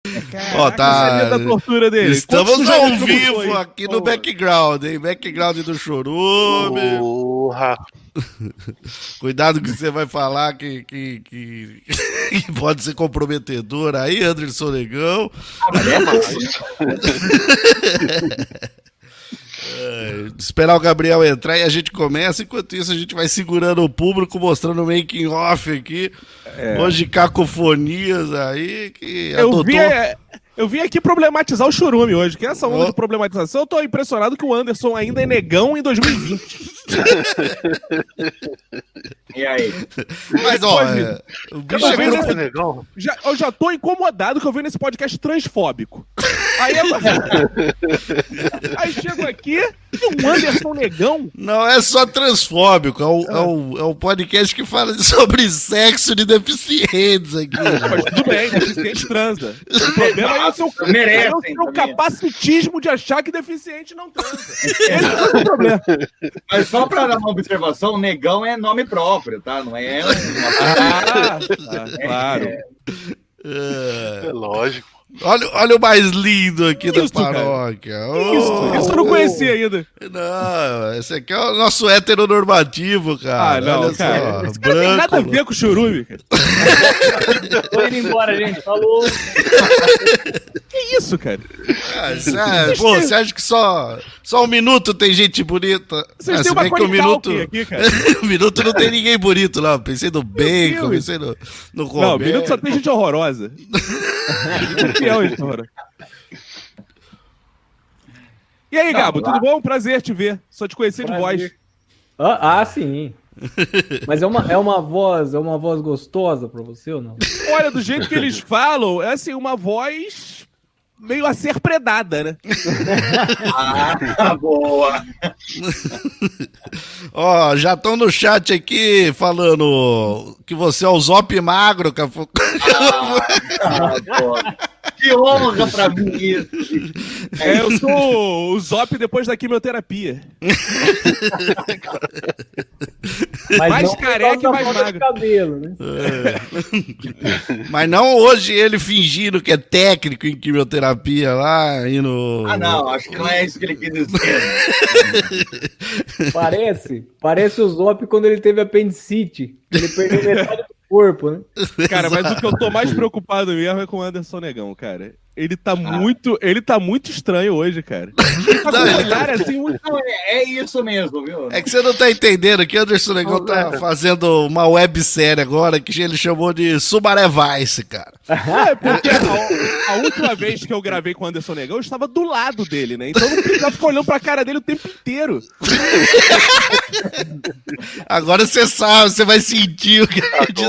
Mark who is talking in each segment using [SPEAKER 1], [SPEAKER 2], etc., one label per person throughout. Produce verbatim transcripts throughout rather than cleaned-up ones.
[SPEAKER 1] Ó, oh, tá.
[SPEAKER 2] Da tortura dele.
[SPEAKER 1] Estamos ao vivo aqui no background, hein? Background do Chorume.
[SPEAKER 3] Porra.
[SPEAKER 1] Cuidado que você vai falar que, que, que, que pode ser comprometedor aí, Anderson Negão. É, esperar o Gabriel entrar e a gente começa. Enquanto isso, a gente vai segurando o público, mostrando o making off aqui. É. Hoje, cacofonias aí que
[SPEAKER 2] eu
[SPEAKER 1] adotou...
[SPEAKER 2] vi, eu vim aqui problematizar o Chorume hoje, que essa onda oh. de problematização, eu tô impressionado que o Anderson ainda é negão em dois mil e vinte.
[SPEAKER 4] E aí?
[SPEAKER 1] Mas, ó, é, o bicho é
[SPEAKER 2] grupo negão. Já, eu já tô incomodado que eu vi nesse podcast transfóbico. Aí, eu... aí chego aqui e um Anderson negão.
[SPEAKER 1] Não é só transfóbico, é o, é o, é o podcast que fala sobre sexo de deficientes aqui.
[SPEAKER 2] Mas tudo bem, deficiente transa. O problema é o seu, é o seu capacitismo de achar que deficiente não transa. Esse é o problema.
[SPEAKER 4] Mas só pra dar uma observação, negão é nome próprio, tá? Não é uma...
[SPEAKER 2] Ah, tá, claro.
[SPEAKER 3] É, é... é lógico.
[SPEAKER 1] Olha, olha o mais lindo aqui da paróquia.
[SPEAKER 2] Oh, isso, isso eu não conhecia ainda.
[SPEAKER 1] Não, esse aqui é o nosso heteronormativo, cara.
[SPEAKER 2] Ah, não,
[SPEAKER 1] olha
[SPEAKER 2] cara.
[SPEAKER 1] Só,
[SPEAKER 2] esse cara tem nada a ver com o Chorume.
[SPEAKER 4] Tô indo embora, gente. Falou.
[SPEAKER 2] Que isso, cara?
[SPEAKER 1] Ah, é, pô, você acha que só, só um minuto tem gente bonita?
[SPEAKER 2] Vocês
[SPEAKER 1] ah,
[SPEAKER 2] têm uma
[SPEAKER 1] que o minuto,
[SPEAKER 2] aqui, cara.
[SPEAKER 1] o minuto não tem ninguém bonito lá. Pensei no bacon, pensei no, no Roberto.
[SPEAKER 2] Não, o minuto só tem gente horrorosa. Fiel, gente horrorosa. E aí, não, Gabo, lá. Tudo bom? Prazer te ver. Só te conhecer Prazer. de voz.
[SPEAKER 5] Ah, ah, sim. Mas é uma, é uma voz, é uma voz gostosa pra você ou não?
[SPEAKER 2] Olha, do jeito que eles falam, é assim, uma voz meio a ser predada, né?
[SPEAKER 4] Ah, boa!
[SPEAKER 1] Ó, já estão no chat aqui falando que você é o Zop magro. Que,
[SPEAKER 4] ah, ah, boa. Que honra pra mim isso.
[SPEAKER 2] É, eu sou o Zop depois da quimioterapia.
[SPEAKER 5] Mas
[SPEAKER 2] mais careca e mais magro.
[SPEAKER 5] Cabelo, né?
[SPEAKER 1] É. Mas não hoje ele fingindo que é técnico em quimioterapia lá e no...
[SPEAKER 4] Ah, não, acho que não é isso que ele quis dizer.
[SPEAKER 5] Parece, parece o Zop quando ele teve apendicite. Ele perdeu metade do corpo, né?
[SPEAKER 2] Cara, mas o que eu tô mais preocupado mesmo é com o Anderson Negão, cara. Ele tá, ah. muito, ele tá muito estranho hoje, cara. Ele tá
[SPEAKER 1] não, ele
[SPEAKER 2] cara, assim, muito...
[SPEAKER 4] não, é, é isso mesmo, viu?
[SPEAKER 1] É que você não tá entendendo que o Anderson Negão tá fazendo uma websérie agora que ele chamou de Sumaré Vice, cara.
[SPEAKER 2] É, porque a, a última vez que eu gravei com o Anderson Negão, eu estava do lado dele, né? Então eu não precisava ficar olhando pra cara dele o tempo inteiro.
[SPEAKER 1] Agora você sabe, você vai sentir o que a gente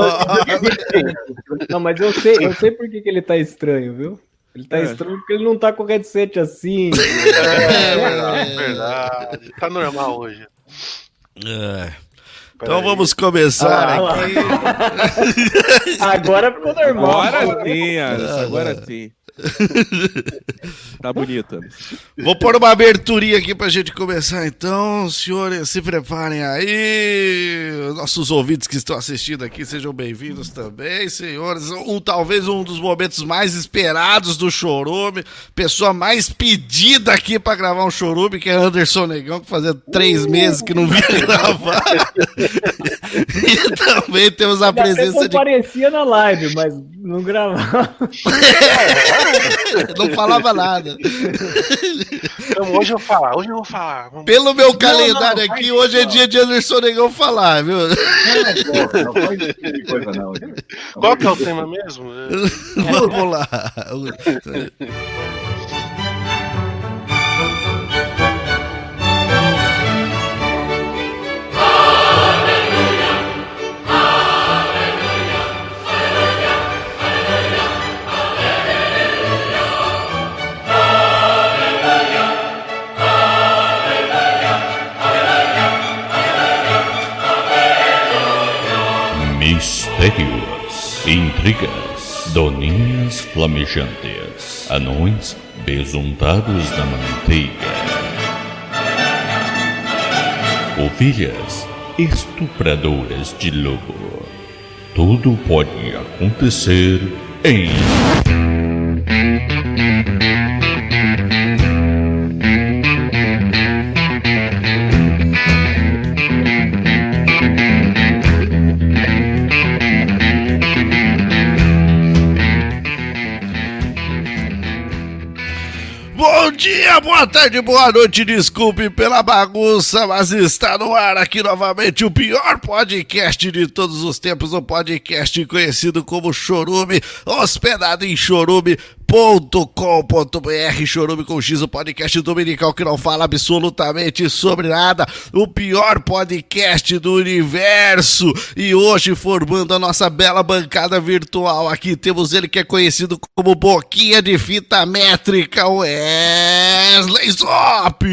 [SPEAKER 5] Não, mas eu sei, eu sei por que, que ele tá estranho, viu? Ele tá é. estranho porque ele não tá com o headset assim.
[SPEAKER 3] É, verdade, verdade. Tá normal hoje.
[SPEAKER 1] É. Então aí. Vamos começar ah, aqui.
[SPEAKER 5] Agora ficou normal.
[SPEAKER 2] Agora sim, Anderson, agora sim. Tá bonito.
[SPEAKER 1] Vou pôr uma aberturinha aqui pra gente começar então. Senhores, se preparem aí. Nossos ouvintes que estão assistindo aqui, sejam bem-vindos também, senhores. Um, talvez um dos momentos mais esperados do Chorume. Pessoa mais pedida aqui pra gravar um Chorume, que é Anderson Negão, que fazia três uh, meses que não vinha gravar. E também temos a presença de...
[SPEAKER 5] Aparecia na live, mas não gravava.
[SPEAKER 1] Não falava nada.
[SPEAKER 3] Então, hoje eu vou falar, hoje eu vou falar. Vamos...
[SPEAKER 1] Pelo meu calendário não, não, aqui, hoje é dia de Anderson Negão falar, viu? Não, porra,
[SPEAKER 3] não pode ter coisa não. Qual que é o tema mesmo?
[SPEAKER 1] Vamos lá.
[SPEAKER 6] Mistérios, intrigas, doninhas flamejantes, anões besuntados na manteiga, ovelhas estupradoras de lobo. Tudo pode acontecer em
[SPEAKER 1] Bom dia, boa tarde, boa noite, desculpe pela bagunça, mas está no ar aqui novamente o pior podcast de todos os tempos, o podcast conhecido como Chorume, hospedado em chorume ponto com ponto br, Chorume com X, o podcast dominical que não fala absolutamente sobre nada, o pior podcast do universo, e hoje formando a nossa bela bancada virtual aqui, temos ele que é conhecido como Boquinha de Fita Métrica, Wesley Zop!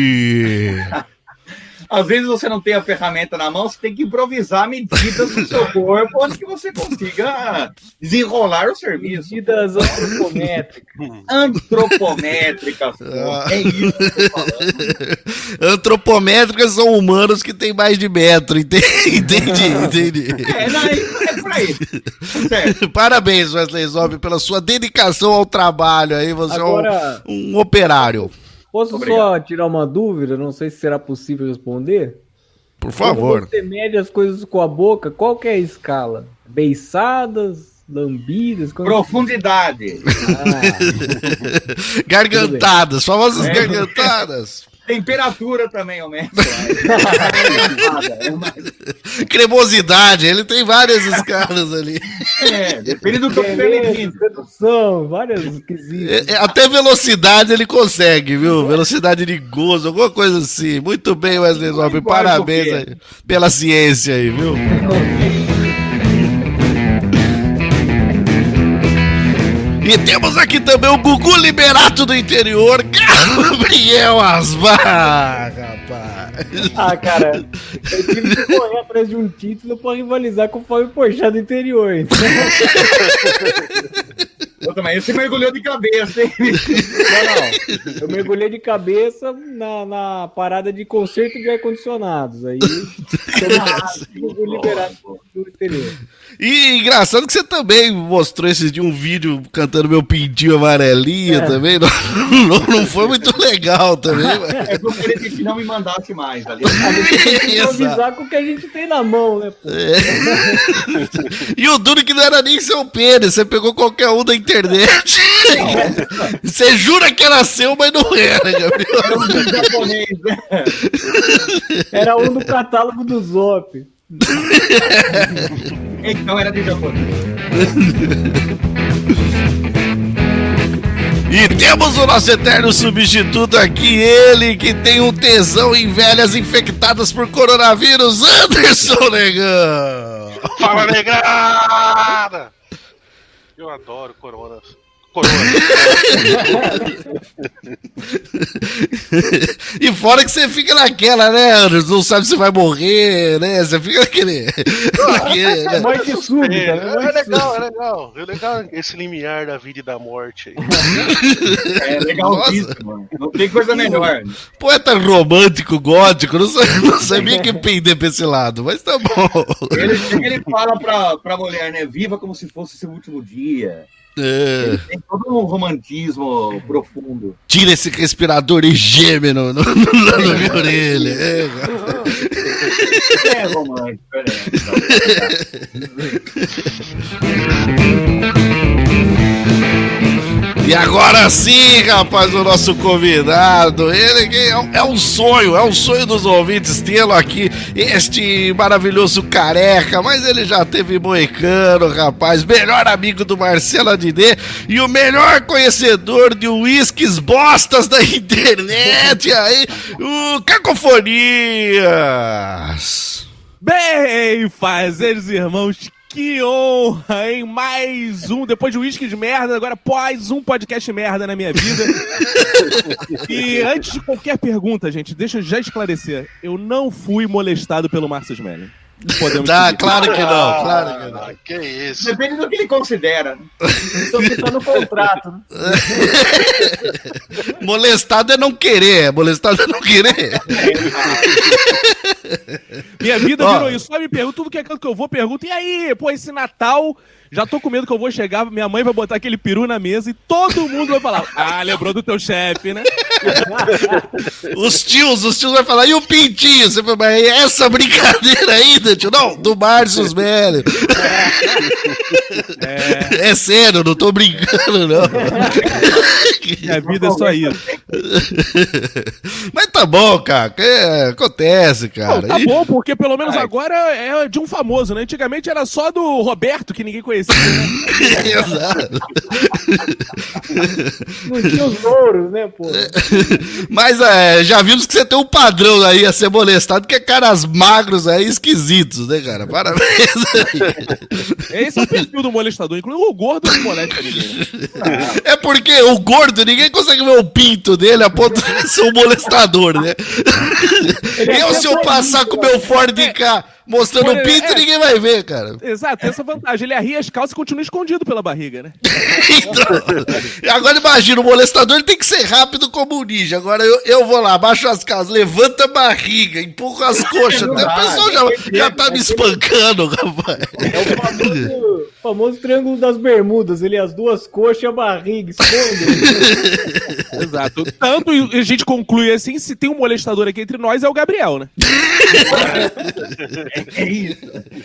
[SPEAKER 4] Às vezes você não tem a ferramenta na mão, você tem que improvisar medidas no seu corpo onde que você consiga desenrolar o serviço.
[SPEAKER 5] Medidas antropométricas.
[SPEAKER 4] Antropométricas, pô. É isso que eu tô falando.
[SPEAKER 1] Antropométricas são humanos que têm mais de metro, entendi, entendi. entendi.
[SPEAKER 4] É, não, é por aí. Certo.
[SPEAKER 1] Parabéns, Wesley Zop, pela sua dedicação ao trabalho aí, você
[SPEAKER 5] Agora...
[SPEAKER 1] é um, um operário.
[SPEAKER 5] Posso
[SPEAKER 4] Obrigado.
[SPEAKER 5] só tirar uma dúvida? Não sei se será possível responder.
[SPEAKER 1] Por favor.
[SPEAKER 5] Quando você mede as coisas com a boca, qual que é a escala? Beiçadas, lambidas? Quando...
[SPEAKER 4] Profundidade.
[SPEAKER 5] Ah,
[SPEAKER 1] Gargantadas, famosas
[SPEAKER 4] É.
[SPEAKER 1] gargantadas.
[SPEAKER 4] Temperatura também aumenta. É, mais...
[SPEAKER 1] Cremosidade, ele tem várias escalas ali.
[SPEAKER 4] é, depende do que você
[SPEAKER 5] beleza,
[SPEAKER 4] medindo.
[SPEAKER 5] sedução, várias esquisitas.
[SPEAKER 1] É, é, até velocidade ele consegue, viu? Velocidade de gozo, alguma coisa assim. Muito bem, Wesley Zop,
[SPEAKER 4] Não importa
[SPEAKER 1] parabéns
[SPEAKER 4] o quê.
[SPEAKER 1] aí pela ciência aí, viu? E temos aqui também o Gugu Liberato do interior, Gabriel Asmar, rapaz.
[SPEAKER 5] Ah, cara, eu tive que correr atrás de um título pra rivalizar com o Fábio Porchat do interior. Então...
[SPEAKER 4] Eu também. Você mergulhou de cabeça, hein?
[SPEAKER 5] Não, não. Eu mergulhei de cabeça na, na parada de concerto de ar-condicionados. Aí, eu liberado do interior.
[SPEAKER 1] E engraçado que você também mostrou esse de um vídeo cantando meu pintinho amarelinho
[SPEAKER 5] É.
[SPEAKER 1] também. Não, não, não foi muito legal também. Mas...
[SPEAKER 4] É que eu queria que não me mandasse mais ali.
[SPEAKER 5] A gente tem que
[SPEAKER 1] Exato.
[SPEAKER 5] improvisar com o que a gente tem na mão, né, pô?
[SPEAKER 1] É. E o duro que não era nem seu pênis, você pegou qualquer um da internet. Você jura que era seu, mas não era, Gabriel.
[SPEAKER 4] Era um japonês, né?
[SPEAKER 5] Era um do catálogo do Zop.
[SPEAKER 4] Então era de japonês.
[SPEAKER 1] E temos o nosso eterno substituto aqui, ele que tem um tesão em velhas infectadas por coronavírus, Anderson Negão.
[SPEAKER 3] Fala, negrada! Eu adoro coronas. Corona.
[SPEAKER 1] E fora que você fica naquela, né, Anderson? Não sabe se vai morrer, né? Você fica naquele... naquele, né?
[SPEAKER 5] Morte súbita,
[SPEAKER 3] É,
[SPEAKER 5] né?
[SPEAKER 3] é
[SPEAKER 5] Morte
[SPEAKER 3] legal, é legal. É legal esse limiar da vida e da morte aí.
[SPEAKER 4] É legalíssimo, mano. Não tem coisa melhor.
[SPEAKER 1] Poeta romântico, gótico, não, sei, não sabia que pender pra esse lado, mas tá bom.
[SPEAKER 4] Ele chega e ele fala pra, pra mulher, né? Viva como se fosse seu último dia.
[SPEAKER 1] É,
[SPEAKER 4] Tem todo um romantismo profundo.
[SPEAKER 1] tira esse respirador e geme no, no, no, na minha orelha. É,
[SPEAKER 4] É romântico, é.
[SPEAKER 1] e agora sim, rapaz, o nosso convidado, ele que é, um- é um sonho, é um sonho dos ouvintes tê-lo aqui, este maravilhoso careca, mas ele já teve moicano, rapaz, melhor amigo do Marcelo Adnet e o melhor conhecedor de uísques bostas da internet aí, o Cacofonias.
[SPEAKER 2] Bem, fazeres irmãos, que honra, hein? Mais um, depois de uísque de merda, agora mais um podcast merda na minha vida. E antes de qualquer pergunta, gente, deixa eu já esclarecer. Eu não fui molestado pelo Márcio Smelling. Podemos
[SPEAKER 1] Tá,
[SPEAKER 2] seguir.
[SPEAKER 1] claro que não, claro que não.
[SPEAKER 3] Ah, que isso.
[SPEAKER 4] Depende do que ele considera.
[SPEAKER 5] Então que tá no contrato, né?
[SPEAKER 1] Molestado é não querer, molestado é não querer.
[SPEAKER 2] Minha vida
[SPEAKER 1] Ó.
[SPEAKER 2] virou isso. Só me pergunta tudo que é canto que eu vou, pergunta. E aí, pô, esse Natal, já tô com medo que eu vou chegar, minha mãe vai botar aquele peru na mesa e todo mundo vai falar: ah, lembrou do teu chefe, né?
[SPEAKER 1] Os tios, os tios vão falar, e o pintinho? Você fala, mas é essa brincadeira ainda, tio? Não, do Márcio Smelly. É. É sério, não tô brincando, não.
[SPEAKER 2] Minha vida é só isso.
[SPEAKER 1] Mas tá bom, cara. É, acontece, cara.
[SPEAKER 2] Não, tá
[SPEAKER 1] e...
[SPEAKER 2] bom, porque pelo menos Ai. agora é de um famoso, né? Antigamente era só do Roberto, que ninguém conhecia, né?
[SPEAKER 1] Exato.
[SPEAKER 5] Não tinha os louros, né, pô?
[SPEAKER 1] Mas é, já vimos que você tem um padrão aí a ser molestado, que é caras magros aí, esquisitos, né, cara? Parabéns.
[SPEAKER 2] Esse é o perfil do molestador, inclusive o gordo não molesta ninguém.
[SPEAKER 1] É porque o gordo, ninguém consegue ver o pinto dele a ponto de ser um molestador, né? Eu, se eu passar com o meu Ford K mostrando o pinto, é. ninguém vai ver, cara.
[SPEAKER 2] Exato, tem essa vantagem. Ele arria as calças e continua escondido pela barriga, né?
[SPEAKER 1] Então, agora imagina, o molestador ele tem que ser rápido como um ninja. Agora eu, eu vou lá, baixo as calças, levanta a barriga, empurra as coxas. Até o pessoal já, já tá me espancando, rapaz.
[SPEAKER 5] É o famoso, famoso triângulo das bermudas. Ele as duas coxas e a barriga, esconde.
[SPEAKER 2] Exato. Tanto a gente conclui assim, se tem um molestador aqui entre nós, é o Gabriel, né?
[SPEAKER 4] É isso.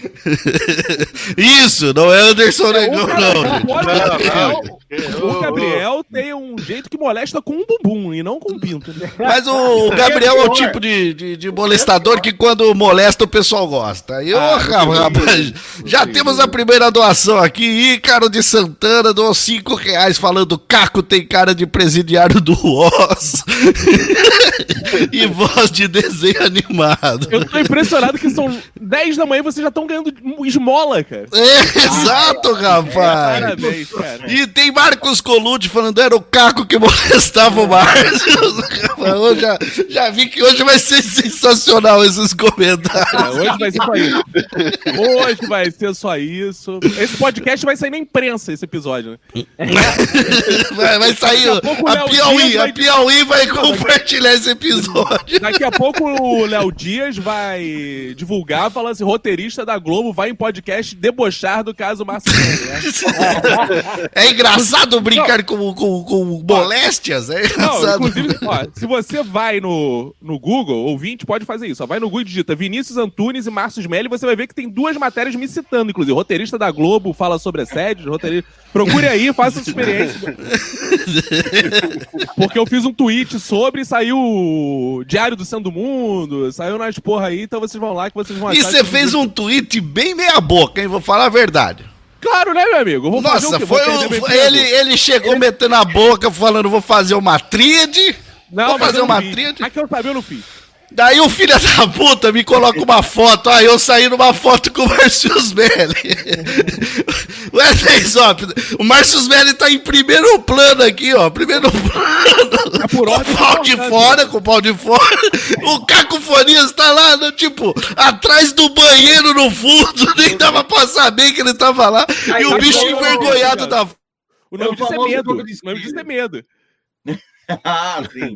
[SPEAKER 1] Isso, não é Anderson Negão, não.
[SPEAKER 2] O Gabriel, o Gabriel tem um jeito que molesta com um bumbum e não com um pinto.
[SPEAKER 1] Mas o Gabriel é o tipo de, de, de molestador que quando molesta o pessoal gosta. E, oh, rapaz, já temos a primeira doação aqui. Ícaro de Santana doou cinco reais falando Caco tem cara de presidiário do U O S e voz de desenho animado.
[SPEAKER 2] Eu tô impressionado que são dez da manhã e vocês já estão ganhando esmola, cara.
[SPEAKER 1] É, exato, rapaz.
[SPEAKER 2] Parabéns, cara.
[SPEAKER 1] E tem Marcos Colucci falando era o Caco que molestava o Márcio. Eu já, já vi que hoje vai ser sensacional esses comentários.
[SPEAKER 2] É, hoje vai ser só isso. Hoje vai ser só isso. Esse podcast vai sair na imprensa, esse episódio, né?
[SPEAKER 1] Vai, vai sair. A, a Piauí, vai... a Piauí vai compartilhar esse episódio.
[SPEAKER 2] Daqui a pouco o Léo Dias vai divulgar, falando assim, roteirista da Globo vai em podcast debochar do caso Márcio Smelly, né?
[SPEAKER 1] É engraçado brincar com, com, com moléstias, é engraçado.
[SPEAKER 2] Não, inclusive, ó, se você vai no, no Google, ouvinte pode fazer isso, ó, vai no Google e digita Vinícius Antunes e Márcio Smelly, você vai ver que tem duas matérias me citando, inclusive, roteirista da Globo fala sobre assédio, roteirista... Procure aí, faça essa experiência. Porque eu fiz um tweet sobre, saiu o Diário do Centro do Mundo, saiu nas porra aí, então vocês vão lá que vocês vão achar.
[SPEAKER 1] E você fez um tweet bem meia boca, hein? Vou falar a verdade.
[SPEAKER 2] Claro, né, meu amigo? Eu vou
[SPEAKER 1] Nossa,
[SPEAKER 2] fazer o quê?
[SPEAKER 1] foi um, ele, ele chegou ele... metendo a boca falando, vou fazer uma tríade.
[SPEAKER 2] Não,
[SPEAKER 1] vou fazer uma
[SPEAKER 2] fiz.
[SPEAKER 1] tríade.
[SPEAKER 2] Aqui eu sabia, eu não fiz.
[SPEAKER 1] Daí o filho da puta me coloca uma foto, aí eu saí numa foto com o Márcio Smelly. Wesley Zop, o Márcio Smelly tá em primeiro plano aqui, ó, primeiro plano, é por com o pau de fora, com o pau de fora, o Cacofonias tá lá, no, tipo, atrás do banheiro no fundo, nem dava pra saber que ele tava lá, aí, e o bicho envergonhado da...
[SPEAKER 2] O nome disso é medo, o nome disso é medo.
[SPEAKER 4] Ah, sim.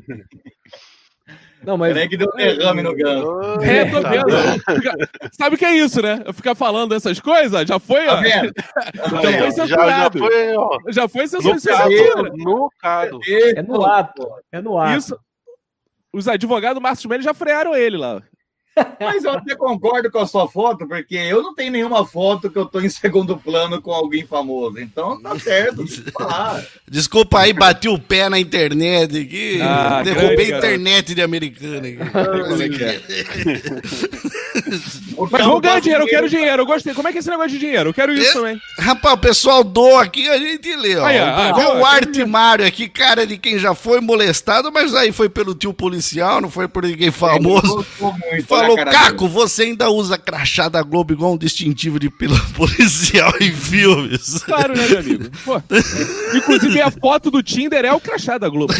[SPEAKER 5] Não, mas...
[SPEAKER 4] Peraí que deu derrame no ganso.
[SPEAKER 2] É, tô vendo. Sabe o que é isso, né? Eu ficar falando essas coisas, já foi, ó. Tá vendo? Já foi censurado. Já, já foi, ó. Já foi censurado.
[SPEAKER 3] No caso.
[SPEAKER 5] É no ato. É no ato. Isso.
[SPEAKER 2] Os advogados do Márcio Smelly já frearam ele lá.
[SPEAKER 4] Mas eu até concordo com a sua foto, porque eu não tenho nenhuma foto que eu tô em segundo plano com alguém famoso. Então tá certo.
[SPEAKER 1] Desculpa aí, bati o pé na internet aqui. Ah, derrubei a internet de Americana aqui.
[SPEAKER 2] Mas vamos ganhar dinheiro, eu quero dinheiro, eu gostei. Como é que é esse negócio de dinheiro? Eu quero isso eu, também.
[SPEAKER 1] Rapaz, o pessoal doa aqui, a gente lê, ó. Aí, ah, o, o Artimário aqui, cara de quem já foi molestado, mas aí foi pelo tio policial, não foi por ninguém famoso. Falou, Caco, você ainda usa crachá da Globo igual um distintivo de policial em filmes.
[SPEAKER 2] Claro, né, meu amigo? Pô, inclusive a foto do Tinder é o crachá da Globo.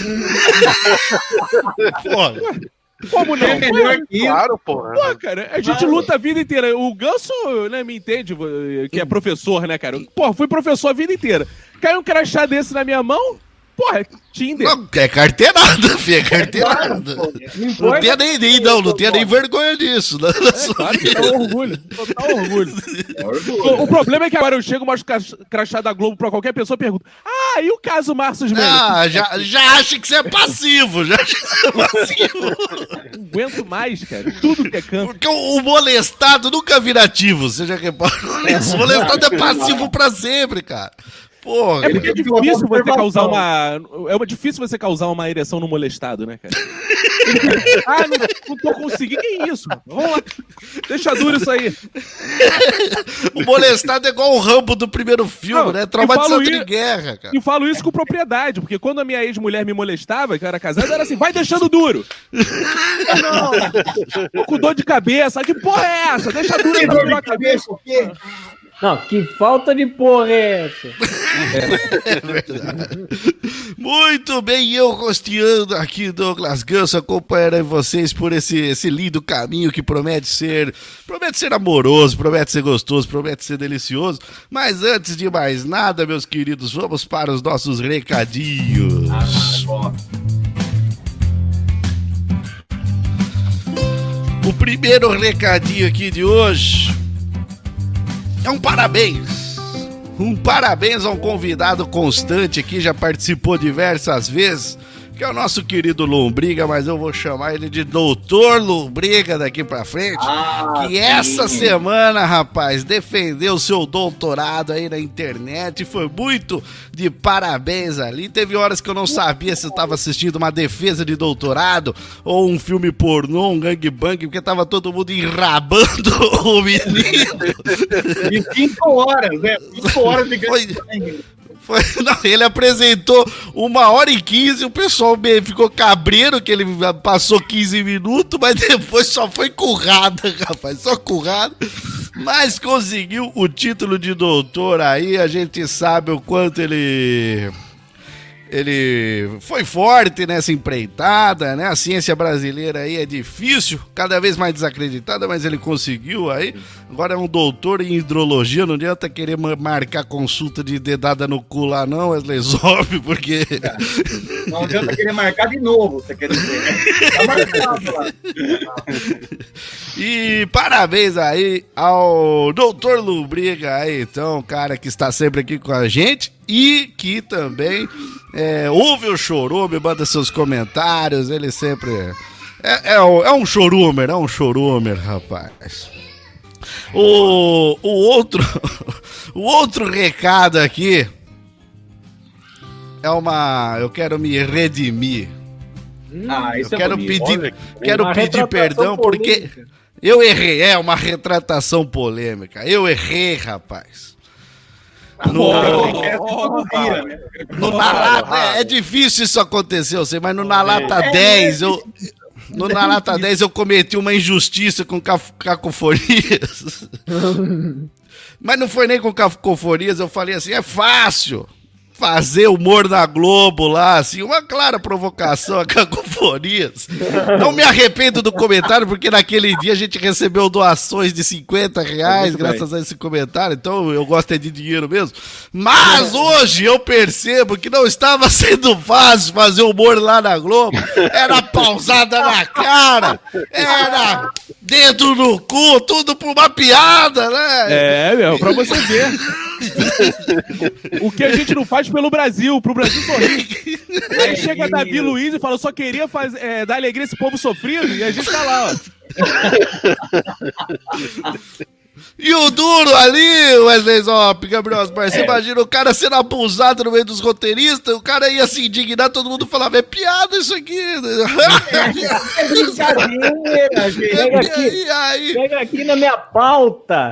[SPEAKER 1] Pô.
[SPEAKER 2] Como não?
[SPEAKER 4] É melhor que
[SPEAKER 3] claro, porra.
[SPEAKER 2] Pô, cara, a gente luta a vida inteira. O Ganso, né, me entende, que é professor, né, cara? Pô, fui professor a vida inteira. Caiu um crachá desse na minha mão, Porra, é Tinder.
[SPEAKER 1] Não, é carteirada, filho, é carteirada.
[SPEAKER 5] Não
[SPEAKER 1] Não
[SPEAKER 5] importa.
[SPEAKER 1] tinha nem, nem, não, não tinha nem vergonha disso. Na, na
[SPEAKER 2] É,
[SPEAKER 1] sua
[SPEAKER 2] claro que
[SPEAKER 1] vida.
[SPEAKER 2] dá orgulho. Total orgulho. O, o problema é que agora eu chego, mostro o crach- crachá da Globo pra qualquer pessoa e pergunto: ah, e o caso Márcio Melo?
[SPEAKER 1] Ah, já, já acha que você é passivo, já acha que você é passivo.
[SPEAKER 2] Não aguento mais, cara. Tudo que é canto.
[SPEAKER 1] Porque o, o molestado nunca vira ativo, você já reparou nisso? O molestado é passivo pra sempre, cara. Porra.
[SPEAKER 2] É porque é
[SPEAKER 4] Ele tem uma
[SPEAKER 2] difícil você causar
[SPEAKER 4] observação.
[SPEAKER 2] uma. É uma- difícil você causar uma ereção no molestado, né, cara? ah, não, não tô conseguindo. Que isso? Mano? Vamos lá. Deixa duro isso aí.
[SPEAKER 1] O molestado é igual o Rambo do primeiro filme,
[SPEAKER 2] Não,
[SPEAKER 1] né?
[SPEAKER 2] eu
[SPEAKER 1] Traumatizado
[SPEAKER 2] falo
[SPEAKER 1] de
[SPEAKER 2] isso-
[SPEAKER 1] guerra, cara.
[SPEAKER 2] E falo isso com propriedade, porque quando a minha ex-mulher me molestava, que eu era casado, era assim, vai deixando duro. Não, tô com dor de cabeça. Que porra é essa? Deixa duro
[SPEAKER 4] Tem
[SPEAKER 2] essa
[SPEAKER 4] dor de
[SPEAKER 2] tua cabeça.
[SPEAKER 4] cabeça, o quê?
[SPEAKER 5] Não, que falta de porra é essa?
[SPEAKER 1] É verdade. Muito bem, eu rosteando aqui, Douglas Ganso, acompanhando vocês por esse, esse lindo caminho que promete ser, promete ser amoroso, promete ser gostoso, promete ser delicioso. Mas antes de mais nada, meus queridos, vamos para os nossos recadinhos. O primeiro recadinho aqui de hoje é um parabéns. Um parabéns a um convidado constante aqui, já participou diversas vezes, que é o nosso querido Lombriga, mas eu vou chamar ele de Doutor Lombriga daqui pra frente.
[SPEAKER 4] Ah,
[SPEAKER 1] que
[SPEAKER 4] sim.
[SPEAKER 1] essa semana, rapaz, defendeu seu doutorado aí na internet, foi muito de parabéns ali. Teve horas que eu não sabia se eu tava assistindo uma defesa de doutorado ou um filme pornô, um gangbang, porque tava todo mundo enrabando o menino.
[SPEAKER 4] De cinco horas, né? Cinco horas de
[SPEAKER 1] Foi- Foi, não, ele apresentou uma hora e quinze, o pessoal meio ficou cabreiro que ele passou quinze minutos, mas depois só foi currada, rapaz, só currada. Mas conseguiu o título de doutor aí, a gente sabe o quanto ele... Ele foi forte nessa empreitada, né? A ciência brasileira aí é difícil, cada vez mais desacreditada, mas ele conseguiu aí. Agora é um doutor em hidrologia, não adianta querer ma- marcar consulta de dedada no cu lá não, Wesley Zop, porque...
[SPEAKER 4] Não adianta querer marcar de novo, você quer dizer, né? Tá marcado lá.
[SPEAKER 1] E parabéns aí ao doutor Lombriga aí, então, cara que está sempre aqui com a gente e que também é, ouve o Chorume, manda seus comentários, ele sempre é, é, é um chorumer, é um chorumer, rapaz. O, o outro o outro recado aqui é uma, eu quero me redimir.
[SPEAKER 4] Ah,
[SPEAKER 1] Eu
[SPEAKER 4] isso é
[SPEAKER 1] quero
[SPEAKER 4] bonito.
[SPEAKER 1] pedir,
[SPEAKER 3] Olha,
[SPEAKER 1] quero
[SPEAKER 5] uma
[SPEAKER 1] pedir
[SPEAKER 5] retratação
[SPEAKER 1] perdão porque
[SPEAKER 5] polêmica.
[SPEAKER 1] eu errei. É uma retratação polêmica. Eu errei, rapaz. No,
[SPEAKER 4] É todo dia, né?
[SPEAKER 1] no Na Lata, é, é difícil isso acontecer, eu sei, mas no Na Lata dez, eu. No Na Lata dez eu cometi uma injustiça com caf- cacofonias. Mas não foi nem com cacofonias, eu falei assim, é fácil fazer humor na Globo lá, assim, uma clara provocação a cacofonias. Não me arrependo do comentário, porque naquele dia a gente recebeu doações de cinquenta reais,
[SPEAKER 2] Muito
[SPEAKER 1] graças a esse comentário, então eu gosto é de dinheiro mesmo. Mas hoje eu percebo que não estava sendo fácil fazer humor lá na Globo. Era pausada na cara, era dedo no cu, tudo por uma piada, né?
[SPEAKER 2] É, meu, pra você ver. O que a gente não faz pelo Brasil, pro Brasil sorrir. Aí chega Davi Luiz e fala, eu só queria faz, é, dar alegria a esse povo sofrido, e a gente tá lá, ó.
[SPEAKER 1] E o duro ali, Wesley Zop, Gabriel Osmar, você imagina o cara sendo abusado no meio dos roteiristas, o cara ia se indignar, todo mundo falava, é piada isso aqui.
[SPEAKER 4] É brincadeira, gente.
[SPEAKER 5] Pega
[SPEAKER 1] E aí,
[SPEAKER 5] aqui,
[SPEAKER 1] aí,
[SPEAKER 5] pega aqui na minha pauta.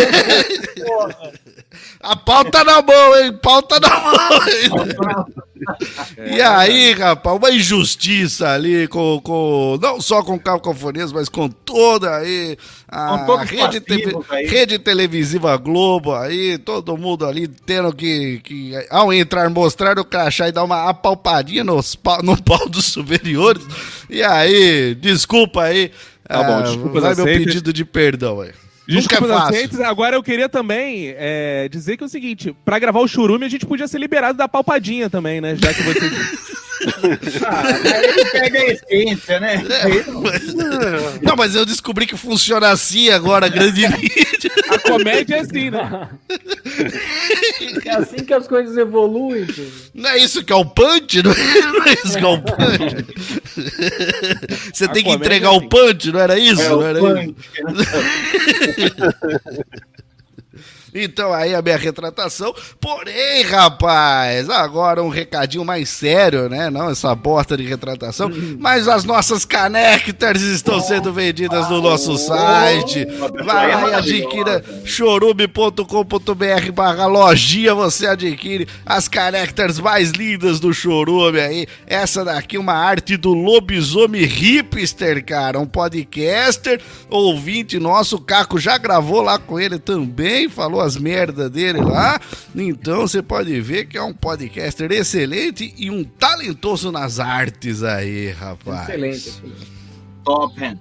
[SPEAKER 1] a pauta na mão, hein? Pauta na mão, hein? E aí, rapaz, uma injustiça ali com, com não só com o Cacofonias, mas com toda aí a
[SPEAKER 4] Com todos os
[SPEAKER 1] rede, TV,
[SPEAKER 4] passivos aí.
[SPEAKER 1] rede televisiva Globo aí, todo mundo ali tendo que, que ao entrar, mostrar o crachá e dar uma apalpadinha nos, pau- no pau dos superiores. E aí, desculpa aí,
[SPEAKER 2] Tá bom,
[SPEAKER 1] ah,
[SPEAKER 2] desculpas
[SPEAKER 1] vai meu
[SPEAKER 2] aceitas.
[SPEAKER 1] pedido de perdão aí. Nunca é
[SPEAKER 2] Desculpa,
[SPEAKER 1] fácil.
[SPEAKER 2] docentes. Agora eu queria também é, dizer que é o seguinte, pra gravar o churume a gente podia ser liberado da palpadinha também, né? Já que você...
[SPEAKER 4] Ah, aí ele pega a essência, né? Aí não-
[SPEAKER 1] Mas- Não, mas eu descobri que funciona assim agora, grande mídia.
[SPEAKER 2] A comédia é assim, né?
[SPEAKER 5] É assim que as coisas evoluem, pô.
[SPEAKER 1] Não é isso que é o punch? Não é, não é isso que é o punch? Você
[SPEAKER 2] A
[SPEAKER 1] tem que
[SPEAKER 2] comédia
[SPEAKER 1] entregar
[SPEAKER 2] é
[SPEAKER 1] o
[SPEAKER 2] assim.
[SPEAKER 1] punch, não era isso?
[SPEAKER 4] É
[SPEAKER 1] não
[SPEAKER 4] o
[SPEAKER 1] era
[SPEAKER 4] punk,
[SPEAKER 1] isso?
[SPEAKER 4] né?
[SPEAKER 1] Então aí a minha retratação. Porém, rapaz, agora um recadinho mais sério, né? Não essa bosta de retratação. Mas as nossas canecters estão sendo vendidas no nosso site. Vai lá e adquira chorume ponto com ponto br barra lojinha. Você adquire as canecters mais lindas do Chorume aí. Essa daqui, uma arte do Lobisomem Hipster, cara. Um podcaster, ouvinte nosso. O Caco já gravou lá com ele também. Falou as merda dele lá. Então você pode ver que é um podcaster excelente e um talentoso nas artes aí, rapaz.
[SPEAKER 5] Excelente. Assim.
[SPEAKER 4] Top, hein?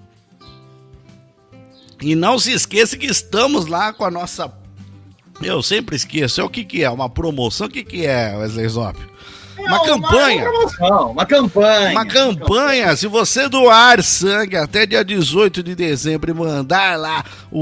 [SPEAKER 1] E não se esqueça que estamos lá com a nossa... Eu sempre esqueço. É o que que é? Uma promoção? O que que é, Wesley Zop? Uma campanha.
[SPEAKER 4] Uma, promoção, uma campanha.
[SPEAKER 1] Uma campanha, se você doar sangue até dia dezoito de dezembro e mandar lá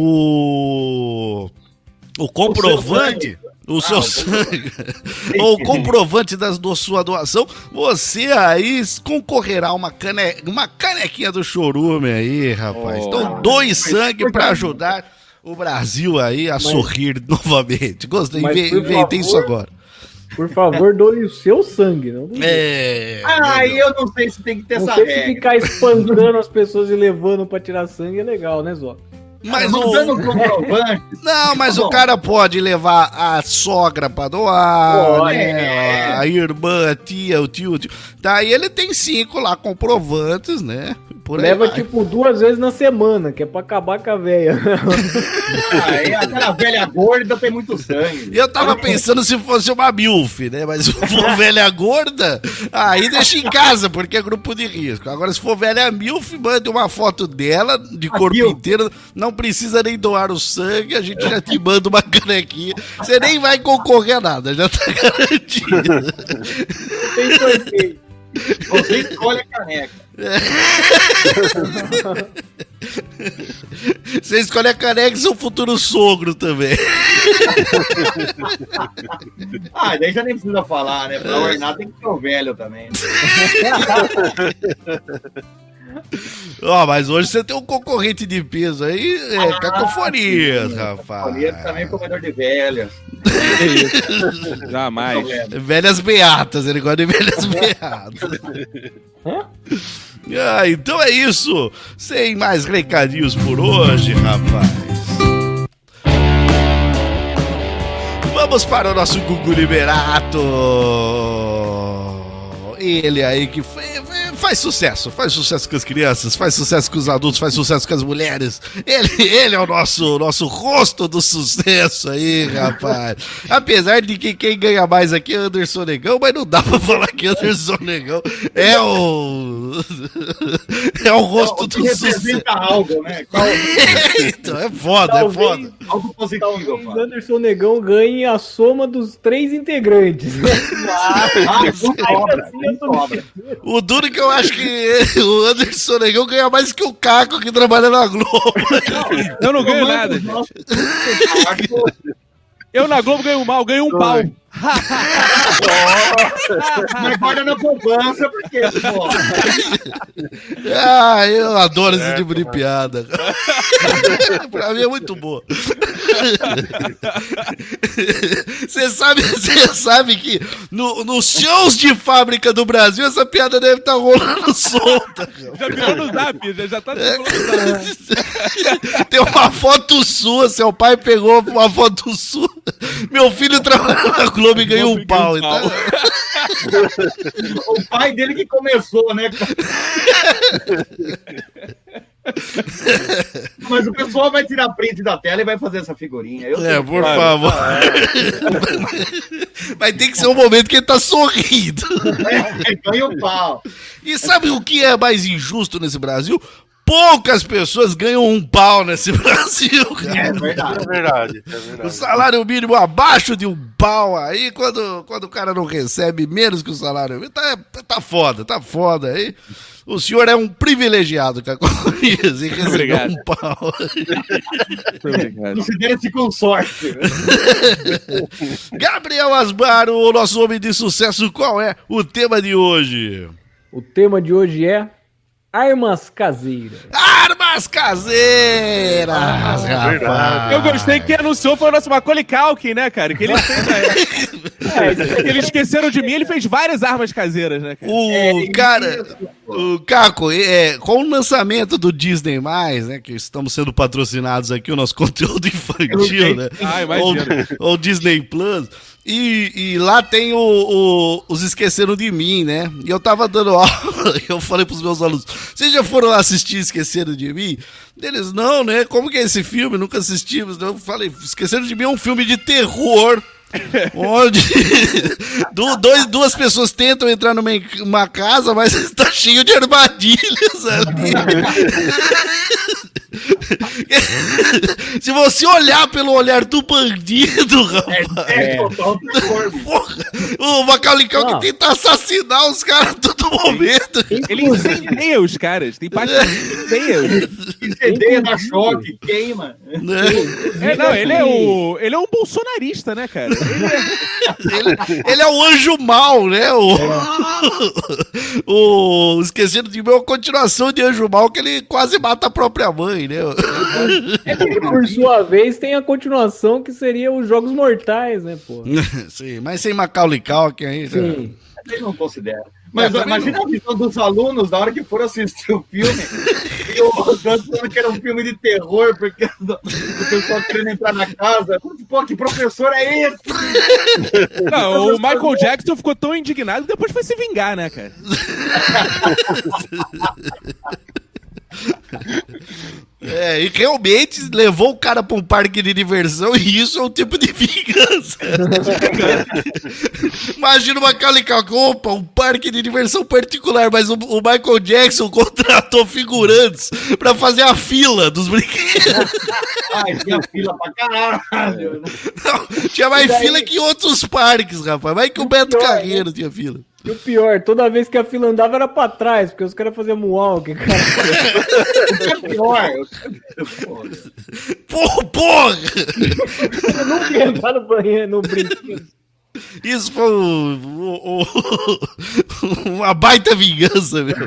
[SPEAKER 1] o o comprovante, o seu
[SPEAKER 4] Ah, o
[SPEAKER 1] sangue, ou o comprovante da do, sua doação, você aí concorrerá a uma, cane, uma canequinha do Chorume aí, rapaz.
[SPEAKER 2] Oh.
[SPEAKER 1] Então doe sangue pra ajudar o Brasil aí a
[SPEAKER 5] Mas-
[SPEAKER 1] sorrir novamente. Gostei,
[SPEAKER 5] Mas,
[SPEAKER 1] inve-
[SPEAKER 5] por
[SPEAKER 1] inventei
[SPEAKER 5] favor,
[SPEAKER 1] isso agora.
[SPEAKER 5] Por favor, doe o seu sangue, não do
[SPEAKER 1] É...
[SPEAKER 4] Ah, aí eu não sei se tem que ter
[SPEAKER 5] Não
[SPEAKER 4] essa
[SPEAKER 5] sei se
[SPEAKER 4] regra.
[SPEAKER 5] ficar espancando as pessoas e levando pra tirar sangue é legal, né, Zó?
[SPEAKER 1] Mas
[SPEAKER 4] não
[SPEAKER 1] o...
[SPEAKER 4] dando comprovante.
[SPEAKER 1] Não, mas
[SPEAKER 4] Tá
[SPEAKER 1] o
[SPEAKER 4] bom.
[SPEAKER 1] cara pode levar a sogra pra doar,
[SPEAKER 4] Pode,
[SPEAKER 1] né?
[SPEAKER 4] é.
[SPEAKER 1] A irmã, a tia, o tio, o tio. Daí ele tem cinco lá comprovantes, né? Por aí
[SPEAKER 5] Leva,
[SPEAKER 1] vai.
[SPEAKER 5] tipo, duas vezes na semana, que é pra acabar com a véia.
[SPEAKER 4] Aí aquela velha gorda tem muito sangue.
[SPEAKER 1] Eu tava pensando se fosse uma milf, né? Mas se for velha gorda, aí deixa em casa, porque é grupo de risco. Agora, se for velha milf, mande uma foto dela, de
[SPEAKER 4] A
[SPEAKER 1] corpo
[SPEAKER 4] milf.
[SPEAKER 1] inteiro. Não precisa nem doar o sangue, a gente já te manda uma canequinha. Você nem vai concorrer a nada, já tá garantido.
[SPEAKER 5] Tem sorteio.
[SPEAKER 4] Você escolhe a caneca.
[SPEAKER 1] Você escolhe a caneca e seu futuro sogro também.
[SPEAKER 4] Ah, daí já nem precisa falar, né? Pra ornar tem que ser o velho também.
[SPEAKER 1] Ó, mas hoje você tem um concorrente de peso aí, é
[SPEAKER 4] Ah,
[SPEAKER 1] cacofonias,
[SPEAKER 4] sim,
[SPEAKER 1] rapaz.
[SPEAKER 4] Escolhi também comedor de velhas.
[SPEAKER 2] Jamais.
[SPEAKER 1] Velhas beatas, ele gosta de velhas beatas. Ah, então é isso. Sem mais recadinhos por hoje, rapaz. Vamos para o nosso Gugu Liberato. Ele aí que foi- faz sucesso, faz sucesso com as crianças, faz sucesso com os adultos, faz sucesso com as mulheres. Ele, ele é o nosso, nosso rosto do sucesso aí, rapaz. Apesar de que quem ganha mais aqui é Anderson Negão, mas não dá pra falar que Anderson Negão é o. É o rosto
[SPEAKER 4] O que
[SPEAKER 1] do sucesso.
[SPEAKER 4] representa algo, né? Qual-
[SPEAKER 1] Então, é foda, é
[SPEAKER 5] Talvez-
[SPEAKER 1] foda.
[SPEAKER 4] Algo positivo,
[SPEAKER 5] Talvez
[SPEAKER 4] eu falo.
[SPEAKER 5] Anderson Negão ganhe a soma dos três integrantes.
[SPEAKER 4] Ah, não sobra,
[SPEAKER 5] assim,
[SPEAKER 4] não
[SPEAKER 5] eu tô
[SPEAKER 4] sobra.
[SPEAKER 1] O duro que eu acho que o Anderson Negão ganha mais que o Caco que trabalha na Globo.
[SPEAKER 2] Eu não ganho
[SPEAKER 4] Tomando
[SPEAKER 2] nada.
[SPEAKER 4] os nossos- Acho-
[SPEAKER 2] Eu na Globo ganho mal, ganho um pau.
[SPEAKER 4] Mas guarda na poupança, porque, pô,
[SPEAKER 1] Ah, eu adoro esse tipo de piada. Pra mim é muito boa. Você sabe, você sabe que no- nos shows de fábrica do Brasil essa piada deve estar rolando solta.
[SPEAKER 2] Já virou no zap, já, já tá circulando no zap.
[SPEAKER 1] Tem uma foto sua, seu pai pegou uma foto sua. Meu filho trabalha na Globo e ganhou um pau. Então...
[SPEAKER 4] o pai dele que começou, né? Mas o pessoal vai tirar print da tela e vai fazer essa figurinha. Eu
[SPEAKER 1] É,
[SPEAKER 4] sei.
[SPEAKER 1] por favor. Vai ter que ser um momento que ele tá sorrindo.
[SPEAKER 4] É, ganha o pau.
[SPEAKER 1] E sabe o que é mais injusto nesse Brasil? poucas pessoas ganham um pau nesse Brasil, cara.
[SPEAKER 4] É verdade.
[SPEAKER 3] É verdade, é
[SPEAKER 1] O
[SPEAKER 3] verdade.
[SPEAKER 1] salário mínimo abaixo de um pau aí, quando, quando o cara não recebe menos que o salário mínimo, tá, tá foda, tá foda aí. O senhor é um privilegiado, Cacofonias, e recebeu
[SPEAKER 2] Obrigado.
[SPEAKER 1] um pau.
[SPEAKER 4] Considera-se com sorte.
[SPEAKER 1] Gabriel Asmaro, o nosso homem de sucesso, qual é o tema de hoje?
[SPEAKER 5] O tema de hoje é armas caseiras.
[SPEAKER 1] Armas caseiras, rapaz.
[SPEAKER 2] Eu gostei que quem anunciou foi o nosso Macaulay Culkin, né, cara? Que ele fez, é, que eles esqueceram de mim, ele fez várias armas caseiras, né, cara?
[SPEAKER 1] O cara, o Caco, é, com o lançamento do Disney+, né, que estamos sendo patrocinados aqui, o nosso conteúdo infantil, né,
[SPEAKER 2] Ah,
[SPEAKER 1] ou,
[SPEAKER 2] imagino.
[SPEAKER 1] ou Disney Plus, e, e lá tem o, o- os Esqueceram de Mim, né, e eu tava dando aula, eu falei pros meus alunos, vocês já foram lá assistir Esqueceram de Mim? Eles, não, né, como que é esse filme? Nunca assistimos. Eu falei, Esqueceram de Mim é um filme de terror, onde du- dois, duas pessoas tentam entrar numa uma casa, mas está cheio de armadilhas ali. Se você olhar pelo olhar do bandido, rapaz,
[SPEAKER 4] É total terror.
[SPEAKER 1] porra, o Macaulay Culkin
[SPEAKER 5] Não.
[SPEAKER 1] tenta assassinar os caras a todo momento.
[SPEAKER 2] Ele incendeia os caras, tem parte que incendeia.
[SPEAKER 4] Incendeia, dá choque, queima.
[SPEAKER 2] É, não, ele é o. Ele é um bolsonarista, né, cara? Ele é-
[SPEAKER 1] Ele, ele é o anjo mal, né? O, o Esquecendo de Mim é uma continuação de Anjo Mal, que ele quase mata a própria mãe, né?
[SPEAKER 5] E por sua vez tem a continuação que seria os Jogos Mortais, né, pô?
[SPEAKER 1] Sim, mas sem Macaulay Culkin aí. já-
[SPEAKER 5] Sim.
[SPEAKER 4] Vocês não consideram. Mas
[SPEAKER 1] É,
[SPEAKER 4] ó, imagina a visão dos alunos na hora que foram assistir o filme e o Dan falando que era um filme de terror, porque o o pessoal querendo entrar na casa. Pô, que professor é esse?
[SPEAKER 2] Não, o Michael Jackson ficou tão indignado que depois foi se vingar, né, cara?
[SPEAKER 1] É, e realmente levou o cara pra um parque de diversão e isso é um tipo de vingança. Imagina o Macaulay Culkin, opa, um parque de diversão particular, mas o, o Michael Jackson contratou figurantes pra fazer a fila dos brinquedos.
[SPEAKER 4] Ai, tinha fila pra caralho.
[SPEAKER 1] Não, tinha mais
[SPEAKER 5] daí-
[SPEAKER 1] fila que em outros parques, rapaz. Mais que o Beto
[SPEAKER 5] pior,
[SPEAKER 1] Carreiro tinha fila.
[SPEAKER 5] E o pior, toda vez que a fila andava era pra trás, porque os caras faziam moonwalk, cara.
[SPEAKER 4] É pior.
[SPEAKER 1] Porra, porra!
[SPEAKER 5] Eu nunca ia entrar no banheiro, no brinquedo.
[SPEAKER 1] Isso foi o- o- o- uma baita vingança, meu.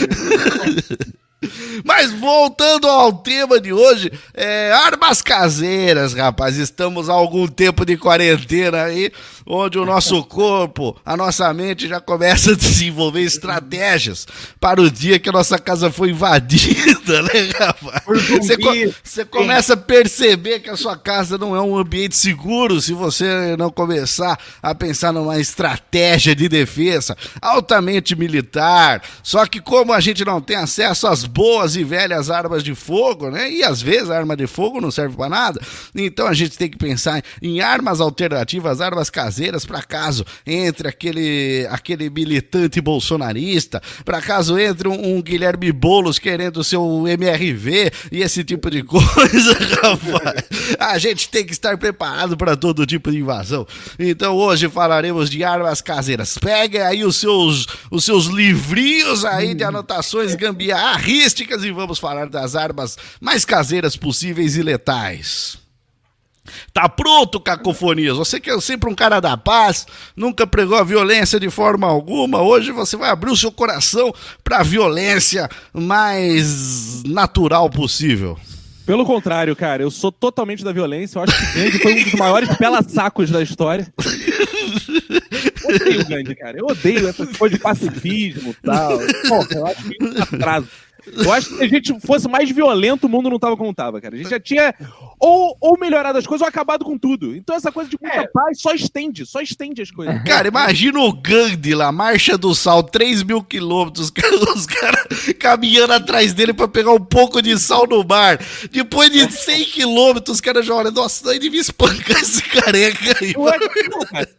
[SPEAKER 1] Mas voltando ao tema de hoje, é, armas caseiras, rapaz. Estamos há algum tempo de quarentena aí, onde o nosso corpo, a nossa mente já começa a desenvolver estratégias para o dia que a nossa casa foi invadida, né, rapaz?
[SPEAKER 4] Por
[SPEAKER 1] Você, co-
[SPEAKER 4] zumbi.
[SPEAKER 1] você começa a perceber que a sua casa não é um ambiente seguro se você não começar a pensar numa estratégia de defesa altamente militar. Só que como a gente não tem acesso às boas e velhas armas de fogo, né? E às vezes a arma de fogo não serve para nada. Então a gente tem que pensar em armas alternativas, armas caseiras, para caso entre aquele, aquele militante bolsonarista, para caso entre um, um Guilherme Boulos querendo o seu M R V e esse tipo de coisa, rapaz. A gente tem que estar preparado para todo tipo de invasão. Então hoje falaremos de armas caseiras. Peguem aí os seus, os seus livrinhos aí de anotações gambiarrísticas e vamos falar das armas mais caseiras possíveis e letais. Tá pronto, Cacofonias? Você que é sempre um cara da paz, nunca pregou a violência de forma alguma, hoje você vai abrir o seu coração pra violência mais natural possível.
[SPEAKER 2] Pelo contrário, cara, eu sou totalmente da violência. Eu acho que o Gandhi foi um dos maiores pela-sacos da história. Eu odeio o Gandhi, cara. Eu odeio essa coisa de pacifismo e tal. Porra, eu acho que isso é atraso. Eu acho que se a gente fosse mais violento, o mundo não tava como tava, cara. A gente já tinha ou, ou melhorado as coisas ou acabado com tudo. Então essa coisa de muita
[SPEAKER 4] É.
[SPEAKER 2] paz só estende, só estende as coisas.
[SPEAKER 1] Cara, imagina o Gandhi lá, Marcha do Sal, três mil quilômetros, os caras caminhando atrás dele pra pegar um pouco de sal no mar. Depois de cem quilômetros, os caras já olham, nossa, daí devia espancar esse careca aí.
[SPEAKER 2] Eu acho que não, cara.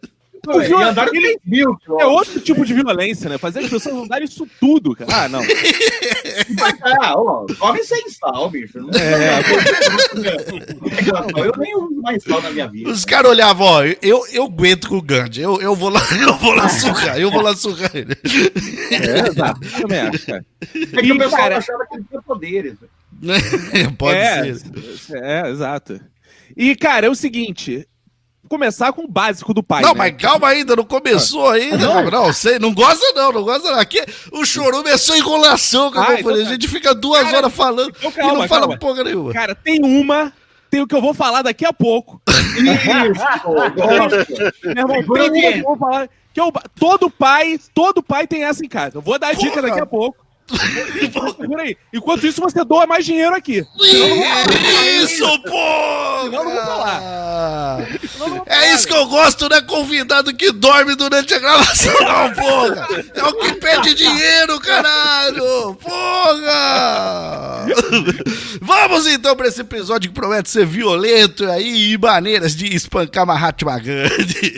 [SPEAKER 2] O
[SPEAKER 4] E
[SPEAKER 2] viola-
[SPEAKER 4] andaram
[SPEAKER 2] ele-
[SPEAKER 4] mil
[SPEAKER 2] É
[SPEAKER 4] quilômetros.
[SPEAKER 2] outro tipo de violência, né? Fazer as pessoas andarem isso tudo, cara. Ah, não.
[SPEAKER 4] Ah, ó, come sem sal, bicho. Não
[SPEAKER 2] É.
[SPEAKER 4] Eu nem uso mais sal na minha vida.
[SPEAKER 1] Os caras olhavam, ó, eu, eu aguento com o Gandhi, eu, eu vou lá, eu vou lá surrar, eu vou lá surrar ele.
[SPEAKER 2] É, exato. Eu também acho, cara.
[SPEAKER 4] É que o
[SPEAKER 2] E,
[SPEAKER 4] pessoal
[SPEAKER 2] cara,
[SPEAKER 4] achava que ele tinha poderes.
[SPEAKER 1] Pode
[SPEAKER 2] é,
[SPEAKER 1] ser.
[SPEAKER 2] É, exato. E, cara, é o seguinte. Começar com o básico do pai,
[SPEAKER 1] Não,
[SPEAKER 2] né?
[SPEAKER 1] mas calma ainda, não começou ainda. Não, não, sei, não gosta não, não gosta não. Aqui o chorume é só enrolação, que eu
[SPEAKER 2] Ah,
[SPEAKER 1] vou
[SPEAKER 2] então
[SPEAKER 1] fazer.
[SPEAKER 2] tá.
[SPEAKER 1] A gente fica duas
[SPEAKER 2] Cara,
[SPEAKER 1] horas falando
[SPEAKER 2] então
[SPEAKER 1] e
[SPEAKER 2] calma,
[SPEAKER 1] não fala
[SPEAKER 2] calma.
[SPEAKER 1] porra nenhuma.
[SPEAKER 2] Cara, tem uma, tem o que eu vou falar daqui a pouco. Meu irmão, tem uma que eu vou falar. Que eu, todo pai, todo pai tem essa em casa. Eu vou dar a dica
[SPEAKER 1] Porra.
[SPEAKER 2] daqui a pouco. Segura aí. Enquanto isso, você doa mais dinheiro aqui.
[SPEAKER 1] Isso, pô!
[SPEAKER 2] Senão eu não vou falar.
[SPEAKER 1] É isso que eu gosto, né? Convidado que dorme durante a gravação, não, porra! É o que pede dinheiro, caralho! Porra! Vamos então pra esse episódio que promete ser violento aí e maneiras de espancar Mahatma Gandhi.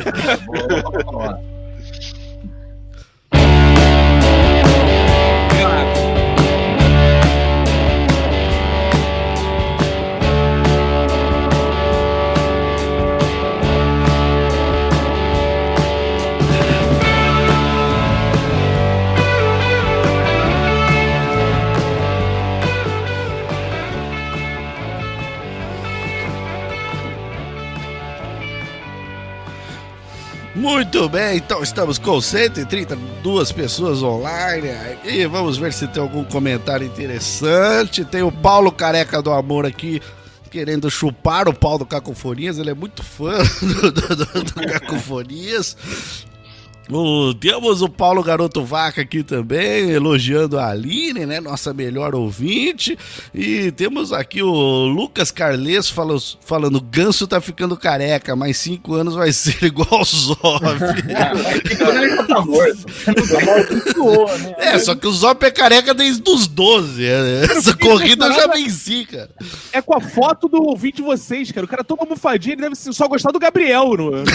[SPEAKER 1] Muito bem, então estamos com cento e trinta e duas pessoas online e vamos ver se tem algum comentário interessante. Tem o Paulo Careca do Amor aqui querendo chupar o pau do Cacofonias, ele é muito fã do, do, do, do Cacofonias. O, temos o Paulo Garoto Vaca aqui também, elogiando a Aline, né, nossa melhor ouvinte. E temos aqui o Lucas Carles falando, falando Ganso tá ficando careca, mais cinco anos vai ser igual o Zop.
[SPEAKER 4] Ele já tá morto.
[SPEAKER 1] É, só que o Zop é careca desde os doze. Essa corrida eu já venci, cara.
[SPEAKER 2] É com a foto do ouvinte de vocês, cara. O cara todo almofadinho, ele deve só gostar do Gabriel. Não, não...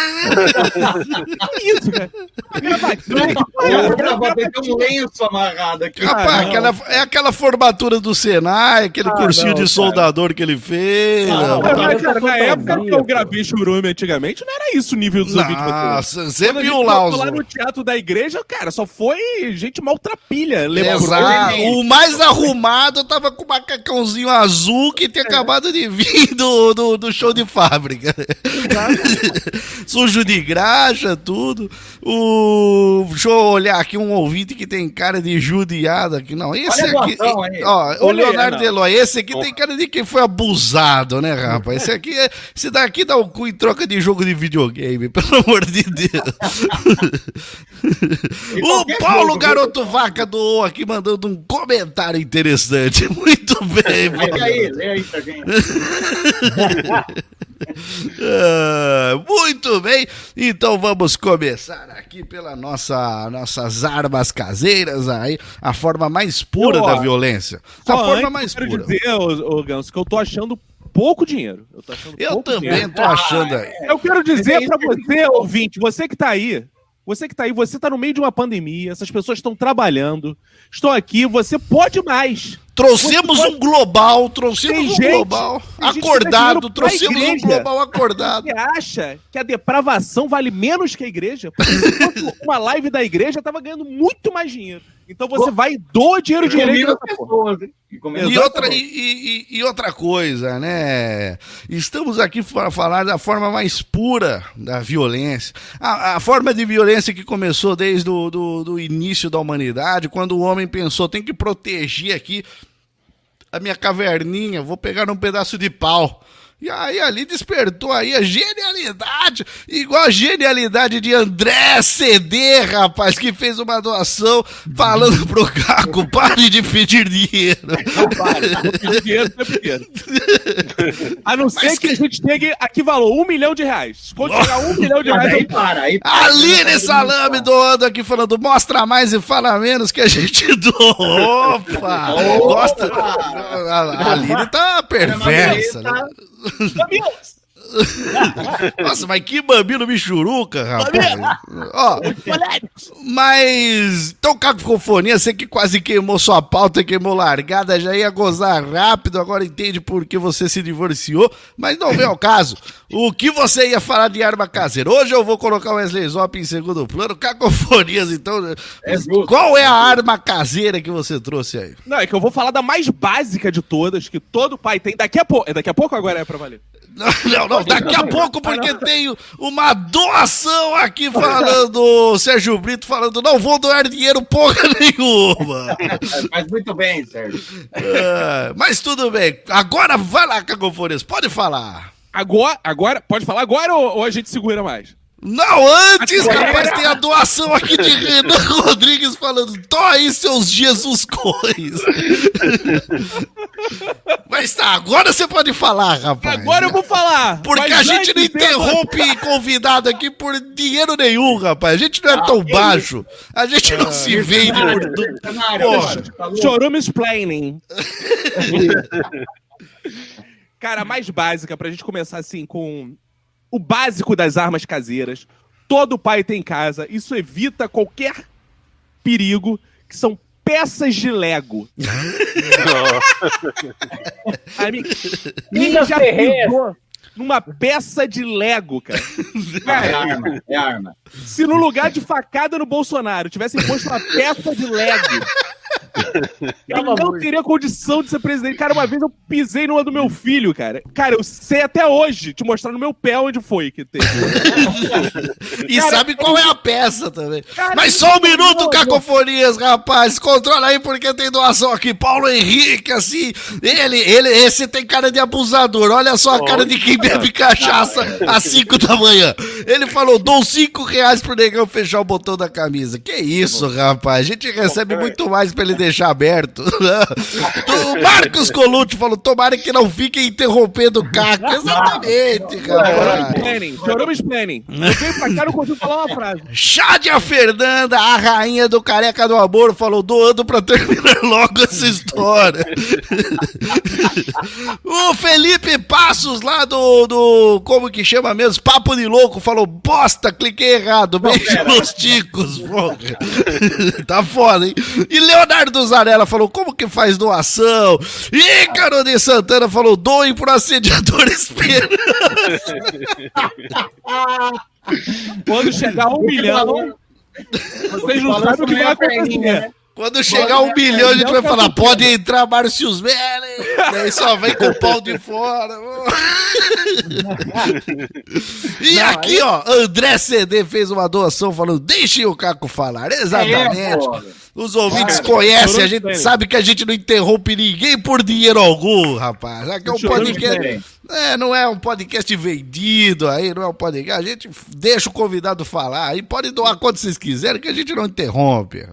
[SPEAKER 2] Que isso, cara?
[SPEAKER 4] Tem um lenço amarrado aqui.
[SPEAKER 1] Rapaz, aquela, é aquela formatura do Senai, aquele
[SPEAKER 5] Ah,
[SPEAKER 1] cursinho
[SPEAKER 5] não,
[SPEAKER 1] de
[SPEAKER 5] cara.
[SPEAKER 1] soldador que ele fez.
[SPEAKER 4] Não,
[SPEAKER 2] Mas,
[SPEAKER 5] Cara,
[SPEAKER 2] cara, na
[SPEAKER 5] fantasia,
[SPEAKER 2] época que eu gravei Churume antigamente, não era isso o nível dos ouvintes de vocês.
[SPEAKER 1] Nossa, você
[SPEAKER 2] Quando a
[SPEAKER 1] viu
[SPEAKER 2] gente
[SPEAKER 1] lá
[SPEAKER 2] botou
[SPEAKER 1] os...
[SPEAKER 2] lá no teatro da igreja, cara, só foi gente maltrapilha.
[SPEAKER 1] Exato. O mais arrumado tava com o macacãozinho azul que tinha acabado de vir do, do, do show de fábrica. Sujo de graxa, tudo. O... Deixa eu olhar aqui um ouvinte que tem cara de judiado aqui. Não, esse
[SPEAKER 4] Olha a
[SPEAKER 1] aqui.
[SPEAKER 4] voação aí.
[SPEAKER 1] Ó, o
[SPEAKER 2] Olha aí,
[SPEAKER 1] Leonardo
[SPEAKER 2] não.
[SPEAKER 1] Eloy, esse aqui tem cara de quem foi abusado, né, rapaz? Esse aqui, é- esse daqui dá o cu em troca de jogo de videogame, pelo amor de Deus.
[SPEAKER 4] E
[SPEAKER 1] O
[SPEAKER 4] qualquer
[SPEAKER 1] Paulo
[SPEAKER 4] jogo,
[SPEAKER 1] Garoto Vaca doou aqui mandando um comentário interessante. Muito bem,
[SPEAKER 4] Lê
[SPEAKER 1] Paulo.
[SPEAKER 4] aí, lê aí pra gente.
[SPEAKER 1] Ah, muito bem, então vamos começar aqui pela nossa nossas armas caseiras aí, a forma mais pura
[SPEAKER 2] Ó,
[SPEAKER 1] da violência. A
[SPEAKER 2] Só
[SPEAKER 1] forma
[SPEAKER 2] antes,
[SPEAKER 1] mais
[SPEAKER 2] eu quero
[SPEAKER 1] pura.
[SPEAKER 2] dizer, ô, ô, Ganso, que eu tô achando pouco dinheiro. Eu, tô achando
[SPEAKER 1] Eu
[SPEAKER 2] pouco
[SPEAKER 1] também
[SPEAKER 2] dinheiro.
[SPEAKER 1] tô achando aí.
[SPEAKER 2] Eu quero dizer
[SPEAKER 4] Mas
[SPEAKER 2] pra
[SPEAKER 4] é isso que
[SPEAKER 2] você, ouvinte, você que tá aí, você que tá aí, você tá no meio de uma pandemia, essas pessoas estão trabalhando, estão aqui, você pode mais.
[SPEAKER 1] Trouxemos
[SPEAKER 2] Você
[SPEAKER 1] um global, trouxemos
[SPEAKER 2] Tem
[SPEAKER 1] um
[SPEAKER 2] gente-
[SPEAKER 1] global
[SPEAKER 2] tem gente que dá
[SPEAKER 1] acordado,
[SPEAKER 2] dinheiro pra
[SPEAKER 1] trouxemos um
[SPEAKER 2] igreja.
[SPEAKER 1] global acordado.
[SPEAKER 2] Você acha que a depravação vale menos que a igreja? Porque se fosse uma live da igreja, tava ganhando muito mais dinheiro. Então você vai e doa dinheiro de direito
[SPEAKER 4] Comigo
[SPEAKER 2] nessa porra.
[SPEAKER 4] pessoas, hein? E comigo
[SPEAKER 1] E outra,
[SPEAKER 4] pessoas.
[SPEAKER 1] e, e- e outra coisa, né? Estamos aqui para falar da forma mais pura da violência. A, a forma de violência que começou desde o do, do início da humanidade, quando o homem pensou, tem que proteger aqui a minha caverninha, vou pegar um pedaço de pau. E aí ali despertou aí a genialidade, igual a genialidade de André C D, rapaz, que fez uma doação falando pro Caco, pare de pedir dinheiro.
[SPEAKER 2] Vou pedir dinheiro o tempo inteiro. A não ser
[SPEAKER 1] Mas
[SPEAKER 2] que
[SPEAKER 1] que-
[SPEAKER 2] a gente chegue aqui valor um milhão de reais. Quando chegar um milhão de
[SPEAKER 4] Mas
[SPEAKER 2] reais,
[SPEAKER 4] aí
[SPEAKER 2] eu...
[SPEAKER 4] para, aí para.
[SPEAKER 1] Aline Salame doando aqui, falando, mostra mais e fala menos que a gente doa. Opa! Gosta. A a Aline tá perversa.
[SPEAKER 4] Tá-
[SPEAKER 1] né?
[SPEAKER 2] Mamilos!
[SPEAKER 1] Nossa, mas que mamilo michuruca, rapaz. Ó, mas... Então, Cacofonia, você que quase queimou sua pauta, queimou largada, já ia gozar rápido, agora entende por que você se divorciou, mas não vem ao caso. O que você ia falar de arma caseira? Hoje eu vou colocar o Wesley Zop em segundo plano. Cacofonias, então...
[SPEAKER 4] É justo.
[SPEAKER 1] Qual é a arma caseira que você trouxe aí?
[SPEAKER 2] Não, é que eu vou falar da mais básica de todas, que todo pai tem. Daqui a pouco. Daqui a pouco agora é pra valer.
[SPEAKER 1] Não, não, não, daqui a pouco, porque tem uma doação aqui falando, Sérgio Brito falando, não vou doar dinheiro porra nenhuma.
[SPEAKER 4] Mas muito bem, Sérgio.
[SPEAKER 1] É, mas tudo bem, agora vai lá, Cacofonias, pode falar.
[SPEAKER 2] Agora, agora, pode falar agora ou, ou a gente segura mais?
[SPEAKER 1] Não, antes, rapaz, tem a doação aqui de Renan Rodrigues falando, tô aí seus Jesus Cois. Mas tá, agora você pode falar, rapaz.
[SPEAKER 2] Agora eu vou falar.
[SPEAKER 1] Porque a gente não interrompe convidado aqui por dinheiro nenhum, rapaz. A gente não é tão baixo. A gente não se vende por... Porra.
[SPEAKER 2] Chorume explaining. Cara, a mais básica, pra gente começar assim com... O básico das armas caseiras, todo pai tem em casa, isso evita qualquer perigo, que são peças de Lego. Amigo, quem já pisou numa peça de Lego, cara? Cara,
[SPEAKER 4] É arma, é arma.
[SPEAKER 2] se no lugar de facada no Bolsonaro tivessem posto uma peça de Lego, ele não teria condição de ser presidente. Cara, uma vez eu pisei numa do meu filho, cara. Cara, eu sei até hoje te mostrar no meu pé onde foi que teve.
[SPEAKER 1] E cara, sabe qual é a peça também.
[SPEAKER 2] Cara,
[SPEAKER 1] mas só um minuto, Cacofonias, rapaz. Controla aí porque tem doação aqui. Paulo Henrique, assim, ele, ele, esse tem cara de abusador. Olha só a cara de quem bebe cachaça às cinco da manhã. Ele falou, dou cinco reais pro negão fechar o botão da camisa. Que isso, rapaz. A gente recebe muito mais pra ele deixar aberto. O Marcos Colucci falou, tomara que não fiquem interrompendo o Caco. Exatamente, cara.
[SPEAKER 2] Choramos planning. Eu venho pra cá, não consigo falar uma frase.
[SPEAKER 1] Chádia Fernanda, a rainha do careca do amor, falou, doando pra terminar logo essa história. O Felipe Passos, lá do, do, como que chama mesmo? Papo de Louco, falou, bosta, cliquei errado, beijo nos ticos. Tá foda, hein? E Leonardo Zarella falou, como que faz doação? Ícaro de Santana falou, doem pro assediador esperando.
[SPEAKER 2] Quando chegar um milhão, vocês não sabem o que vai acontecer.
[SPEAKER 1] Quando chegar um milhão, a gente vai falar, pode entrar Márcios Mellen, daí só vem com o pau de fora. E aqui, ó, André C D fez uma doação falando, deixem o Caco falar. Exatamente. Os ouvintes conhecem, a gente sabe que a gente não interrompe ninguém por dinheiro algum, rapaz. Aqui é um podcast... É, não é um podcast vendido aí, não é um podcast... A gente deixa o convidado falar, aí pode doar quando vocês quiserem, que a gente não interrompe.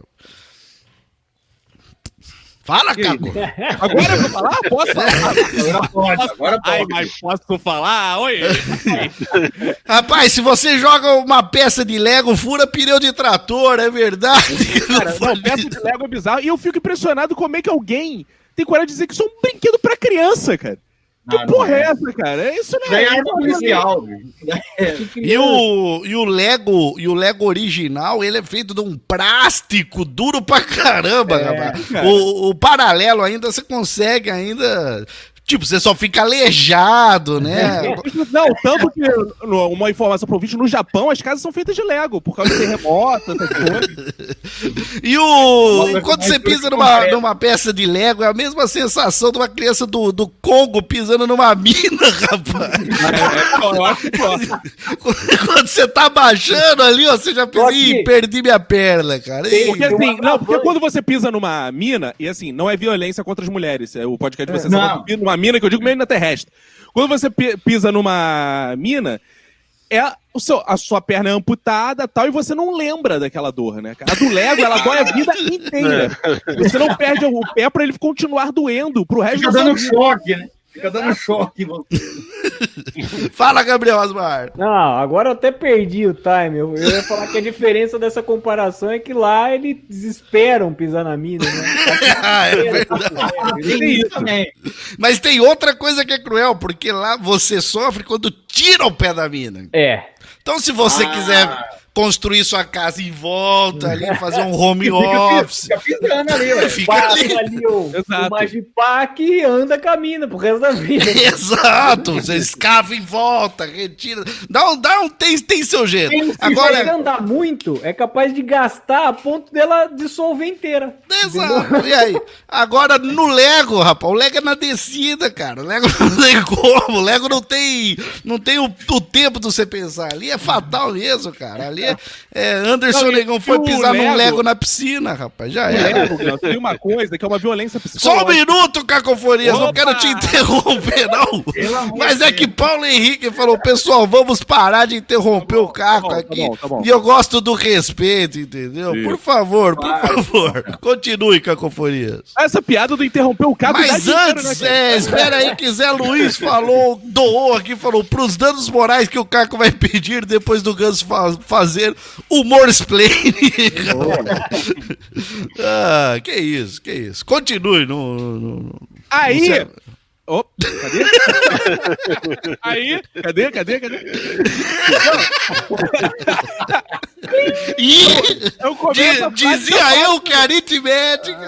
[SPEAKER 1] Fala, Caco.
[SPEAKER 2] Agora eu vou falar? Posso falar?
[SPEAKER 4] Agora pode, agora pode.
[SPEAKER 2] Ai, mas posso falar? Oi.
[SPEAKER 1] Rapaz, se você joga uma peça de Lego, fura pneu de trator, é verdade.
[SPEAKER 2] Cara, não, peça de Lego é bizarro. E eu fico impressionado como é que alguém tem coragem de dizer que isso é um brinquedo pra criança, cara. Que
[SPEAKER 4] Ah,
[SPEAKER 2] porra
[SPEAKER 4] não.
[SPEAKER 2] é essa, cara? Isso não
[SPEAKER 4] Daí
[SPEAKER 2] é...
[SPEAKER 4] é arma policial.
[SPEAKER 1] E o, e o Lego, e o Lego original, ele é feito de um plástico duro pra caramba, rapaz.
[SPEAKER 2] cara.
[SPEAKER 1] O, o paralelo ainda você consegue ainda, tipo, você só fica aleijado, né?
[SPEAKER 2] Não, tanto que, no- uma informação pro ouvinte, no Japão as casas são feitas de Lego, por causa de terremoto, essas coisas.
[SPEAKER 1] E o
[SPEAKER 4] Uma
[SPEAKER 1] e quando
[SPEAKER 4] coisa
[SPEAKER 1] você
[SPEAKER 4] mais
[SPEAKER 1] pisa
[SPEAKER 4] dura que
[SPEAKER 1] numa,
[SPEAKER 4] concreto.
[SPEAKER 1] numa peça de Lego, é a mesma sensação de uma criança do, do Congo pisando numa mina, rapaz.
[SPEAKER 2] É, eu acho que pode.
[SPEAKER 1] Quando você tá baixando ali, ó, você já pensa,
[SPEAKER 5] Só que-
[SPEAKER 1] ih, perdi minha perna, cara. Ih,
[SPEAKER 2] Porque assim,
[SPEAKER 5] uma
[SPEAKER 2] não, porque
[SPEAKER 5] agravante.
[SPEAKER 2] quando você pisa numa mina, e assim, não é violência contra as mulheres, é o podcast de você
[SPEAKER 4] Não.
[SPEAKER 2] sabe, pisa numa mina, que eu digo mina terrestre. Quando você pi- pisa numa mina, é o seu, a sua perna é amputada e tal, e você não lembra daquela dor, né? A do Lego, ela dói a vida inteira. Você não perde o pé pra ele continuar doendo pro resto
[SPEAKER 4] Fica
[SPEAKER 2] da sua
[SPEAKER 4] dando
[SPEAKER 2] vida.
[SPEAKER 4] choque, né? Fica dando choque. Você.
[SPEAKER 1] Fala, Gabriel Asmar.
[SPEAKER 5] Não, agora eu até perdi o time. Eu, eu ia falar que a diferença dessa comparação é que lá eles esperam pisar na mina, né?
[SPEAKER 1] Ah, é verdade.
[SPEAKER 4] Tem isso também.
[SPEAKER 1] Mas tem outra coisa que é cruel, porque lá você sofre quando tira o pé da mina.
[SPEAKER 5] É.
[SPEAKER 1] Então, se você
[SPEAKER 4] Ah.
[SPEAKER 1] quiser construir sua casa em volta ali, fazer um home
[SPEAKER 4] Fica,
[SPEAKER 1] office.
[SPEAKER 4] fica pisando ali, ué.
[SPEAKER 1] Fica
[SPEAKER 5] Passa
[SPEAKER 1] ali.
[SPEAKER 5] ali o,
[SPEAKER 2] Exato.
[SPEAKER 5] o Magipac e anda, camina pro resto da vida.
[SPEAKER 1] Exato, você escava em volta, retira. Dá um, dá um, tem, tem seu jeito.
[SPEAKER 5] Se ele
[SPEAKER 1] Agora,
[SPEAKER 5] andar muito, é capaz de gastar a ponto dela dissolver inteira.
[SPEAKER 1] exato. E aí? Agora no Lego, rapaz, o Lego é na descida, cara. O Lego não tem como. O Lego não tem, não tem o, o tempo de você pensar. Ali é fatal mesmo, cara. Ali é, é Anderson
[SPEAKER 2] Não, e-
[SPEAKER 1] Negão foi
[SPEAKER 2] e o
[SPEAKER 1] pisar num
[SPEAKER 2] Lego-
[SPEAKER 1] Lego na piscina, rapaz. Já é.
[SPEAKER 2] Lego, Ganso, tem uma coisa que é uma violência
[SPEAKER 1] Só um
[SPEAKER 2] psicológica.
[SPEAKER 1] minuto, Cacofonias, não
[SPEAKER 2] Opa!
[SPEAKER 1] quero te interromper, não.
[SPEAKER 4] Pelo amor
[SPEAKER 1] Mas
[SPEAKER 4] de
[SPEAKER 1] é que Paulo Henrique falou, pessoal, vamos parar de interromper o Caco
[SPEAKER 2] tá bom,
[SPEAKER 1] aqui.
[SPEAKER 2] tá bom, tá bom.
[SPEAKER 1] E eu gosto do respeito, entendeu?
[SPEAKER 2] Sim.
[SPEAKER 1] Por favor, por favor. Continue, Cacofonias.
[SPEAKER 2] Essa piada do interromper o Caco
[SPEAKER 1] Mas
[SPEAKER 2] dá dinheiro,
[SPEAKER 1] antes,
[SPEAKER 2] né, cara?
[SPEAKER 1] é, espera aí que Zé Luiz falou, doou aqui, falou, pros danos morais que o Caco vai pedir depois do Ganso fa- fazer humor explain. Ah, que isso, que isso. Continue no... no- no-
[SPEAKER 2] Aí.
[SPEAKER 1] Você-
[SPEAKER 2] Ô, cadê? Aí, cadê, cadê, cadê?
[SPEAKER 1] Ih,
[SPEAKER 2] Eu começo
[SPEAKER 1] di-
[SPEAKER 2] a frase-
[SPEAKER 1] dizia eu que a aritmética.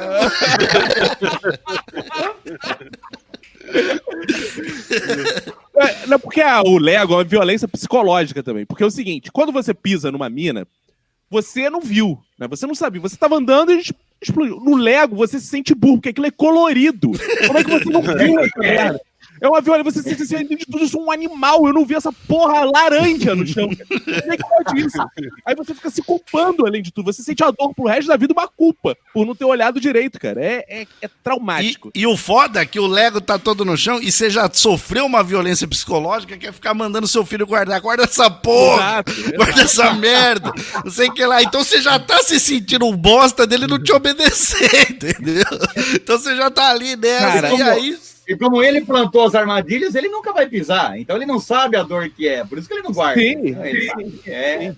[SPEAKER 2] É, não, porque a- o Lego é uma violência psicológica também. Porque é o seguinte, quando você pisa numa mina, você não viu, né? Você não sabia. Você tava andando e es- explodiu. No Lego, você se sente burro, porque aquilo é colorido. Como é que você não viu essa merda? É uma violência, você se sente além de tudo, eu sou um animal, eu não vi essa porra laranja no chão. Como é que pode isso? Aí você fica se culpando além de tudo. Você sente a dor pro resto da vida, uma culpa por não ter olhado direito, cara. É, é, é
[SPEAKER 1] E,
[SPEAKER 2] traumático.
[SPEAKER 1] e o foda é que o Lego tá todo no chão e você já sofreu uma violência psicológica, quer ficar mandando seu filho guardar. Guarda essa porra!
[SPEAKER 2] Exato.
[SPEAKER 1] Guarda essa merda! Não sei o que lá. Então você já tá se sentindo um bosta dele não te obedecer, entendeu? Então você já tá ali nessa.
[SPEAKER 2] Cara,
[SPEAKER 1] e
[SPEAKER 4] como-
[SPEAKER 1] aí.
[SPEAKER 4] E como ele plantou as armadilhas, ele nunca vai pisar. Então ele não sabe a dor que é. Por isso que ele não guarda.
[SPEAKER 2] Sim.
[SPEAKER 4] Ele sabe que é.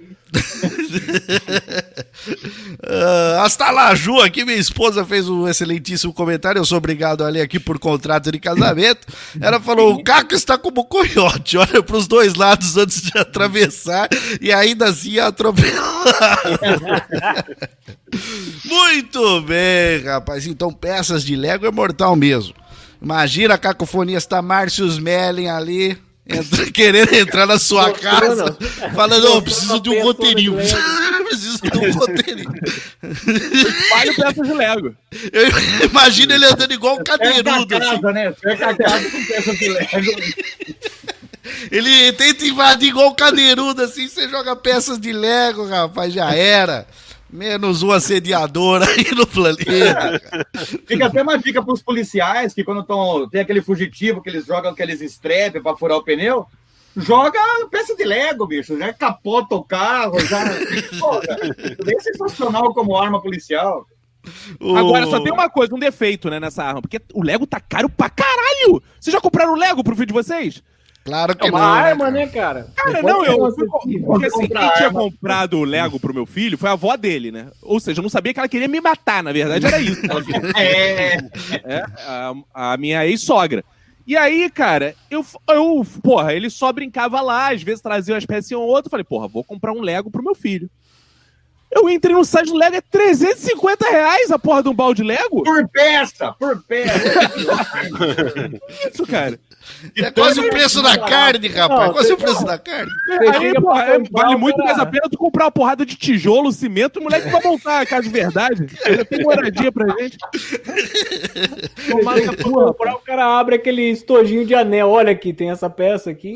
[SPEAKER 1] Uh, hasta lá, Ju, aqui minha esposa fez um excelentíssimo comentário. Eu sou obrigado a ler aqui por contrato de casamento. Ela falou: o Caco está como coiote, olha para os dois lados antes de atravessar e ainda assim atropelar. Muito bem, rapaz. Então, peças de Lego é mortal mesmo. Imagina a cacofonia, está Márcio Smelling ali. Entra- querendo entrar na sua casa, falando, oh, preciso de um roteirinho. Preciso de um roteirinho.
[SPEAKER 2] Espalho peças de Lego.
[SPEAKER 1] Eu imagino ele andando igual um
[SPEAKER 4] Cerca a
[SPEAKER 1] cadeirudo. Assim.
[SPEAKER 4] casa, né? Cerca a casa com peças de Lego.
[SPEAKER 1] Ele tenta invadir igual um cadeirudo, assim, você joga peças de Lego, rapaz, já era. Menos um assediador aí no planeta.
[SPEAKER 4] Fica até uma dica para os policiais que quando tão, tem aquele fugitivo que eles jogam aqueles strep para furar o pneu, joga peça de Lego, bicho. Já capota o carro, já. Pô, é sensacional como arma policial.
[SPEAKER 1] O-
[SPEAKER 2] Agora, só tem uma coisa, um defeito, né, nessa arma. Porque o Lego tá caro pra caralho. Vocês já compraram o Lego pro filho de vocês?
[SPEAKER 1] Claro
[SPEAKER 5] É
[SPEAKER 1] que
[SPEAKER 5] uma
[SPEAKER 1] não. né,
[SPEAKER 5] arma,
[SPEAKER 1] cara?
[SPEAKER 5] né, cara?
[SPEAKER 2] Cara,
[SPEAKER 5] pode
[SPEAKER 2] não,
[SPEAKER 5] ser
[SPEAKER 2] eu
[SPEAKER 5] uma
[SPEAKER 2] fui,
[SPEAKER 5] assassina.
[SPEAKER 2] porque assim,
[SPEAKER 4] comprar
[SPEAKER 2] quem tinha
[SPEAKER 4] arma.
[SPEAKER 2] comprado o Lego pro meu filho foi a avó dele, né? Ou seja, eu não sabia que ela queria me matar, na verdade era isso. que ela queria.
[SPEAKER 4] É.
[SPEAKER 2] É, a, a minha ex-sogra. E aí, cara, eu, eu, porra, ele só brincava lá, às vezes trazia umas peças ou outra. Falei, porra, vou comprar um Lego pro meu filho. Eu entrei no site do Lego, é trezentos e cinquenta reais a porra de um balde Lego?
[SPEAKER 4] Por peça, por peça.
[SPEAKER 2] Que isso, cara?
[SPEAKER 1] É quase o preço da carne, rapaz.
[SPEAKER 5] Não,
[SPEAKER 1] Quase o
[SPEAKER 5] você-
[SPEAKER 1] preço da carne.
[SPEAKER 5] Você
[SPEAKER 2] Aí,
[SPEAKER 5] chega
[SPEAKER 2] porra,
[SPEAKER 5] pra
[SPEAKER 2] é,
[SPEAKER 5] comprar,
[SPEAKER 2] vale
[SPEAKER 5] o
[SPEAKER 2] muito
[SPEAKER 5] cara-
[SPEAKER 2] mais a pena tu comprar uma porrada de tijolo, cimento, o moleque vai montar a casa de verdade. Ainda tem moradia pra gente. Tomar
[SPEAKER 5] Você
[SPEAKER 2] na
[SPEAKER 5] chega pra
[SPEAKER 2] porra,
[SPEAKER 5] comprar, o cara abre aquele estojinho de anel. Olha aqui, tem essa peça aqui.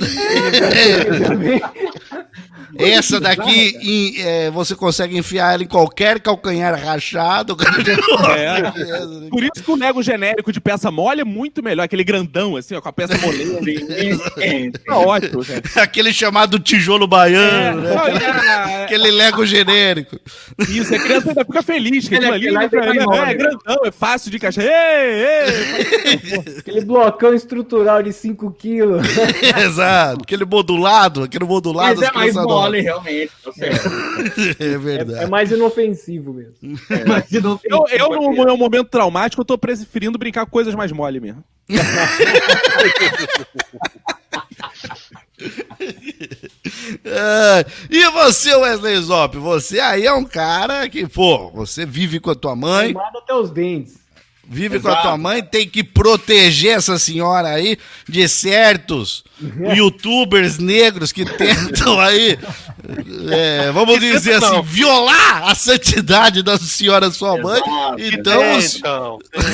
[SPEAKER 1] Essa daqui em- é, você consegue enfiar ela em qualquer calcanhar rachado.
[SPEAKER 2] É. Por isso que o Lego genérico de peça mole é muito melhor. Aquele grandão, assim, ó, com a peça molenda. Tá ótimo, cara.
[SPEAKER 1] Aquele chamado tijolo baiano, né?
[SPEAKER 2] Não, é-
[SPEAKER 1] Aquele Lego genérico.
[SPEAKER 2] Isso, a criança ainda fica feliz, que aquilo ali
[SPEAKER 4] Aquele lá
[SPEAKER 2] é,
[SPEAKER 4] tem mais
[SPEAKER 2] é,
[SPEAKER 4] nome.
[SPEAKER 2] é grandão, é fácil de encaixar. Ei, ei!
[SPEAKER 5] Aquele blocão estrutural de cinco quilos.
[SPEAKER 1] Exato. Aquele modulado, aquele modulado.
[SPEAKER 4] Mas é
[SPEAKER 1] as
[SPEAKER 4] mais
[SPEAKER 1] crianças
[SPEAKER 4] mole, realmente. Tá certo.
[SPEAKER 1] adoram. É
[SPEAKER 5] É,
[SPEAKER 1] verdade.
[SPEAKER 5] é mais inofensivo mesmo.
[SPEAKER 4] Mas não tem
[SPEAKER 2] Eu, eu
[SPEAKER 4] como
[SPEAKER 2] no
[SPEAKER 4] aqui.
[SPEAKER 2] meu momento traumático, eu tô preferindo brincar com coisas mais mole mesmo.
[SPEAKER 1] É, e você, Wesley Zop, você aí é um cara que, pô, você vive com a tua mãe.
[SPEAKER 5] Queimado até os dentes.
[SPEAKER 1] Vive
[SPEAKER 4] Exato.
[SPEAKER 1] com a tua mãe, tem que proteger essa senhora aí de certos youtubers negros que tentam aí, é, vamos dizer assim, violar a santidade da senhora sua mãe.
[SPEAKER 4] Exato.
[SPEAKER 1] Então,
[SPEAKER 3] É,
[SPEAKER 1] o,
[SPEAKER 3] então.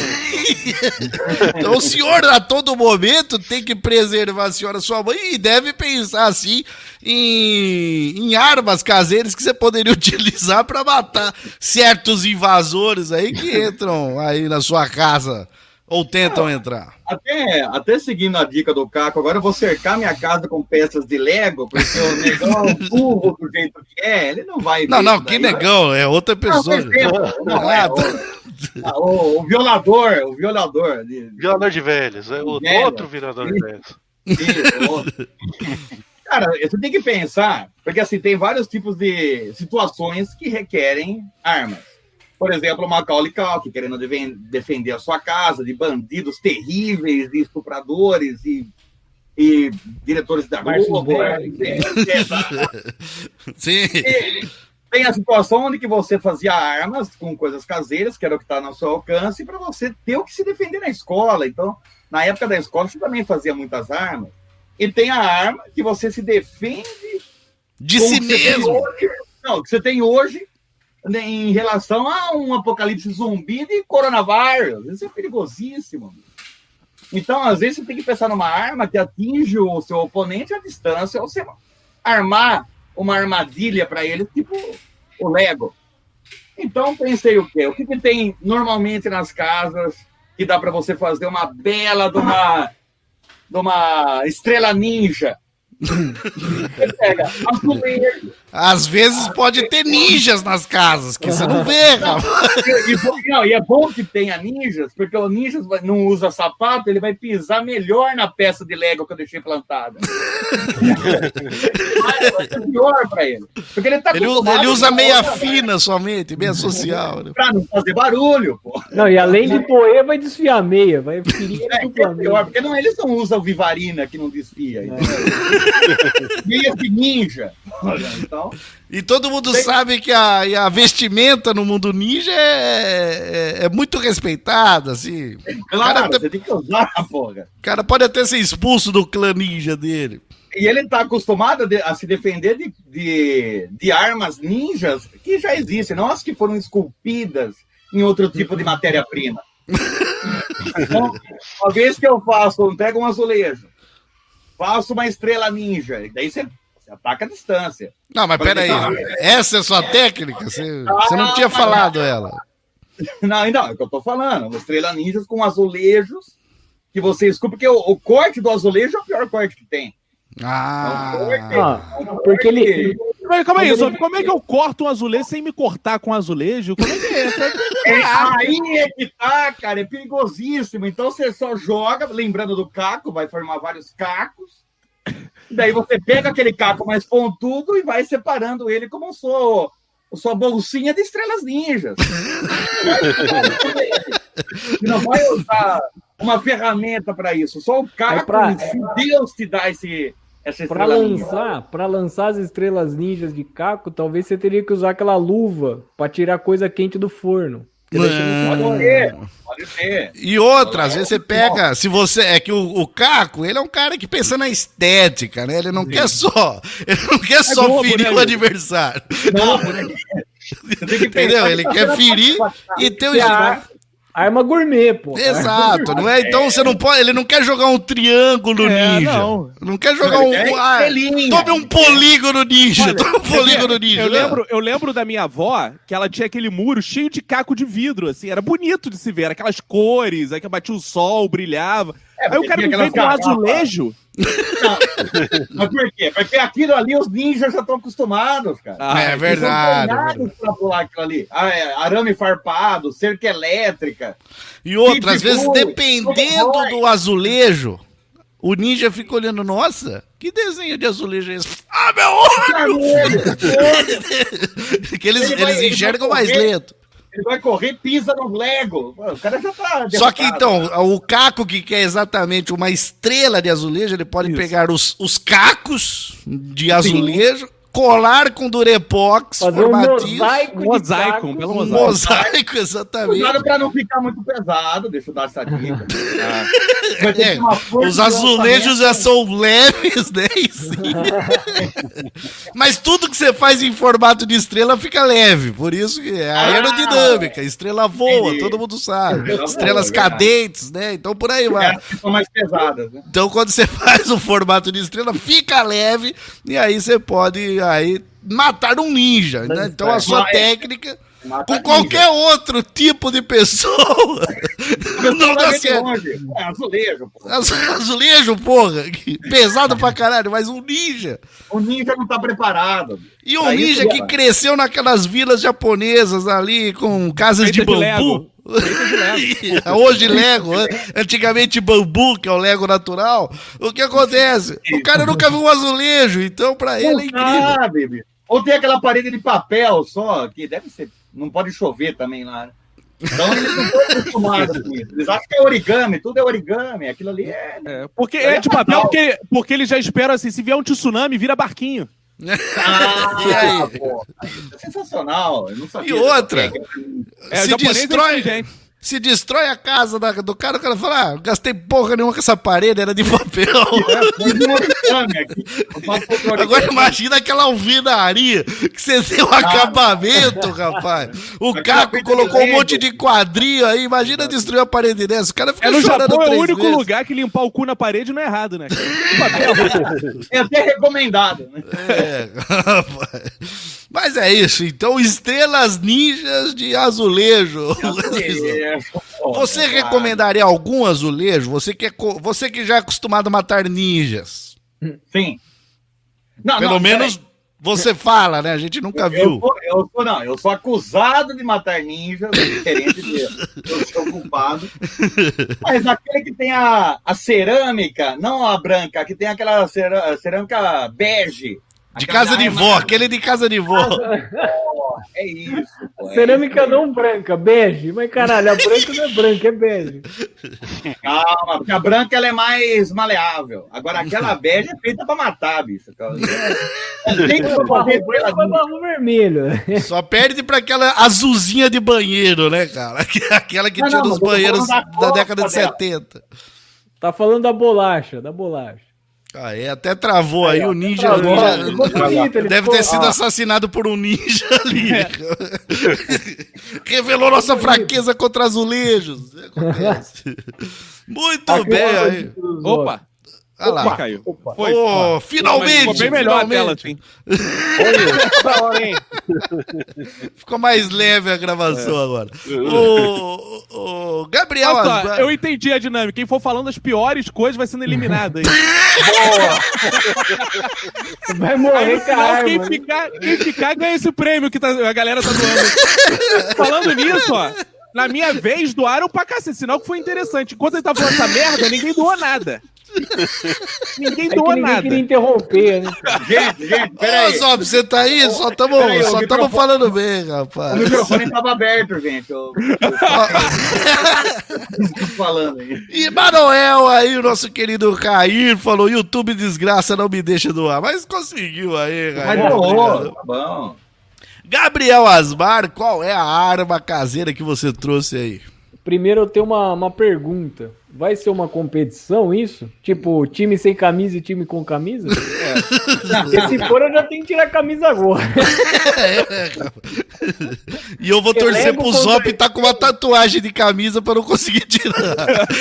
[SPEAKER 1] então o senhor a todo momento tem que preservar a senhora sua mãe e deve pensar assim em, em armas caseiras que você poderia utilizar para matar certos invasores aí que entram aí na sua casa ou tentam entrar.
[SPEAKER 4] Até, até seguindo a dica do Caco, agora eu vou cercar minha casa com peças de Lego, porque o negão burro do jeito que é, ele não vai...
[SPEAKER 1] Não,
[SPEAKER 4] ver
[SPEAKER 1] não,
[SPEAKER 4] isso
[SPEAKER 1] que
[SPEAKER 4] daí.
[SPEAKER 1] negão, é outra
[SPEAKER 4] Não,
[SPEAKER 1] pessoa.
[SPEAKER 4] perceba, não, é,
[SPEAKER 1] Ah, tá.
[SPEAKER 4] o, o, o violador, o violador. De,
[SPEAKER 3] Violador de velhos. É o
[SPEAKER 4] Velho.
[SPEAKER 3] outro violador de velhos.
[SPEAKER 4] Isso, outro. Cara, você tem que pensar, porque assim, tem vários tipos de situações que requerem armas. Por exemplo, o Macaulay Culkin querendo deven- defender a sua casa de bandidos terríveis, de estupradores e, e diretores da
[SPEAKER 5] Marcos
[SPEAKER 4] Globo.
[SPEAKER 5] Boy.
[SPEAKER 4] É, é,
[SPEAKER 1] Sim.
[SPEAKER 4] E tem a situação onde que você fazia armas com coisas caseiras, que era o que está no seu alcance, para você ter o que se defender na escola. Então, na época da escola, você também fazia muitas armas. E tem a arma que você se defende
[SPEAKER 1] De
[SPEAKER 4] com
[SPEAKER 1] si
[SPEAKER 4] o que você tem
[SPEAKER 1] mesmo.
[SPEAKER 4] hoje. Não, que você tem hoje em relação a um apocalipse zumbi de coronavírus. Isso é perigosíssimo. Então, às vezes, você tem que pensar numa arma que atinge o seu oponente à distância, ou você armar uma armadilha para ele, tipo o Lego. Então, pensei o quê? O que, que tem normalmente nas casas que dá para você fazer uma bela de uma, de uma estrela ninja? Você pega azulejo.
[SPEAKER 1] Às vezes pode ter ninjas nas casas, que você não vê, rapaz.
[SPEAKER 4] E, e, não, e é bom que tenha ninjas, porque o ninja vai- não usa sapato, ele vai pisar melhor na peça de Lego que eu deixei plantada. vai, vai ser pior pra ele. Porque ele tá
[SPEAKER 1] Ele, usa-
[SPEAKER 4] acostumado
[SPEAKER 1] ele usa
[SPEAKER 4] com
[SPEAKER 1] meia
[SPEAKER 4] outra,
[SPEAKER 1] fina somente, meia social. Né?
[SPEAKER 4] pra não fazer barulho, pô.
[SPEAKER 5] Não, e além de doer, vai desfiar a meia. Vai ferir
[SPEAKER 4] É,
[SPEAKER 5] ele
[SPEAKER 4] que é
[SPEAKER 5] duplamente.
[SPEAKER 4] pior, porque não, eles não usam Vivarina que não desfia. Meia de ninja. Então,
[SPEAKER 1] E todo mundo sabe que a, e a vestimenta no mundo ninja é, é, é muito respeitada, assim.
[SPEAKER 4] claro,
[SPEAKER 1] cara tá-
[SPEAKER 4] você tem que usar, porra.
[SPEAKER 1] O cara pode até ser expulso do clã ninja dele.
[SPEAKER 4] E ele está acostumado a, de- a se defender de, de, de armas ninjas que já existem, não as que foram esculpidas em outro tipo de matéria-prima. Então, uma vez que eu faço, eu pego um azulejo, faço uma estrela ninja, e daí você, você ataca a distância.
[SPEAKER 1] Não, mas peraí, essa é a sua técnica? Você, você não tinha falado ela.
[SPEAKER 4] Não, não, é o que eu tô falando. Uma estrela ninja com azulejos que você esculpe, porque o, o corte do azulejo é o pior corte que tem.
[SPEAKER 1] Ah,
[SPEAKER 5] Ah, porque ele,
[SPEAKER 2] Mas calma aí, Zop, como é que eu corto um azulejo sem me cortar com azulejo? Como é que é?
[SPEAKER 4] É, aí é que tá, cara, é perigosíssimo. Então você só joga, lembrando do caco, vai formar vários cacos. Daí você pega aquele caco mais pontudo e vai separando ele como sua, sua bolsinha de estrelas ninjas. Você não vai usar uma ferramenta para isso, só o caco,
[SPEAKER 5] É pra-
[SPEAKER 4] em si, Deus te dá esse, essa
[SPEAKER 5] pra
[SPEAKER 4] estrela ninja.
[SPEAKER 5] lançar, pra lançar as estrelas ninjas de caco, talvez você teria que usar aquela luva pra tirar coisa quente do forno. Porque daí você não
[SPEAKER 4] Pode
[SPEAKER 5] pode-
[SPEAKER 4] ser, pode ser.
[SPEAKER 1] E outra, às vezes você pega, se você, é que o, o Caco, ele é um cara que pensa na estética, né? Ele não quer só, ele não quer só
[SPEAKER 2] Globo,
[SPEAKER 1] ferir
[SPEAKER 2] né,
[SPEAKER 1] o
[SPEAKER 2] gente?
[SPEAKER 1] adversário.
[SPEAKER 4] Não, você tem que
[SPEAKER 1] Entendeu?
[SPEAKER 4] pensar
[SPEAKER 1] Ele
[SPEAKER 4] que
[SPEAKER 1] quer
[SPEAKER 4] você
[SPEAKER 1] ferir
[SPEAKER 4] vai-
[SPEAKER 1] e ter o
[SPEAKER 5] É a arma gourmet, pô.
[SPEAKER 1] Exato, não é? Então você não pode, ele não quer jogar um triângulo
[SPEAKER 2] É,
[SPEAKER 1] ninja.
[SPEAKER 2] não.
[SPEAKER 1] Não. quer jogar um,
[SPEAKER 4] Ele quer
[SPEAKER 1] ah,
[SPEAKER 4] estrelinha.
[SPEAKER 1] tome um polígono ninja,
[SPEAKER 2] Olha,
[SPEAKER 1] tome um polígono ninja.
[SPEAKER 2] Eu
[SPEAKER 1] né?
[SPEAKER 2] lembro, eu lembro da minha avó que ela tinha aquele muro cheio de caco de vidro, assim, era bonito de se ver, aquelas cores, aí que batia o sol, brilhava.
[SPEAKER 4] É,
[SPEAKER 2] Aí o
[SPEAKER 4] porque
[SPEAKER 2] cara
[SPEAKER 4] tinha
[SPEAKER 2] me veio com um
[SPEAKER 4] aquelas garrafas.
[SPEAKER 2] azulejo.
[SPEAKER 4] Mas por quê? Porque aquilo ali os ninjas já estão acostumados, cara.
[SPEAKER 2] Ah,
[SPEAKER 1] é
[SPEAKER 4] Eles
[SPEAKER 1] verdade.
[SPEAKER 4] são
[SPEAKER 1] é
[SPEAKER 4] treinados pra pular aquilo ali. Ah, é, arame farpado, cerca elétrica.
[SPEAKER 1] E outra, às vezes,
[SPEAKER 4] Pitbull,
[SPEAKER 1] dependendo
[SPEAKER 4] Cowboy.
[SPEAKER 1] do azulejo, o ninja fica olhando, nossa, que desenho de azulejo é esse? Ah, meu olho!
[SPEAKER 4] Caralho,
[SPEAKER 1] que eles,
[SPEAKER 4] Ele vai-
[SPEAKER 1] eles
[SPEAKER 4] ele
[SPEAKER 1] enxergam
[SPEAKER 4] vai
[SPEAKER 1] mais
[SPEAKER 4] correr.
[SPEAKER 1] lento.
[SPEAKER 4] Ele vai correr, pisa no Lego. O cara já tá...
[SPEAKER 1] Só que
[SPEAKER 4] derrotado.
[SPEAKER 1] então, o caco que quer exatamente uma estrela de azulejo, ele pode
[SPEAKER 2] Isso.
[SPEAKER 1] pegar os, os cacos de azulejo, colar com durepox,
[SPEAKER 5] Fazer um
[SPEAKER 1] formativo.
[SPEAKER 5] mosaico,
[SPEAKER 2] Mosaico,
[SPEAKER 5] de
[SPEAKER 2] pelo
[SPEAKER 1] Um
[SPEAKER 2] mosaico.
[SPEAKER 1] mosaico, exatamente.
[SPEAKER 4] Cuidado pra não ficar muito pesado, deixa eu dar essa dica. Vai ter que
[SPEAKER 1] É,
[SPEAKER 4] ter uma força
[SPEAKER 1] os
[SPEAKER 4] de
[SPEAKER 1] azulejos
[SPEAKER 4] lançamento.
[SPEAKER 1] já são leves, né? E sim. Mas tudo que você faz em formato de estrela fica leve. Por isso que é a aerodinâmica. Estrela voa,
[SPEAKER 4] Entendi.
[SPEAKER 1] todo mundo sabe.
[SPEAKER 4] Estrela
[SPEAKER 1] Estrelas
[SPEAKER 4] voa, é verdade.
[SPEAKER 1] cadentes, né? Então por aí vai.
[SPEAKER 4] As que são mais pesadas, né?
[SPEAKER 1] Então, quando você faz o formato de estrela, fica leve e aí você pode aí matar um ninja, né? Então, a sua
[SPEAKER 4] Mas-
[SPEAKER 1] técnica,
[SPEAKER 4] Mata
[SPEAKER 1] com
[SPEAKER 4] ninja.
[SPEAKER 1] qualquer outro tipo de pessoa, não
[SPEAKER 4] Vai
[SPEAKER 1] dá
[SPEAKER 4] ver de
[SPEAKER 1] certo.
[SPEAKER 4] longe. É azulejo, pô.
[SPEAKER 1] Az- Azulejo, porra, que pesado pra caralho, mas um ninja.
[SPEAKER 4] O ninja não tá preparado.
[SPEAKER 1] E um
[SPEAKER 4] Pra isso,
[SPEAKER 1] ninja que
[SPEAKER 4] cara.
[SPEAKER 1] cresceu naquelas vilas japonesas ali, com casas de
[SPEAKER 2] Feita de
[SPEAKER 1] bambu. Hoje Lego, né? Antigamente bambu, que é o Lego natural. O que acontece? O cara nunca viu um azulejo, então pra ele é
[SPEAKER 4] Não
[SPEAKER 1] incrível.
[SPEAKER 4] sabe, bicho. Ou tem aquela parede de papel só, que deve ser. Não pode chover também lá, né? Então eles não estão acostumados com isso. Eles acham que é origami, tudo é origami. Aquilo ali é.
[SPEAKER 2] É, porque é de papel, porque, porque eles já esperam assim, se vier um tsunami, vira barquinho.
[SPEAKER 4] Ah,
[SPEAKER 1] E aí?
[SPEAKER 4] pô. É sensacional. Eu não sabia.
[SPEAKER 1] E outra?
[SPEAKER 2] É,
[SPEAKER 1] Se
[SPEAKER 2] o japonês
[SPEAKER 1] destrói-
[SPEAKER 2] é inteligente.
[SPEAKER 1] Se destrói a casa da- do cara, o cara fala, ah, gastei porra nenhuma com essa parede, era de papel.
[SPEAKER 4] Mas um origami aqui. Eu faço outro origami.
[SPEAKER 1] Agora imagina aquela alvenaria que você tem um acabamento, rapaz. O
[SPEAKER 4] Aquela
[SPEAKER 1] Caco
[SPEAKER 4] coisa
[SPEAKER 1] colocou
[SPEAKER 4] de
[SPEAKER 1] um
[SPEAKER 4] Lego.
[SPEAKER 1] monte de quadrinho aí, imagina destruir a parede dessa. O cara fica
[SPEAKER 2] É, no
[SPEAKER 1] chorando
[SPEAKER 2] Japão é o
[SPEAKER 1] três
[SPEAKER 2] único
[SPEAKER 1] vezes.
[SPEAKER 2] lugar que limpar o cu na parede não é errado, né?
[SPEAKER 4] É até recomendado, né?
[SPEAKER 1] É, rapaz. Mas é isso, então estrelas ninjas de azulejo.
[SPEAKER 4] É,
[SPEAKER 1] Você
[SPEAKER 4] é,
[SPEAKER 1] recomendaria algum azulejo? Você que, é co- você que já é acostumado a matar ninjas.
[SPEAKER 4] Sim. Não,
[SPEAKER 1] Pelo
[SPEAKER 4] não,
[SPEAKER 1] menos
[SPEAKER 4] peraí.
[SPEAKER 1] você fala, né? A gente nunca
[SPEAKER 4] Eu,
[SPEAKER 1] viu.
[SPEAKER 4] sou, eu, sou, não, eu sou acusado de matar ninjas, é diferente de eu sou culpado. Mas aquele que tem a, a cerâmica, não a branca, que tem aquela cerâ- cerâmica bege.
[SPEAKER 1] De
[SPEAKER 4] aquela
[SPEAKER 1] casa de
[SPEAKER 4] arma-
[SPEAKER 1] vó, aquele de casa de vó.
[SPEAKER 4] É isso. Pô, é
[SPEAKER 5] Cerâmica não branca, bege. Mas caralho, a branca não é branca, é bege.
[SPEAKER 4] isso. Calma, porque a branca ela é mais maleável. Agora aquela bege é feita pra matar, bicho. É, tem que
[SPEAKER 5] Barro
[SPEAKER 4] fazer
[SPEAKER 5] branco vai barro vermelho.
[SPEAKER 1] Só perde pra aquela azulzinha de banheiro, né, cara? Aquela que
[SPEAKER 4] Não,
[SPEAKER 1] tinha
[SPEAKER 4] não,
[SPEAKER 1] nos
[SPEAKER 4] mas eu tô
[SPEAKER 1] banheiros
[SPEAKER 4] falando da
[SPEAKER 1] da
[SPEAKER 4] copa
[SPEAKER 1] década de
[SPEAKER 4] dela.
[SPEAKER 1] setenta.
[SPEAKER 5] Tá falando da bolacha, da bolacha.
[SPEAKER 1] Ah, é, até travou aí, o ninja.
[SPEAKER 5] Travou,
[SPEAKER 1] o ninja-
[SPEAKER 5] ficou bonito, ele
[SPEAKER 1] deve
[SPEAKER 5] ficou-
[SPEAKER 1] ter sido
[SPEAKER 5] Ah,
[SPEAKER 1] assassinado por um ninja ali. Revelou nossa fraqueza contra azulejos. Acontece. Muito
[SPEAKER 5] aqui
[SPEAKER 1] bem
[SPEAKER 5] é o
[SPEAKER 1] aí.
[SPEAKER 5] dos
[SPEAKER 2] Opa,
[SPEAKER 1] Olha lá.
[SPEAKER 2] opa, caiu.
[SPEAKER 5] Opa.
[SPEAKER 2] Foi.
[SPEAKER 1] Ô, finalmente!
[SPEAKER 2] Ficou bem melhor a
[SPEAKER 1] finalmente.
[SPEAKER 2] tela, assim.
[SPEAKER 3] Da hora, hein?
[SPEAKER 1] Ficou mais leve a gravação agora. O, o- o Gabriel
[SPEAKER 2] Olha só,
[SPEAKER 1] Asbar-
[SPEAKER 2] eu entendi a dinâmica. Quem for falando as piores coisas vai sendo eliminado aí.
[SPEAKER 5] Vai
[SPEAKER 2] Aí
[SPEAKER 5] morrer
[SPEAKER 2] no
[SPEAKER 5] com a
[SPEAKER 2] final,
[SPEAKER 5] arma.
[SPEAKER 2] quem
[SPEAKER 5] né?
[SPEAKER 2] ficar, quem ficar ganha esse prêmio que tá- a galera tá doando. Falando nisso, ó. Na minha vez, doaram pra cacete. Sinal que foi interessante. Enquanto ele tava falando essa merda, ninguém doou nada. Ninguém
[SPEAKER 5] É que
[SPEAKER 2] doou
[SPEAKER 5] ninguém
[SPEAKER 2] nada.
[SPEAKER 5] queria interromper, né?
[SPEAKER 4] Gente, gente,
[SPEAKER 1] Ô,
[SPEAKER 4] peraí.
[SPEAKER 1] Zop, você tá aí? Só
[SPEAKER 4] Peraí, o
[SPEAKER 1] estamos só tamo
[SPEAKER 4] microfone-
[SPEAKER 1] falando bem,
[SPEAKER 4] O
[SPEAKER 1] rapaz.
[SPEAKER 4] microfone estava aberto, gente. Eu, eu, tô falando aí.
[SPEAKER 1] E Manoel aí, o nosso querido Cair, falou: YouTube desgraça, não me deixa doar. Mas conseguiu aí,
[SPEAKER 4] Mas
[SPEAKER 1] Cair.
[SPEAKER 4] doou, tá bom.
[SPEAKER 1] Gabriel Asmar, qual é a arma caseira que você trouxe aí?
[SPEAKER 5] Primeiro eu tenho uma, uma pergunta. Vai ser uma competição isso? Tipo, time sem camisa e time com camisa? Porque se for, eu já tenho que tirar a camisa agora.
[SPEAKER 1] E eu vou
[SPEAKER 5] Eu
[SPEAKER 1] torcer
[SPEAKER 5] levo
[SPEAKER 1] pro
[SPEAKER 5] contra-
[SPEAKER 1] Zop tá com uma tatuagem de camisa pra não conseguir tirar.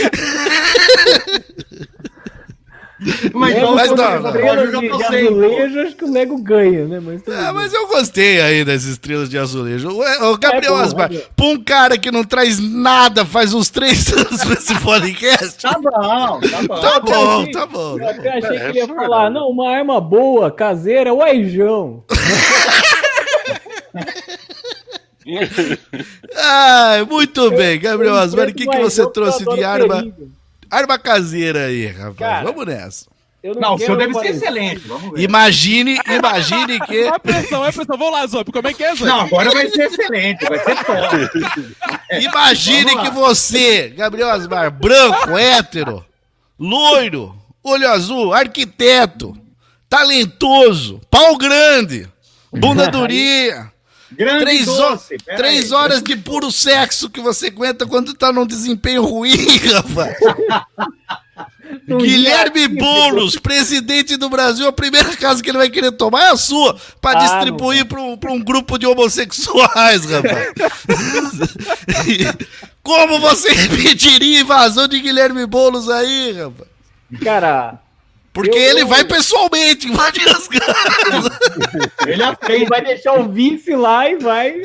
[SPEAKER 4] Mas,
[SPEAKER 5] Lego
[SPEAKER 1] mas
[SPEAKER 5] contra
[SPEAKER 1] não,
[SPEAKER 5] estrelas
[SPEAKER 4] não.
[SPEAKER 5] de,
[SPEAKER 4] Eu já
[SPEAKER 5] de
[SPEAKER 4] sei,
[SPEAKER 5] azulejo, acho que o Lego ganha, né? Mas, tudo
[SPEAKER 1] É,
[SPEAKER 5] bem.
[SPEAKER 1] mas eu gostei aí das estrelas de azulejo. O, o Gabriel
[SPEAKER 5] É bom,
[SPEAKER 1] Asmar,
[SPEAKER 5] é bom.
[SPEAKER 1] pra um cara que não traz nada faz uns três anos pra esse podcast.
[SPEAKER 4] tá bom, tá bom.
[SPEAKER 1] Tá
[SPEAKER 5] até
[SPEAKER 1] bom,
[SPEAKER 5] achei-
[SPEAKER 1] tá bom.
[SPEAKER 5] Eu até achei
[SPEAKER 3] É,
[SPEAKER 5] que ele ia
[SPEAKER 3] isso é
[SPEAKER 5] falar,
[SPEAKER 3] verdade.
[SPEAKER 5] não, uma arma boa, caseira, o Aijão.
[SPEAKER 1] Ai, muito bem, Gabriel Asmar. O que, que você
[SPEAKER 5] Aijão,
[SPEAKER 1] trouxe
[SPEAKER 5] eu
[SPEAKER 1] de
[SPEAKER 5] adoro
[SPEAKER 1] arma,
[SPEAKER 5] perigo.
[SPEAKER 1] arma caseira aí, rapaz?
[SPEAKER 5] Cara,
[SPEAKER 1] Vamos nessa.
[SPEAKER 5] eu não,
[SPEAKER 4] Não, o
[SPEAKER 5] quero
[SPEAKER 4] seu deve ser
[SPEAKER 5] parecer-
[SPEAKER 4] excelente. Vamos ver.
[SPEAKER 1] Imagine, imagine que...
[SPEAKER 2] Olha a pressão, olha a pressão. Vamos lá, Zop. Como é que é, Zop?
[SPEAKER 4] Não, agora vai ser excelente, vai ser top.
[SPEAKER 1] Imagine
[SPEAKER 4] Vamos lá.
[SPEAKER 1] que você, Gabriel Asmar, branco, hétero, loiro, olho azul, arquiteto, talentoso, pau grande, bunda durinha,
[SPEAKER 4] Grande
[SPEAKER 1] três, ho-
[SPEAKER 4] doce. pera
[SPEAKER 1] três
[SPEAKER 4] aí.
[SPEAKER 1] horas de puro sexo que você aguenta quando tá num desempenho ruim, rapaz.
[SPEAKER 5] Um
[SPEAKER 1] Guilherme
[SPEAKER 5] dia-
[SPEAKER 1] Boulos, presidente do Brasil, a primeira casa que ele vai querer tomar é a sua, pra
[SPEAKER 5] Ah,
[SPEAKER 1] distribuir pra um, pra um grupo de homossexuais, rapaz. Como você impediria a invasão de Guilherme Boulos aí, rapaz?
[SPEAKER 5] Cara,
[SPEAKER 1] Porque
[SPEAKER 5] Eu-
[SPEAKER 1] ele
[SPEAKER 5] eu-
[SPEAKER 1] vai pessoalmente invadir as casas.
[SPEAKER 4] Ele
[SPEAKER 5] ele
[SPEAKER 4] aprende.
[SPEAKER 5] vai deixar o vice lá e vai.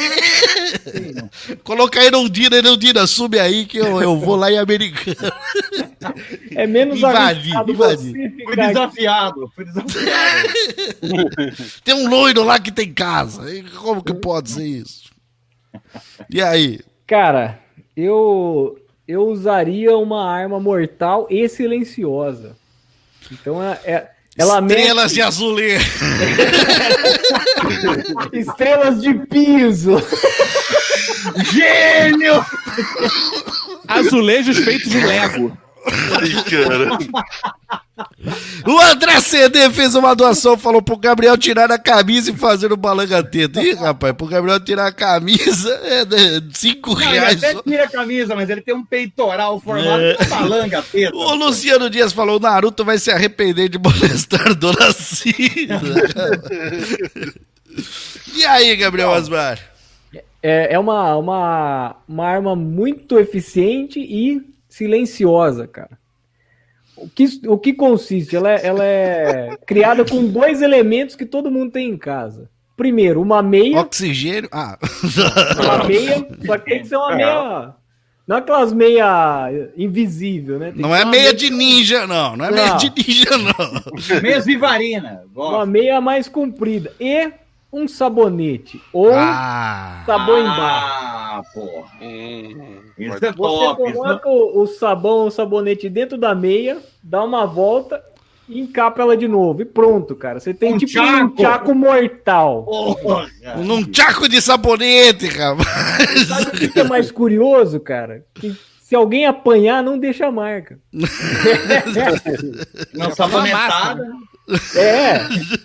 [SPEAKER 1] Colocar Erundina, Erundina, sube aí que eu, eu vou lá em Americana.
[SPEAKER 5] É menos
[SPEAKER 1] Invadir,
[SPEAKER 5] arriscado
[SPEAKER 1] invadir.
[SPEAKER 5] você
[SPEAKER 4] Fui
[SPEAKER 5] ficar.
[SPEAKER 4] desafiado. Fui desafiado.
[SPEAKER 1] Tem um loiro lá que tem casa. E como que pode ser isso? E aí?
[SPEAKER 5] Cara, eu eu usaria uma arma mortal e silenciosa. Então é, é- ela
[SPEAKER 1] Estrelas
[SPEAKER 5] mexe
[SPEAKER 1] de azulejo.
[SPEAKER 5] estrelas de piso.
[SPEAKER 4] Gênio!
[SPEAKER 2] Azulejos feitos de Lego.
[SPEAKER 3] Ai, cara.
[SPEAKER 1] O André C D fez uma doação, falou pro Gabriel tirar a camisa e fazer o balanga-teta. Ih, rapaz, pro Gabriel tirar a camisa é de cinco
[SPEAKER 4] Não, ele
[SPEAKER 1] reais.
[SPEAKER 4] até
[SPEAKER 1] só.
[SPEAKER 4] tira a camisa, mas ele tem um peitoral formado
[SPEAKER 1] É.
[SPEAKER 4] com balanga teta.
[SPEAKER 1] O Luciano Dias falou: o Naruto vai se arrepender de molestar Dona Cida. E aí, Gabriel Asmar?
[SPEAKER 5] É, é uma, uma, uma arma muito eficiente e silenciosa, cara. O que, o que consiste? Ela é, ela é criada com dois elementos que todo mundo tem em casa. Primeiro, uma meia.
[SPEAKER 1] Oxigênio. Ah.
[SPEAKER 5] Uma meia, só que tem que ser uma meia. Não aquelas meia invisível, né? Tem
[SPEAKER 1] Não
[SPEAKER 5] que
[SPEAKER 1] é
[SPEAKER 5] ser uma
[SPEAKER 1] meia de ninja, não. Não é meia
[SPEAKER 5] Não.
[SPEAKER 1] de ninja, não.
[SPEAKER 4] Meias Vivarina.
[SPEAKER 5] Uma
[SPEAKER 4] Gosto.
[SPEAKER 5] meia mais comprida. E um sabonete. Ou
[SPEAKER 1] Ah.
[SPEAKER 5] sabão em barra.
[SPEAKER 4] Ah, porra.
[SPEAKER 3] Hum,
[SPEAKER 4] Isso
[SPEAKER 3] vai-
[SPEAKER 4] é
[SPEAKER 5] Você
[SPEAKER 4] top. Isso
[SPEAKER 5] coloca o, o sabão, o sabonete dentro da meia, dá uma volta e encapa ela de novo. E pronto, cara. Você tem
[SPEAKER 4] Um
[SPEAKER 5] tipo
[SPEAKER 4] tchaco.
[SPEAKER 5] um tchaco mortal.
[SPEAKER 4] Porra.
[SPEAKER 1] Num tchaco de sabonete, rapaz.
[SPEAKER 5] Sabe o que que é mais curioso, cara? Que se alguém apanhar, não deixa marca.
[SPEAKER 4] Não sabonetada.
[SPEAKER 5] É,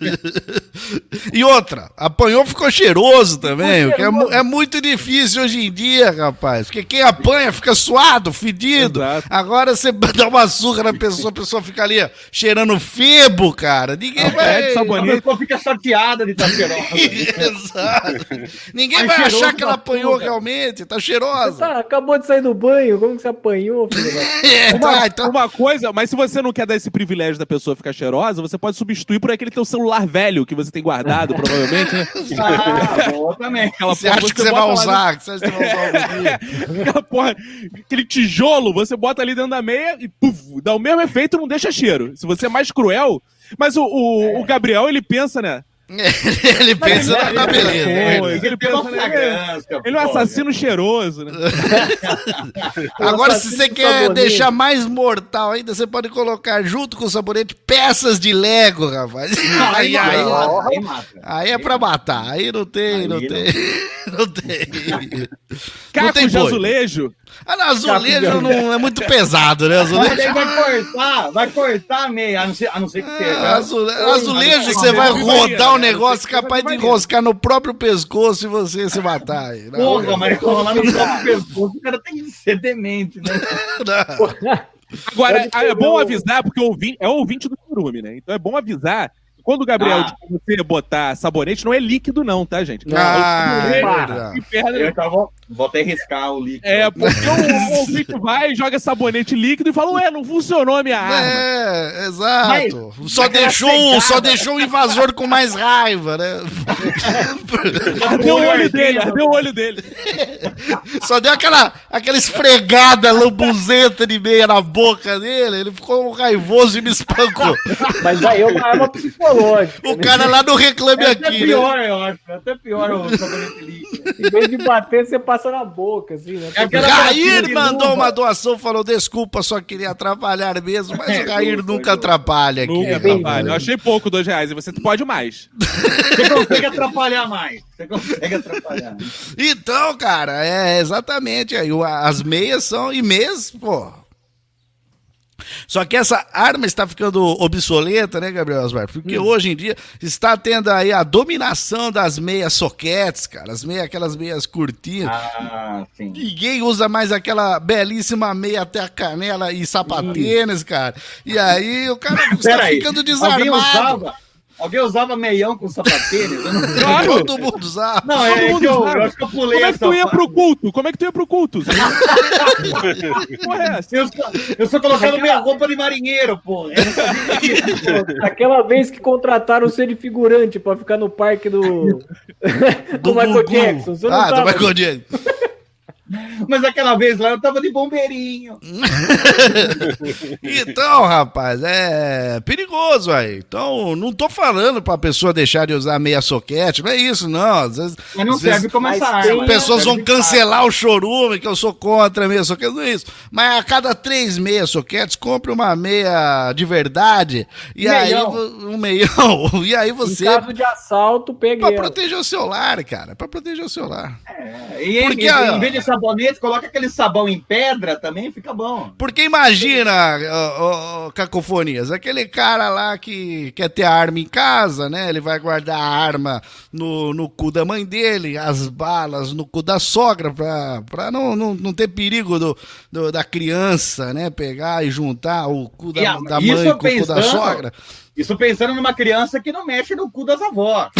[SPEAKER 1] E outra, apanhou, ficou cheiroso também.
[SPEAKER 5] Ficou
[SPEAKER 1] o que é, mu-
[SPEAKER 5] cheiroso.
[SPEAKER 1] é muito difícil hoje em dia, rapaz. Porque quem apanha fica suado, fedido.
[SPEAKER 2] Exato.
[SPEAKER 1] Agora você dá uma surra na pessoa, a pessoa fica ali ó, cheirando febo, cara. Ninguém vai.
[SPEAKER 2] pede
[SPEAKER 4] A
[SPEAKER 2] sabonete.
[SPEAKER 4] pessoa fica chateada de estar cheirosa.
[SPEAKER 1] Exato. Ninguém
[SPEAKER 4] Mas
[SPEAKER 1] vai
[SPEAKER 4] cheiroso
[SPEAKER 1] achar que ela
[SPEAKER 4] da
[SPEAKER 1] apanhou
[SPEAKER 4] porra.
[SPEAKER 1] realmente. Tá
[SPEAKER 5] você
[SPEAKER 1] cheirosa.
[SPEAKER 5] tá- acabou de sair do banho, como que você apanhou, filho da...
[SPEAKER 1] É,
[SPEAKER 2] Uma,
[SPEAKER 1] tá, então.
[SPEAKER 2] uma coisa, mas se você não quer dar esse privilégio da pessoa ficar cheirosa, você pode substituir por aquele teu celular velho que você tem guardado, provavelmente, né?
[SPEAKER 4] Ah, boa também.
[SPEAKER 2] Aquela
[SPEAKER 1] Você acha que você vai
[SPEAKER 2] bota lá
[SPEAKER 1] usar? Que você acha que você vai usar algum dia?
[SPEAKER 2] dentro- aquela porra, aquele tijolo, você bota ali dentro da meia e puf, dá o mesmo efeito e não deixa cheiro. Se você é mais cruel. Mas o, o, o Gabriel, ele pensa, né?
[SPEAKER 1] Ele pensa na na beleza. é
[SPEAKER 2] Pô,
[SPEAKER 1] verdade.
[SPEAKER 2] ele
[SPEAKER 4] Tem uma
[SPEAKER 2] pensa, né?
[SPEAKER 4] fragrância.
[SPEAKER 2] Ele é um
[SPEAKER 4] porra.
[SPEAKER 2] assassino cheiroso, né?
[SPEAKER 1] Agora, se
[SPEAKER 5] assassino
[SPEAKER 1] você
[SPEAKER 5] de
[SPEAKER 1] quer
[SPEAKER 5] sabonete.
[SPEAKER 1] deixar mais mortal ainda, você pode colocar junto com o sabonete peças de Lego, rapaz. Aí, aí,
[SPEAKER 4] Aí mata, aí mata.
[SPEAKER 1] aí é pra matar. Aí não tem,
[SPEAKER 4] Aí
[SPEAKER 1] não
[SPEAKER 4] não.
[SPEAKER 1] tem. Não tem. Não
[SPEAKER 2] Caco
[SPEAKER 1] tem
[SPEAKER 2] de
[SPEAKER 1] boi.
[SPEAKER 2] azulejo.
[SPEAKER 1] Ah, não, azulejo não é muito pesado, né?
[SPEAKER 4] Mas
[SPEAKER 1] Azulejo.
[SPEAKER 4] aí vai cortar, vai cortar a meia, a não ser, a não ser que seja.
[SPEAKER 1] Ah, azule- azulejo, você vai rodar o negócio capaz de enroscar no próprio pescoço e você se matar. Aí. Não,
[SPEAKER 4] Porra, mas rolar no próprio pescoço, o cara tem que ser demente, né?
[SPEAKER 1] não.
[SPEAKER 2] Agora,
[SPEAKER 5] Pode
[SPEAKER 2] é
[SPEAKER 5] ser
[SPEAKER 2] bom
[SPEAKER 5] o-
[SPEAKER 2] avisar, porque o ouvinte, é o ouvinte do Churume, né? Então é bom avisar. Quando o Gabriel
[SPEAKER 4] Ah.
[SPEAKER 2] diz pra você botar sabonete, não é líquido, não, tá, gente?
[SPEAKER 1] Ah, é
[SPEAKER 2] Não,
[SPEAKER 1] verdade.
[SPEAKER 2] que perna-
[SPEAKER 4] Eu então vou, vou até riscar o líquido.
[SPEAKER 2] É, porque o, o ouvinte vai, joga sabonete líquido e fala, ué, não funcionou a minha arma.
[SPEAKER 1] É, exato.
[SPEAKER 4] Mas,
[SPEAKER 1] só,
[SPEAKER 4] aquela
[SPEAKER 1] deixou,
[SPEAKER 4] pegada.
[SPEAKER 1] só deixou o invasor com mais raiva, né?
[SPEAKER 2] Ardeu o olho
[SPEAKER 4] Olho
[SPEAKER 2] dele,
[SPEAKER 4] ardendo.
[SPEAKER 2] ardeu o olho dele.
[SPEAKER 1] Só deu aquela, aquela esfregada lambuzenta de meia na boca dele. Ele ficou raivoso e me espancou.
[SPEAKER 5] Mas aí é uma arma psicológica. lógica.
[SPEAKER 1] O cara lá no Reclame
[SPEAKER 4] É
[SPEAKER 1] Aqui,
[SPEAKER 4] até
[SPEAKER 1] né?
[SPEAKER 4] pior, eu acho. É até pior o sabonete líquido.
[SPEAKER 5] Em vez de bater, você passa na boca, assim, né?
[SPEAKER 4] É aquela
[SPEAKER 1] Rair
[SPEAKER 4] garrafinha de
[SPEAKER 1] mandou
[SPEAKER 4] luva.
[SPEAKER 1] uma doação, falou, desculpa, só queria atrapalhar mesmo, mas
[SPEAKER 4] É,
[SPEAKER 1] o Rair
[SPEAKER 4] justo,
[SPEAKER 1] nunca
[SPEAKER 4] justo.
[SPEAKER 1] atrapalha aqui.
[SPEAKER 2] Nunca
[SPEAKER 5] É bem
[SPEAKER 2] atrapalha. Eu achei pouco dois reais e você pode mais.
[SPEAKER 4] Você consegue atrapalhar mais. Você consegue atrapalhar.
[SPEAKER 1] Então, cara, é exatamente. Aí o- as meias são. E meias, pô. Só que essa arma está ficando obsoleta, né, Gabriel Osmar? Porque
[SPEAKER 5] Hum.
[SPEAKER 1] hoje em dia está tendo aí a dominação das meias soquetes, cara. As meias, aquelas meias curtinhas.
[SPEAKER 4] Ah, sim.
[SPEAKER 1] Ninguém usa mais aquela belíssima meia até a canela e sapatênis, cara. E aí o cara está
[SPEAKER 4] Peraí,
[SPEAKER 1] ficando
[SPEAKER 4] alguém
[SPEAKER 1] desarmado.
[SPEAKER 4] usava, alguém usava meião com sapatênis? Eu não...
[SPEAKER 2] Claro.
[SPEAKER 1] Todo mundo usava.
[SPEAKER 4] Não,
[SPEAKER 2] Todo
[SPEAKER 4] é que
[SPEAKER 2] mundo
[SPEAKER 4] eu,
[SPEAKER 2] usava.
[SPEAKER 4] eu acho que eu pulei
[SPEAKER 2] Como é que
[SPEAKER 4] essa
[SPEAKER 2] tu ia
[SPEAKER 4] parte.
[SPEAKER 2] pro culto? Como é que tu ia pro culto? Porra, é essa?
[SPEAKER 4] Eu só, eu só colocava minha roupa de marinheiro, pô. Eu não sabia disso, pô.
[SPEAKER 5] Aquela vez que contrataram você de figurante pra ficar no parque do. do Michael
[SPEAKER 1] Gugu.
[SPEAKER 5] Jackson. Você não
[SPEAKER 1] Ah, do
[SPEAKER 5] tava?
[SPEAKER 1] Michael Jackson.
[SPEAKER 4] Mas aquela vez lá eu tava de bombeirinho.
[SPEAKER 1] Então, rapaz, é perigoso aí. Então, não tô falando pra pessoa deixar de usar meia soquete, não é isso, não. Às vezes,
[SPEAKER 4] Mas não
[SPEAKER 1] às vezes
[SPEAKER 4] serve como
[SPEAKER 5] mas
[SPEAKER 4] essa
[SPEAKER 5] tem-
[SPEAKER 4] arma.
[SPEAKER 1] as pessoas
[SPEAKER 4] né?
[SPEAKER 1] vão
[SPEAKER 4] Serve de
[SPEAKER 1] cancelar o chorume, que eu sou contra a meia soquete, não é isso. Mas a cada três meias soquetes, compre uma meia de verdade. E
[SPEAKER 4] Meião.
[SPEAKER 1] aí, vo- um meião. E aí
[SPEAKER 5] Em
[SPEAKER 1] você.
[SPEAKER 5] caso de assalto, pegue
[SPEAKER 1] Pra
[SPEAKER 5] ela.
[SPEAKER 1] proteger o celular, cara. Pra proteger o celular.
[SPEAKER 4] fato. E em,
[SPEAKER 1] Porque
[SPEAKER 4] em,
[SPEAKER 1] a-
[SPEAKER 4] em vez de sabonete, coloca aquele sabão em pedra também, fica bom.
[SPEAKER 1] Porque imagina, ó, ó, Cacofonias, aquele cara lá que quer ter a arma em casa, né? Ele vai guardar a arma no, no cu da mãe dele, as balas no cu da sogra, pra, pra não, não, não ter perigo do, do- da criança, né? Pegar e juntar o cu da,
[SPEAKER 4] E a-
[SPEAKER 1] da
[SPEAKER 4] isso
[SPEAKER 1] mãe com o cu da
[SPEAKER 4] pensando-
[SPEAKER 1] sogra.
[SPEAKER 4] Isso pensando numa criança que não mexe no cu das avós.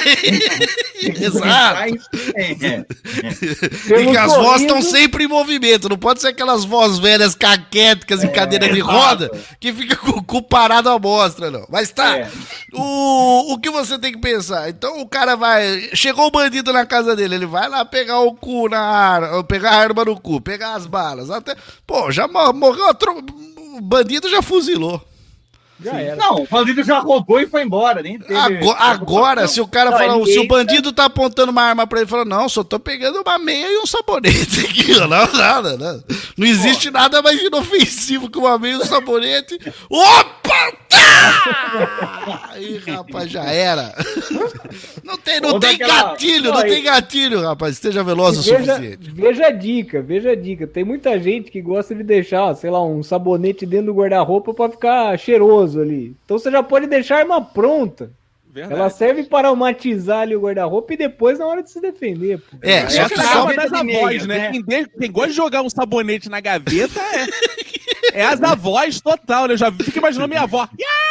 [SPEAKER 1] Exato.
[SPEAKER 4] É.
[SPEAKER 1] E que as vozes estão
[SPEAKER 5] corrido-
[SPEAKER 1] sempre em movimento. Não pode ser aquelas vozes velhas caquéticas em cadeira de
[SPEAKER 4] exato.
[SPEAKER 1] roda que fica com o cu parado à mostra, não. Mas tá.
[SPEAKER 4] É.
[SPEAKER 1] O, o que você tem que pensar? Então o cara vai. Chegou o bandido na casa dele, ele vai lá pegar o cu na arma, pegar a arma no cu, pegar as balas. Até. Pô, já mor- morreu. a tro- O bandido já fuzilou.
[SPEAKER 5] Já era.
[SPEAKER 4] Não, o bandido já roubou e foi embora. Nem teve
[SPEAKER 1] Agora, agora, se o cara
[SPEAKER 5] Não,
[SPEAKER 1] falar,
[SPEAKER 5] ninguém
[SPEAKER 1] se o
[SPEAKER 5] tá-
[SPEAKER 1] bandido tá apontando uma arma pra ele, fala, não, só tô pegando uma meia e um sabonete aqui, ó, não, nada, nada. Não existe nada mais inofensivo que uma meia e um sabonete. Opa! Tá! Aí, rapaz, já era. Não tem, não
[SPEAKER 4] Ou
[SPEAKER 1] tem
[SPEAKER 4] daquela-
[SPEAKER 1] gatilho, não
[SPEAKER 5] Não,
[SPEAKER 1] tem
[SPEAKER 5] e-
[SPEAKER 1] gatilho, rapaz. Esteja veloz o
[SPEAKER 5] Veja,
[SPEAKER 1] suficiente.
[SPEAKER 5] veja a dica, veja a dica. Tem muita gente que gosta de deixar, ó, sei lá, um sabonete dentro do guarda-roupa pra ficar cheiroso ali. Então você já pode deixar a arma pronta.
[SPEAKER 2] Verdade.
[SPEAKER 5] Ela serve para aromatizar ali o guarda-roupa e depois na hora de se defender. Pô.
[SPEAKER 1] É, só
[SPEAKER 2] Essa
[SPEAKER 1] que
[SPEAKER 2] é a
[SPEAKER 1] só.
[SPEAKER 2] arma das
[SPEAKER 4] de
[SPEAKER 2] avós,
[SPEAKER 4] meias,
[SPEAKER 2] né?
[SPEAKER 4] né?
[SPEAKER 2] Quem, de- quem gosta de jogar um sabonete na gaveta é, é as avós total, né? Eu já fico imaginando minha avó.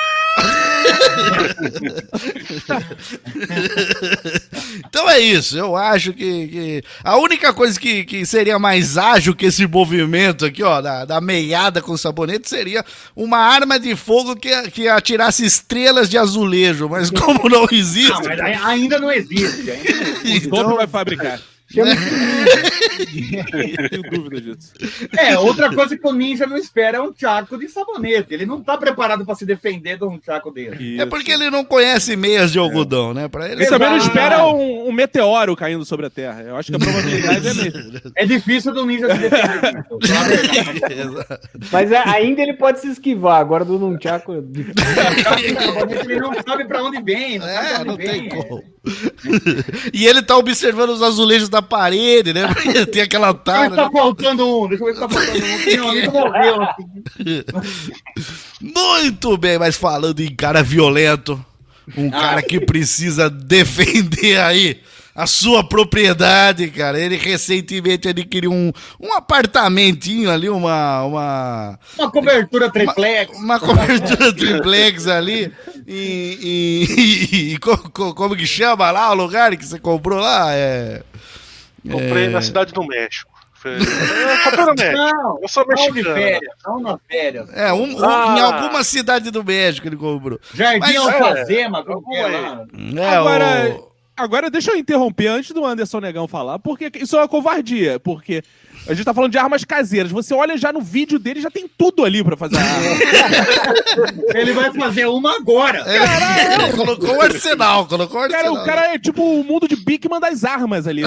[SPEAKER 1] Então é isso, eu acho que, que a única coisa que, que seria mais ágil que esse movimento aqui, ó, da, da meiada com sabonete, seria uma arma de fogo que, que atirasse estrelas de azulejo, mas como não existe,
[SPEAKER 4] Não, mas ai- ainda não existe. Ainda não existe.
[SPEAKER 2] O Dobro
[SPEAKER 1] então,
[SPEAKER 2] vai fabricar.
[SPEAKER 5] Chama
[SPEAKER 2] Não tenho dúvida disso.
[SPEAKER 4] É, outra coisa que o ninja não espera é um tchaco de sabonete. Ele não tá preparado pra se defender de um tchaco dele.
[SPEAKER 1] é porque ele não conhece meias de algodão, né? Pra ele
[SPEAKER 2] Ele também não
[SPEAKER 4] Exato.
[SPEAKER 2] espera um, um meteoro caindo sobre a Terra. Eu acho que a probabilidade é mesmo.
[SPEAKER 4] É difícil do ninja se defender disso. Fala a verdade.
[SPEAKER 5] Mas a- ainda ele pode se esquivar. Agora do Nunchaku.
[SPEAKER 4] Ele não sabe pra onde vem. Não sabe
[SPEAKER 1] É,
[SPEAKER 4] pra
[SPEAKER 1] não
[SPEAKER 4] onde
[SPEAKER 1] tem
[SPEAKER 4] vem.
[SPEAKER 1] como. E ele tá observando os azulejos da parede, né? Porque tem aquela
[SPEAKER 4] Deixa eu ver
[SPEAKER 1] tara.
[SPEAKER 4] se tá faltando um. Deixa eu ver se tá faltando um. Meu amigo morreu. Assim.
[SPEAKER 1] Muito bem, mas falando em cara violento, um cara que precisa defender aí a sua propriedade, cara. Ele recentemente adquiriu um, um apartamentinho ali, uma, uma,
[SPEAKER 4] Uma cobertura triplex.
[SPEAKER 1] uma cobertura triplex ali. E, e- e co- co- como que chama lá o lugar que você comprou lá? É,
[SPEAKER 3] Comprei
[SPEAKER 1] É.
[SPEAKER 3] na cidade do México. Foi- Eu comprei no México.
[SPEAKER 4] Não,
[SPEAKER 3] Eu sou
[SPEAKER 4] não de
[SPEAKER 3] mexicano.
[SPEAKER 4] férias. Não nas férias.
[SPEAKER 1] é um, um-
[SPEAKER 3] Ah.
[SPEAKER 1] em alguma cidade do México ele comprou.
[SPEAKER 4] Jardim
[SPEAKER 1] Mas-
[SPEAKER 4] Alfazema, como que é lá?
[SPEAKER 1] É,
[SPEAKER 2] Agora,
[SPEAKER 1] o-
[SPEAKER 2] Agora deixa eu interromper antes do Anderson Negão falar, porque isso é uma covardia, porque a gente tá falando de armas caseiras. Você olha já no vídeo dele, já tem tudo ali pra fazer a arma.
[SPEAKER 4] Ele vai fazer uma agora.
[SPEAKER 1] Ele, ele colocou o arsenal, colocou o arsenal.
[SPEAKER 2] Cara, o cara é tipo o mundo de Bigman das armas ali.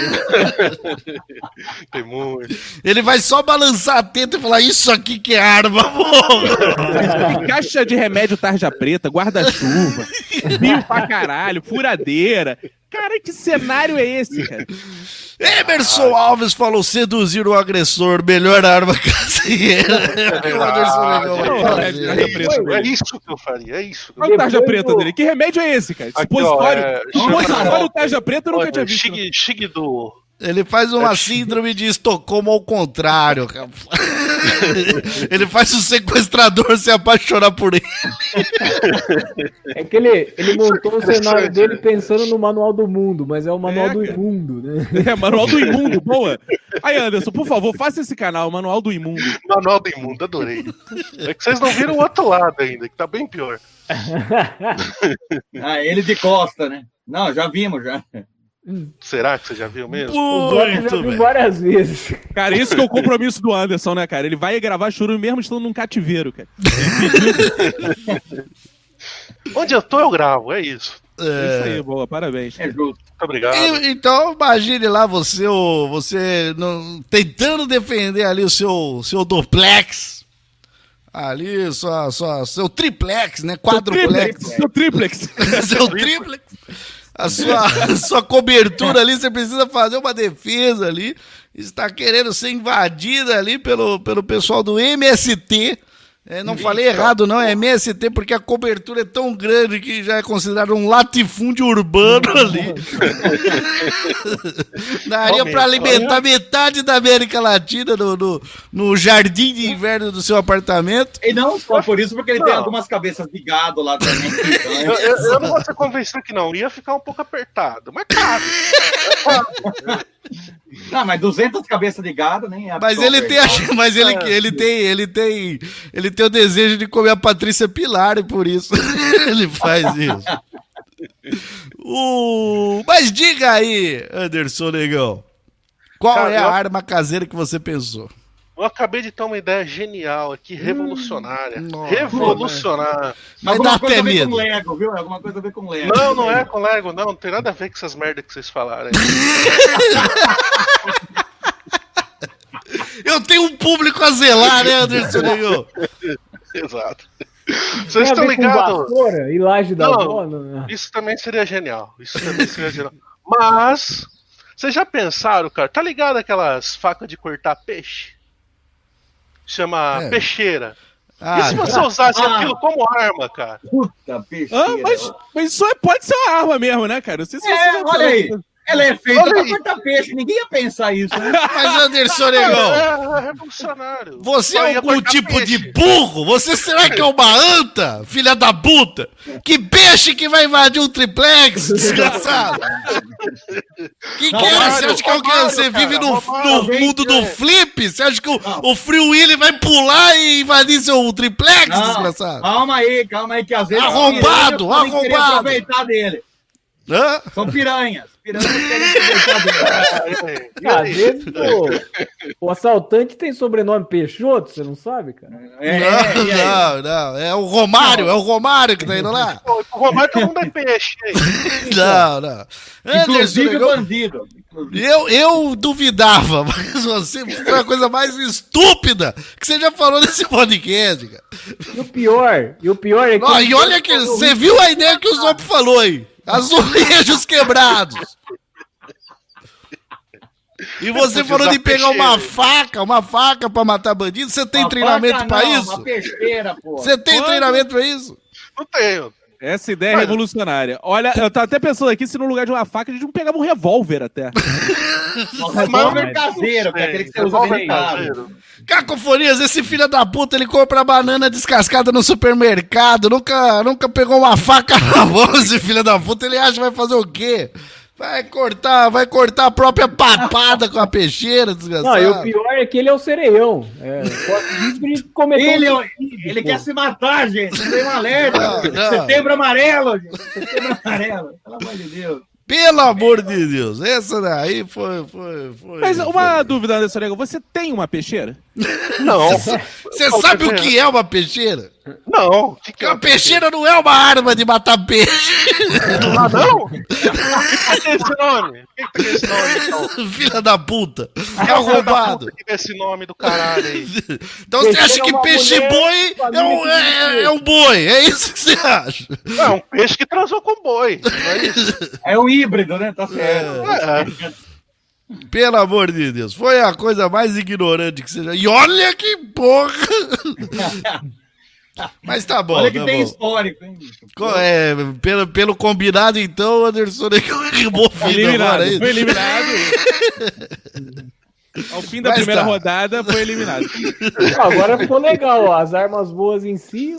[SPEAKER 3] Tem muito.
[SPEAKER 1] Ele vai só balançar a teta e falar, isso aqui que é arma, porra.
[SPEAKER 2] Tem caixa de remédio tarja preta, guarda-chuva, fio pra caralho, furadeira. Cara, que cenário é esse, cara?
[SPEAKER 1] Emerson Alves falou seduzir o agressor, melhor arma caseira.
[SPEAKER 3] É isso que eu faria, é isso.
[SPEAKER 2] Olha o tarja preta dele. Que remédio é esse, cara? Supositório. Supositório tarja preta eu nunca tinha visto.
[SPEAKER 3] Chique do...
[SPEAKER 1] Ele faz uma síndrome de Estocolmo ao contrário, cara. Ele faz o sequestrador se apaixonar por ele.
[SPEAKER 5] É que ele, ele montou o cenário dele pensando no Manual do Mundo, mas é o Manual
[SPEAKER 2] É,
[SPEAKER 5] do
[SPEAKER 2] cara.
[SPEAKER 5] Imundo, né?
[SPEAKER 2] É, Manual do Imundo, boa. Aí, Anderson, por favor, faça esse canal, Manual do Imundo.
[SPEAKER 3] Manual do Imundo, adorei. É que vocês não viram o outro lado ainda, que tá bem pior.
[SPEAKER 4] Ah, ele de costa, né? Não, já vimos, já.
[SPEAKER 3] Será que você já viu mesmo?
[SPEAKER 5] O Zóio já
[SPEAKER 1] Muito
[SPEAKER 5] viu
[SPEAKER 1] bem.
[SPEAKER 5] várias vezes.
[SPEAKER 2] Cara, isso que é o compromisso do Anderson, né, cara? Ele vai gravar churume mesmo estando num cativeiro, cara.
[SPEAKER 3] Onde eu tô, eu gravo, é isso.
[SPEAKER 2] É isso aí, boa, parabéns.
[SPEAKER 4] É justo.
[SPEAKER 3] Muito obrigado.
[SPEAKER 1] E- então, imagine lá você, o- você não- tentando defender ali o seu, seu duplex. Ali, sua, sua, seu triplex, né? Quadruplex.
[SPEAKER 2] Seu triplex.
[SPEAKER 1] Seu triplex. A sua, a sua cobertura ali, você precisa fazer uma defesa ali. Está querendo ser invadida ali pelo, pelo pessoal do M S T. É, não falei errado, não, é M S T, porque a cobertura é tão grande que já é considerado um latifúndio urbano ali. Daria para alimentar metade da América Latina no, no, no jardim de inverno do seu apartamento.
[SPEAKER 4] E não só por isso, porque ele tem
[SPEAKER 3] Não.
[SPEAKER 4] algumas cabeças de gado lá também.
[SPEAKER 3] Eu, eu, eu não vou ser convencido que não, ia ficar um pouco apertado, mas cabe.
[SPEAKER 4] Não, mas duzentas cabeças de gado nem é.
[SPEAKER 1] Mas ele tem, a- mas ele, ele tem, ele tem, ele tem o desejo de comer a Patrícia Pilar e por isso ele faz isso. O... Mas diga aí, Anderson Negão, qual
[SPEAKER 3] Cara,
[SPEAKER 1] é a
[SPEAKER 3] eu-
[SPEAKER 1] arma caseira que você pensou?
[SPEAKER 3] Eu acabei de ter uma ideia genial aqui, revolucionária.
[SPEAKER 1] nossa.
[SPEAKER 3] Revolucionária.
[SPEAKER 1] Mas
[SPEAKER 4] Alguma
[SPEAKER 1] dá
[SPEAKER 4] coisa
[SPEAKER 1] até
[SPEAKER 4] a ver
[SPEAKER 1] medo.
[SPEAKER 4] com Lego, viu? Alguma coisa a ver com Lego.
[SPEAKER 3] Não, não é com Lego, não. Não tem nada a ver com essas merdas que vocês falaram aí.
[SPEAKER 1] Eu tenho um público a zelar, né, Anderson Negão?
[SPEAKER 3] Exato.
[SPEAKER 5] Tem
[SPEAKER 3] Vocês
[SPEAKER 5] a
[SPEAKER 3] estão
[SPEAKER 5] ver com
[SPEAKER 3] ligados?
[SPEAKER 5] vassoura e laje da
[SPEAKER 3] Não.
[SPEAKER 5] avó? Não.
[SPEAKER 3] Isso também seria genial. Isso também seria genial. Mas, vocês já pensaram, cara? Tá ligado aquelas facas de cortar peixe? Chama
[SPEAKER 1] É.
[SPEAKER 3] peixeira.
[SPEAKER 1] Ah,
[SPEAKER 3] e se você usasse
[SPEAKER 4] Ah.
[SPEAKER 3] aquilo como arma, cara?
[SPEAKER 4] Puta, peixe.
[SPEAKER 2] Ah, mas, mas isso é- pode ser uma arma mesmo, né, cara? Não sei se
[SPEAKER 4] É,
[SPEAKER 2] você já
[SPEAKER 4] olha aí.
[SPEAKER 2] falou.
[SPEAKER 4] Ela é feita
[SPEAKER 3] Olha
[SPEAKER 4] pra
[SPEAKER 3] aí.
[SPEAKER 4] cortar peixe. Ninguém ia pensar isso, né?
[SPEAKER 1] mas Anderson Negão,
[SPEAKER 3] É, é revolucionário.
[SPEAKER 1] você
[SPEAKER 3] Só
[SPEAKER 1] é
[SPEAKER 3] ia
[SPEAKER 1] algum
[SPEAKER 3] cortar
[SPEAKER 1] tipo
[SPEAKER 3] peixe.
[SPEAKER 1] de burro? Você será que é uma anta, filha da puta? Que peixe que vai invadir um triplex, desgraçado? Que que
[SPEAKER 4] Não,
[SPEAKER 1] é?
[SPEAKER 3] Romário,
[SPEAKER 1] Você acha que, é o quê?
[SPEAKER 3] Romário,
[SPEAKER 1] Você
[SPEAKER 3] cara,
[SPEAKER 1] vive no,
[SPEAKER 3] Romário,
[SPEAKER 1] no
[SPEAKER 4] vem,
[SPEAKER 1] mundo do
[SPEAKER 4] é.
[SPEAKER 1] flip? Você acha que o,
[SPEAKER 4] Não.
[SPEAKER 1] o Free Willy vai pular e invadir seu triplex,
[SPEAKER 4] Não,
[SPEAKER 1] desgraçado?
[SPEAKER 4] calma aí, calma aí, que às vezes...
[SPEAKER 1] Arrombado,
[SPEAKER 4] as piranhas podem querer
[SPEAKER 1] arrombado.
[SPEAKER 4] aproveitar dele.
[SPEAKER 1] Hã?
[SPEAKER 4] São piranhas. Piranhas querem aproveitar dele.
[SPEAKER 3] E
[SPEAKER 5] Às
[SPEAKER 3] aí?
[SPEAKER 5] vezes o, o assaltante tem sobrenome Peixoto, você não sabe, cara?
[SPEAKER 4] É,
[SPEAKER 1] não,
[SPEAKER 4] e aí?
[SPEAKER 1] não, não. É o Romário, é o Romário que tá indo lá.
[SPEAKER 3] Pô, o Romário todo mundo é peixe. Hein?
[SPEAKER 1] Não, não. Anderson
[SPEAKER 4] Inclusive
[SPEAKER 1] Negão,
[SPEAKER 4] bandido. Inclusive.
[SPEAKER 1] Eu, eu duvidava, mas você foi a coisa mais estúpida que você já falou nesse podcast, cara.
[SPEAKER 5] E o pior, e o pior é que...
[SPEAKER 1] Ó, e olha que você viu a ideia que o Zop falou aí. Azulejos quebrados. E você
[SPEAKER 3] Podia
[SPEAKER 1] falou
[SPEAKER 3] usar
[SPEAKER 1] de pegar uma
[SPEAKER 3] peixeira.
[SPEAKER 1] faca, uma faca pra matar bandido. Você tem
[SPEAKER 4] Uma
[SPEAKER 1] treinamento
[SPEAKER 4] faca
[SPEAKER 1] pra
[SPEAKER 4] não,
[SPEAKER 1] isso?
[SPEAKER 4] Uma peixeira, pô.
[SPEAKER 1] Você tem
[SPEAKER 2] Quando?
[SPEAKER 1] treinamento pra isso?
[SPEAKER 3] Não tenho.
[SPEAKER 2] Essa ideia é
[SPEAKER 3] Mas-
[SPEAKER 2] revolucionária. Olha, eu tava até pensando aqui se no lugar de uma faca a gente não pegava um revólver até.
[SPEAKER 4] Um revólver
[SPEAKER 5] Mas-
[SPEAKER 4] caseiro, que é aquele que você usa
[SPEAKER 3] Revólver
[SPEAKER 4] dentro de casa.
[SPEAKER 3] caseiro.
[SPEAKER 1] Cacofonias, esse filho da puta, ele compra banana descascada no supermercado, nunca, nunca pegou uma faca na mão, esse filho da puta, ele acha que vai fazer o quê? Vai cortar, vai cortar a própria papada com a peixeira, desgraçado.
[SPEAKER 5] Não, e o pior é que ele é o sereião. É, pode dizer que ele cometeu
[SPEAKER 4] Ele,
[SPEAKER 5] um
[SPEAKER 4] ele
[SPEAKER 5] suicídio,
[SPEAKER 4] quer
[SPEAKER 5] pô.
[SPEAKER 4] se matar, gente. Não tem um alerta.
[SPEAKER 1] Não, não.
[SPEAKER 4] Setembro amarelo, gente. Setembro amarelo. Pelo amor de Deus.
[SPEAKER 1] Pelo amor de Deus, essa daí foi... foi, foi
[SPEAKER 2] Mas uma
[SPEAKER 1] foi.
[SPEAKER 2] dúvida, Anderson Negão, você tem uma peixeira?
[SPEAKER 3] Não.
[SPEAKER 1] Você sabe o que é uma peixeira?
[SPEAKER 3] Não. Que que
[SPEAKER 1] Porque uma peixeira não é uma arma de matar peixe.
[SPEAKER 3] Ah, não? O que tem esse nome? O que tem esse nome, então?
[SPEAKER 1] Filha da puta. É
[SPEAKER 3] Filha da
[SPEAKER 1] arrombado.
[SPEAKER 3] puta que tem esse nome do caralho aí.
[SPEAKER 1] Então você
[SPEAKER 5] Peixeira
[SPEAKER 1] acha
[SPEAKER 5] é
[SPEAKER 1] que
[SPEAKER 5] uma
[SPEAKER 1] peixe
[SPEAKER 5] mulher,
[SPEAKER 1] boi é um, é, é um boi? É isso que você acha?
[SPEAKER 3] É um peixe que transou com boi. Não é isso?
[SPEAKER 4] É um híbrido, né? Tá certo.
[SPEAKER 3] É.
[SPEAKER 1] Pelo amor de Deus. Foi a coisa mais ignorante que seja. E olha que porra. Mas tá bom.
[SPEAKER 4] Olha que
[SPEAKER 1] tá
[SPEAKER 4] tem
[SPEAKER 1] bom.
[SPEAKER 4] histórico, hein? bicho?
[SPEAKER 1] Co- É, pelo, pelo combinado, então, o Anderson Negão é removido
[SPEAKER 2] Eliminado,
[SPEAKER 1] agora. aí.
[SPEAKER 2] foi eliminado. Ao fim da
[SPEAKER 1] Mas
[SPEAKER 2] primeira
[SPEAKER 1] tá.
[SPEAKER 2] rodada, foi eliminado.
[SPEAKER 5] Agora ficou legal, ó, as armas boas em cima.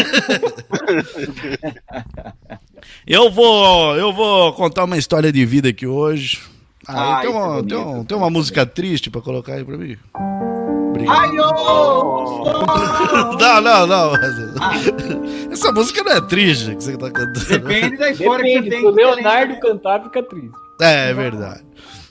[SPEAKER 1] Eu vou, eu vou contar uma história de vida aqui hoje. Ah,
[SPEAKER 4] Ai,
[SPEAKER 1] tem,
[SPEAKER 4] que
[SPEAKER 1] uma,
[SPEAKER 4] bonito.
[SPEAKER 1] tem, um- tem uma música triste pra colocar aí pra mim? Obrigado.
[SPEAKER 4] Ai, ô!
[SPEAKER 1] Não, não, não. Essa música não é triste que você tá cantando.
[SPEAKER 4] Depende da história que
[SPEAKER 5] Depende,
[SPEAKER 4] você tem.
[SPEAKER 5] se o Leonardo cantar, fica triste.
[SPEAKER 1] É, é verdade.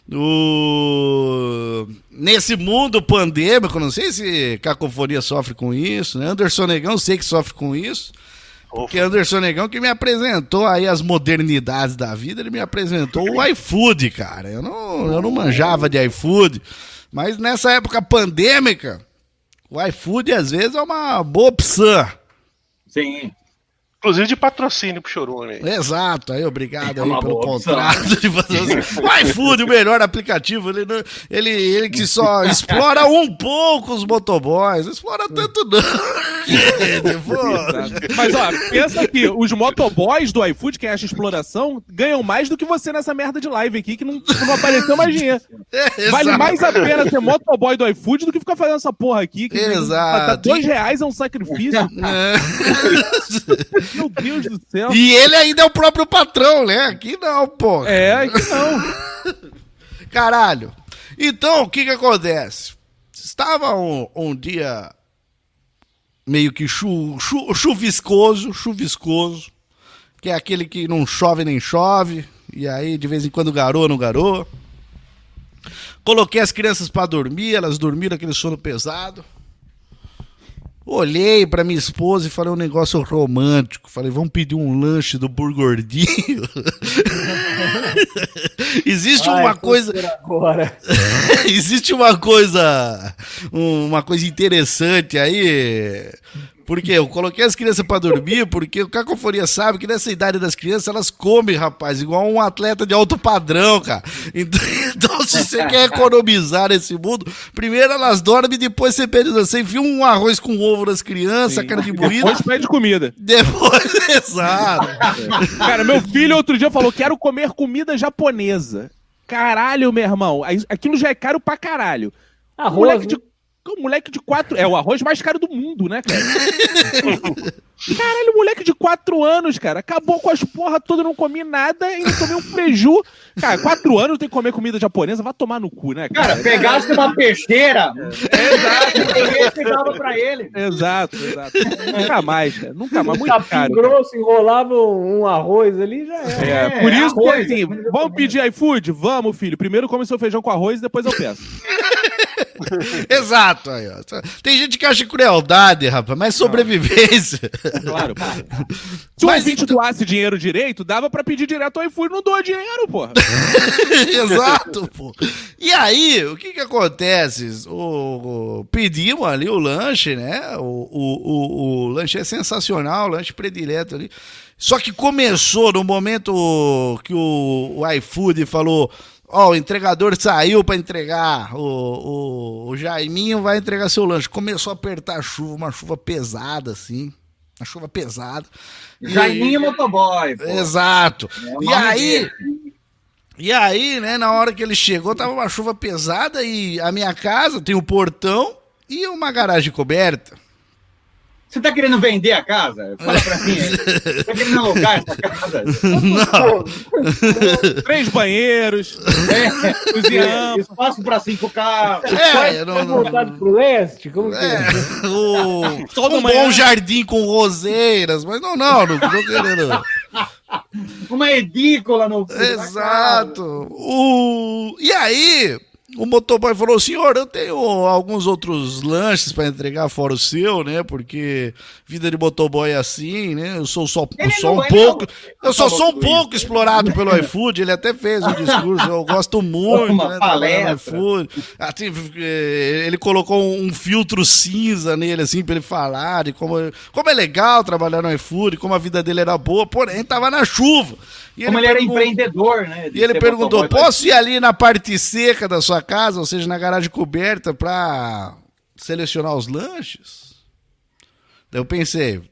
[SPEAKER 1] O... Nesse mundo pandêmico, não sei se Cacofonia sofre com isso, né? Anderson Negão sei que sofre com isso. Porque Anderson Negão que me apresentou aí as modernidades da vida, ele me apresentou o iFood, cara. Eu não, eu não manjava de iFood, mas nessa época pandêmica, o iFood às vezes é uma boa opção.
[SPEAKER 4] Sim.
[SPEAKER 3] Inclusive de patrocínio pro Chorume.
[SPEAKER 1] Exato, aí obrigado
[SPEAKER 4] É
[SPEAKER 1] aí
[SPEAKER 4] uma
[SPEAKER 1] pelo
[SPEAKER 4] boa opção.
[SPEAKER 1] contrato de fazer assim. O iFood, o melhor aplicativo, ele, não- ele, ele que só explora um pouco os motoboys, não explora tanto não. Gente, pô.
[SPEAKER 2] Mas, ó, pensa que os motoboys do iFood, quem acha exploração, ganham mais do que você nessa merda de live aqui, que não, que não apareceu mais dinheiro.
[SPEAKER 1] É,
[SPEAKER 2] Vale
[SPEAKER 1] exato.
[SPEAKER 2] mais a pena ser motoboy do iFood do que ficar fazendo essa porra aqui. Que
[SPEAKER 1] Exato.
[SPEAKER 2] Dois reais é um sacrifício.
[SPEAKER 1] É.
[SPEAKER 2] Meu Deus do céu.
[SPEAKER 1] E ele ainda é o próprio patrão, né? Aqui não, pô.
[SPEAKER 2] É, que não.
[SPEAKER 1] Caralho. Então, o que que acontece? Estava um, um dia meio que chu, chu, chuviscoso, chuviscoso, que é aquele que não chove nem chove, e aí de vez em quando garou, não garou. Coloquei as crianças pra dormir, elas dormiram aquele sono pesado. Olhei pra minha esposa e falei um negócio romântico. Falei, vamos pedir um lanche do Burgordinho. Existe
[SPEAKER 5] Ai,
[SPEAKER 1] uma
[SPEAKER 5] tô
[SPEAKER 1] coisa...
[SPEAKER 5] por agora.
[SPEAKER 1] Existe uma coisa, um- uma coisa interessante aí, porque eu coloquei as crianças pra dormir, porque o Cacofonia sabe que nessa idade das crianças elas comem, rapaz, igual um atleta de alto padrão, cara. Então, então, se você quer economizar nesse mundo, primeiro elas dormem e depois você pede, você enfia um arroz com ovo nas crianças,
[SPEAKER 2] Sim.
[SPEAKER 1] cara de moída.
[SPEAKER 2] Depois pede comida.
[SPEAKER 1] Depois, exato.
[SPEAKER 2] Cara, meu filho outro dia falou, quero comer comida japonesa. Caralho, meu irmão. aí- Aquilo já é caro pra caralho.
[SPEAKER 5] Arroz,
[SPEAKER 2] moleque
[SPEAKER 5] né?
[SPEAKER 2] de, um moleque de quatro... É o arroz mais caro do mundo, né, cara? Caralho, moleque de quatro anos, cara. Acabou com as porra toda, não comi nada, ainda tomei um preju. Cara, quatro anos tem que comer comida japonesa, vai tomar no cu, né, cara?
[SPEAKER 4] Cara, pegasse uma peixeira,
[SPEAKER 2] Exato,
[SPEAKER 4] e dava pra ele.
[SPEAKER 2] exato, exato. Nunca mais, cara. Nunca mais, muito
[SPEAKER 5] Capim
[SPEAKER 2] caro.
[SPEAKER 5] grosso, enrolava um, um arroz ali, já era.
[SPEAKER 2] É,
[SPEAKER 4] É,
[SPEAKER 2] por isso
[SPEAKER 4] arroz,
[SPEAKER 2] que assim,
[SPEAKER 4] comida
[SPEAKER 2] vamos
[SPEAKER 4] japonesa.
[SPEAKER 2] pedir iFood? Vamos, filho. Primeiro come seu feijão com arroz e depois eu peço.
[SPEAKER 1] Exato. Aí, ó. Tem gente que acha crueldade, rapaz, mas sobrevivência.
[SPEAKER 2] Claro. Se o
[SPEAKER 1] Mas
[SPEAKER 2] ouvinte
[SPEAKER 1] então-
[SPEAKER 2] doasse dinheiro direito, dava pra pedir direto ao iFood, não doa dinheiro, porra.
[SPEAKER 1] Exato, pô. E aí, o que que acontece? O, o- pedimos ali o lanche, né? O, o, o, o lanche é sensacional, o lanche predileto ali. Só que começou no momento que o, o iFood falou: ó, o entregador saiu pra entregar, o, o, o Jaiminho vai entregar seu lanche. Começou a apertar a chuva, uma chuva pesada, assim. Uma chuva pesada. E-
[SPEAKER 4] Jaiminho Motoboy. pô.
[SPEAKER 1] Exato.
[SPEAKER 4] É o
[SPEAKER 1] E
[SPEAKER 4] nome
[SPEAKER 1] aí,
[SPEAKER 4] dele.
[SPEAKER 1] e aí, né, na hora que ele chegou, tava uma chuva pesada e a minha casa tem um portão e uma garagem coberta.
[SPEAKER 4] Você tá querendo vender a casa? Fala pra mim. Você tá querendo alugar essa casa?
[SPEAKER 1] Não.
[SPEAKER 2] Três banheiros,
[SPEAKER 4] É,
[SPEAKER 2] cozinhamos.
[SPEAKER 4] espaço pra cinco carros.
[SPEAKER 1] É, eu não,
[SPEAKER 5] Tá
[SPEAKER 1] não-
[SPEAKER 5] voltado pro leste? Como que é?
[SPEAKER 1] é, o,
[SPEAKER 2] Todo
[SPEAKER 1] um
[SPEAKER 2] manhã.
[SPEAKER 1] bom jardim com roseiras, mas não, não, não tô querendo.
[SPEAKER 4] uma edícula no fundo da
[SPEAKER 1] Exato.
[SPEAKER 4] casa.
[SPEAKER 1] O... E aí, o motoboy falou, senhor, eu tenho alguns outros lanches para entregar fora o seu, né? Porque vida de motoboy é assim, né? Eu sou só,
[SPEAKER 4] Ele
[SPEAKER 1] só
[SPEAKER 4] não
[SPEAKER 1] um
[SPEAKER 4] é,
[SPEAKER 1] pouco...
[SPEAKER 4] não.
[SPEAKER 1] Eu só sou um
[SPEAKER 4] Falou
[SPEAKER 1] pouco
[SPEAKER 4] isso.
[SPEAKER 1] explorado pelo iFood. Ele até fez um discurso, eu gosto muito,
[SPEAKER 4] Uma
[SPEAKER 1] né? Trabalhar no
[SPEAKER 4] palestra.
[SPEAKER 1] iFood. Assim, eh, ele colocou um filtro cinza nele, assim, pra ele falar de como, como é legal trabalhar no iFood, como a vida dele era boa, porém tava na chuva. E
[SPEAKER 4] Como ele era
[SPEAKER 1] pergun-
[SPEAKER 4] empreendedor, né? de
[SPEAKER 1] E ele
[SPEAKER 4] ser
[SPEAKER 1] perguntou,
[SPEAKER 4] motoboy.
[SPEAKER 1] posso ir ali na parte seca da sua casa, ou seja, na garagem coberta, pra selecionar os lanches? Daí eu pensei,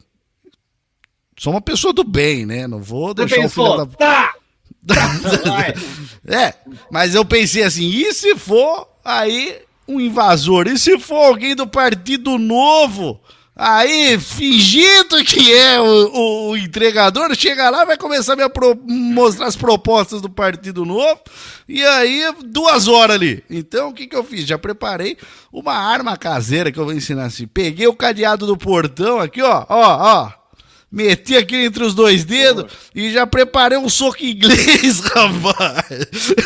[SPEAKER 1] sou uma pessoa do bem, né? Não vou
[SPEAKER 4] Você
[SPEAKER 1] deixar o filho
[SPEAKER 4] pensou,
[SPEAKER 1] da...
[SPEAKER 4] tá! Vai.
[SPEAKER 1] É, mas eu pensei assim, e se for aí um invasor? E se for alguém do Partido Novo? Aí, fingindo que é o, o- o entregador, chega lá, vai começar a me apro- mostrar as propostas do Partido Novo, e aí, duas horas ali. Então, o que que eu fiz? Já preparei uma arma caseira que eu vou ensinar assim. Peguei o cadeado do portão aqui, ó, ó, ó. Meti aqui entre os dois dedos e já preparei um soco inglês, rapaz.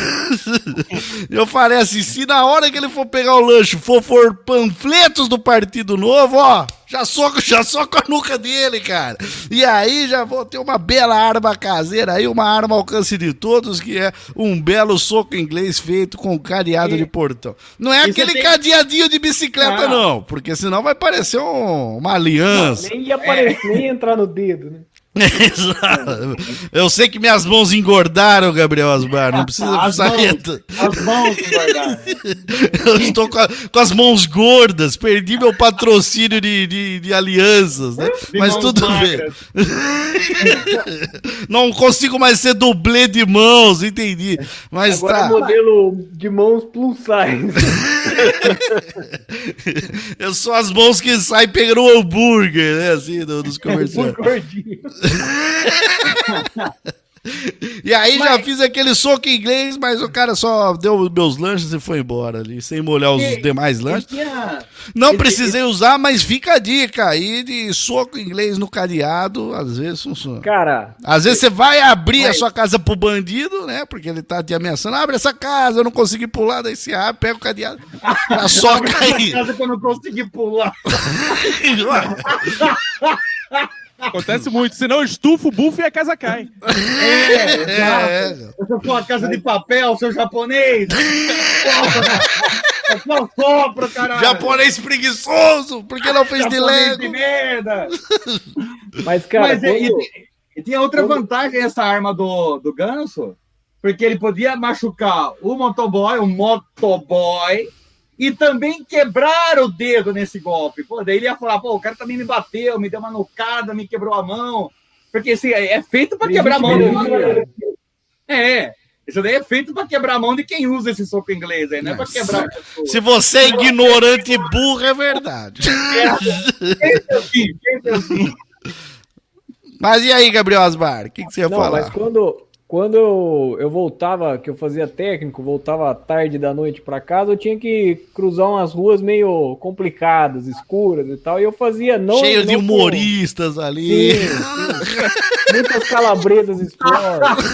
[SPEAKER 1] Eu falei assim, se na hora que ele for pegar o lanche for, for panfletos do Partido Novo, ó, já soco, já soco a nuca dele, cara. E aí já vou ter uma bela arma caseira aí, uma arma ao alcance de todos, que é um belo soco inglês feito com cadeado
[SPEAKER 4] E-
[SPEAKER 1] de portão. Não é
[SPEAKER 4] e
[SPEAKER 1] aquele
[SPEAKER 4] você tem-
[SPEAKER 1] cadeadinho de bicicleta,
[SPEAKER 4] Não.
[SPEAKER 1] não, porque senão vai parecer um- uma aliança.
[SPEAKER 5] Nem ia aparecer, nem ia entrar no dedo, né?
[SPEAKER 1] Exato. Eu sei que minhas mãos engordaram, Gabriel Asmar. Não precisa
[SPEAKER 4] As
[SPEAKER 1] precisar.
[SPEAKER 4] mãos, as mãos engordaram.
[SPEAKER 1] Eu estou com, a- com as mãos gordas. Perdi meu patrocínio de, de, de alianças, né?
[SPEAKER 4] De
[SPEAKER 1] Mas
[SPEAKER 4] mãos
[SPEAKER 1] tudo
[SPEAKER 4] magras.
[SPEAKER 1] bem. Não consigo mais ser dublê de mãos, entendi. Mas
[SPEAKER 5] Agora
[SPEAKER 1] tá.
[SPEAKER 5] é modelo de mãos plus size.
[SPEAKER 1] Eu sou as mãos que saem pegando o hambúrguer, né? Assim, do- dos comerciais.
[SPEAKER 5] Muito gordinho.
[SPEAKER 1] E aí já fiz aquele soco inglês, mas o cara só deu meus lanches e foi embora ali, sem molhar os
[SPEAKER 4] E-
[SPEAKER 1] demais
[SPEAKER 4] Ele
[SPEAKER 1] lanches.
[SPEAKER 4] tinha-
[SPEAKER 1] Não
[SPEAKER 4] ele-
[SPEAKER 1] precisei usar, mas fica a dica aí de soco inglês no cadeado, às vezes funciona.
[SPEAKER 5] Cara,
[SPEAKER 1] Às vezes você vai abrir a
[SPEAKER 4] Mas-
[SPEAKER 1] sua casa pro bandido, né? Porque ele tá te ameaçando. Abre essa casa, eu não consegui pular. Daí você abre, pega o cadeado. Já soca aí.
[SPEAKER 4] casa que eu não consegui pular.
[SPEAKER 2] Acontece muito, senão eu estufo o buff e a casa cai.
[SPEAKER 4] É,
[SPEAKER 1] É,
[SPEAKER 4] exato. Essa foi uma casa de papel, seu japonês. É só sopra, caralho.
[SPEAKER 1] japonês preguiçoso, porque não fez de
[SPEAKER 4] Japonês de
[SPEAKER 1] Lego.
[SPEAKER 4] merda.
[SPEAKER 5] mas cara,
[SPEAKER 4] Mas é, e,
[SPEAKER 5] quando-
[SPEAKER 4] e- e tinha outra vantagem essa arma do, do Ganso, porque ele podia machucar o motoboy, o motoboy, e também quebrar o dedo nesse golpe. Pô, daí ele ia falar, pô, o cara também me bateu, me deu uma nucada, me quebrou a mão. Porque assim, é feito para quebrar a mão.
[SPEAKER 5] Existe
[SPEAKER 4] É, isso daí é feito para quebrar a mão de quem usa esse soco inglês aí, não é para quebrar a pessoa.
[SPEAKER 1] Se você é ignorante e burro, é verdade.
[SPEAKER 4] Pense assim, pense assim.
[SPEAKER 1] Mas e aí, Gabriel Asmar? O que, que você ia
[SPEAKER 5] Não,
[SPEAKER 1] falar?
[SPEAKER 5] mas quando, quando eu, eu voltava, que eu fazia técnico, voltava tarde da noite pra casa, eu tinha que cruzar umas ruas meio complicadas, escuras e tal, e eu fazia não...
[SPEAKER 1] Cheio
[SPEAKER 5] não
[SPEAKER 1] de
[SPEAKER 5] com-
[SPEAKER 1] humoristas ali.
[SPEAKER 5] Sim, sim. Muitas calabresas esportes.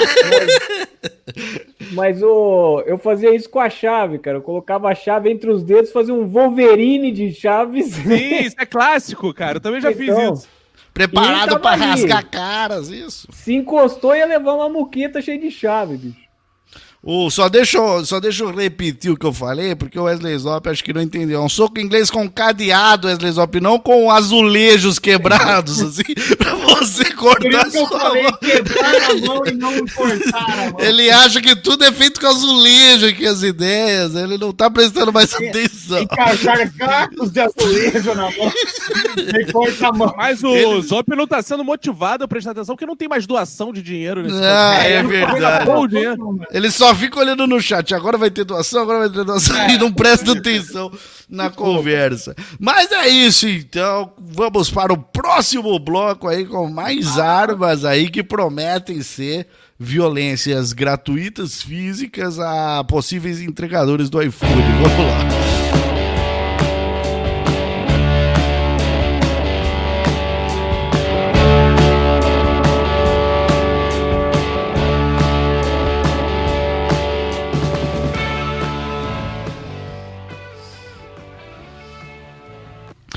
[SPEAKER 5] mas mas o, eu fazia isso com a chave, cara. Eu colocava a chave entre os dedos, fazia um Wolverine de chaves.
[SPEAKER 2] Sim, isso é clássico, cara. Eu também já fiz
[SPEAKER 5] Então,
[SPEAKER 2] isso.
[SPEAKER 1] Preparado
[SPEAKER 5] Ele
[SPEAKER 1] pra
[SPEAKER 5] tava ali.
[SPEAKER 1] rasgar caras, isso.
[SPEAKER 5] Se encostou, ia levar uma muqueta cheia de chave, bicho.
[SPEAKER 1] O, só, deixa eu, só deixa eu repetir o que eu falei, porque o Wesley Zop acho que não entendeu. É um soco inglês com cadeado, Wesley Zop, não com azulejos quebrados, assim, pra você
[SPEAKER 4] Por
[SPEAKER 1] cortar
[SPEAKER 4] isso que eu
[SPEAKER 1] sua
[SPEAKER 4] falei
[SPEAKER 1] mão.
[SPEAKER 4] quebrar a mão e não cortar a mão.
[SPEAKER 1] Ele acha que tudo é feito com azulejo aqui, as ideias. Ele não tá prestando mais atenção.
[SPEAKER 4] Encaixar cacos de azulejo na mão e corta a mão.
[SPEAKER 2] Mas o
[SPEAKER 1] Ele-
[SPEAKER 2] Zop não tá sendo motivado a prestar atenção, porque não tem mais doação de dinheiro nesse
[SPEAKER 1] Ah,
[SPEAKER 2] podcast.
[SPEAKER 1] é verdade.
[SPEAKER 2] Bom o dinheiro.
[SPEAKER 1] Ele só fica olhando no chat. Agora vai ter doação, agora vai ter doação. E não presta atenção na conversa. Mas é isso, então. Vamos para o próximo bloco aí com mais armas aí que prometem ser violências gratuitas físicas a possíveis entregadores do iFood. Vamos lá.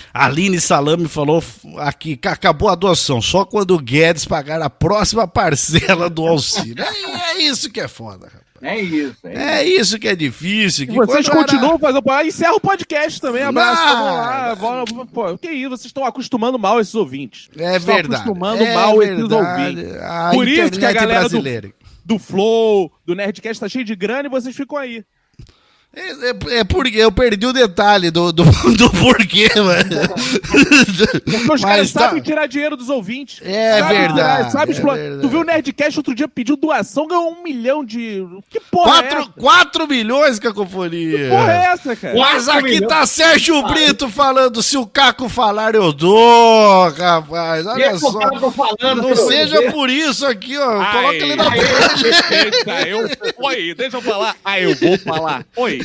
[SPEAKER 1] A Aline Salame falou aqui que acabou a doação, só quando o Guedes pagar a próxima parcela do auxílio. É, é isso que é foda, rapaz.
[SPEAKER 4] É isso. É,
[SPEAKER 1] É isso que é difícil. Que
[SPEAKER 2] E vocês
[SPEAKER 1] quando
[SPEAKER 2] continuam
[SPEAKER 1] era-
[SPEAKER 2] fazendo. Ah, encerra o podcast também, abraço.
[SPEAKER 1] Não.
[SPEAKER 2] Vamos lá. Vamos, pô, que isso, vocês estão acostumando mal esses ouvintes.
[SPEAKER 1] É
[SPEAKER 2] Estão
[SPEAKER 1] verdade.
[SPEAKER 2] acostumando
[SPEAKER 1] é
[SPEAKER 2] mal esses
[SPEAKER 1] verdade.
[SPEAKER 2] ouvintes.
[SPEAKER 1] A
[SPEAKER 2] Por isso que a
[SPEAKER 1] internet
[SPEAKER 2] galera do,
[SPEAKER 1] brasileira.
[SPEAKER 2] do Flow, do Nerdcast tá cheio de grana e vocês ficam aí.
[SPEAKER 1] É, é, é porque eu perdi o detalhe do, do, do porquê, mano.
[SPEAKER 2] Porque os caras
[SPEAKER 1] Mas tá-
[SPEAKER 2] sabem tirar dinheiro dos ouvintes.
[SPEAKER 1] É
[SPEAKER 2] Sabe
[SPEAKER 1] verdade,
[SPEAKER 2] tirar, sabe
[SPEAKER 1] é
[SPEAKER 2] explorar.
[SPEAKER 1] verdade.
[SPEAKER 2] Tu viu o Nerdcast outro dia pediu doação, ganhou um milhão de. Que porra é
[SPEAKER 1] Quatro,
[SPEAKER 2] essa?
[SPEAKER 1] quatro milhões, Cacofonia.
[SPEAKER 2] Que porra é essa, cara?
[SPEAKER 1] Mas
[SPEAKER 4] Quatro
[SPEAKER 1] aqui
[SPEAKER 4] milhões.
[SPEAKER 1] tá Sérgio Brito falando, se o Caco falar, eu dou, rapaz. Olha
[SPEAKER 4] Deixa o
[SPEAKER 1] só.
[SPEAKER 4] Caco falando.
[SPEAKER 1] Não
[SPEAKER 4] pelo
[SPEAKER 1] seja
[SPEAKER 4] amor de
[SPEAKER 1] por isso aqui, ó.
[SPEAKER 2] Ai,
[SPEAKER 1] Coloca ele na
[SPEAKER 2] Deixa eu. Oi, deixa eu falar. Ah, eu vou falar. Oi.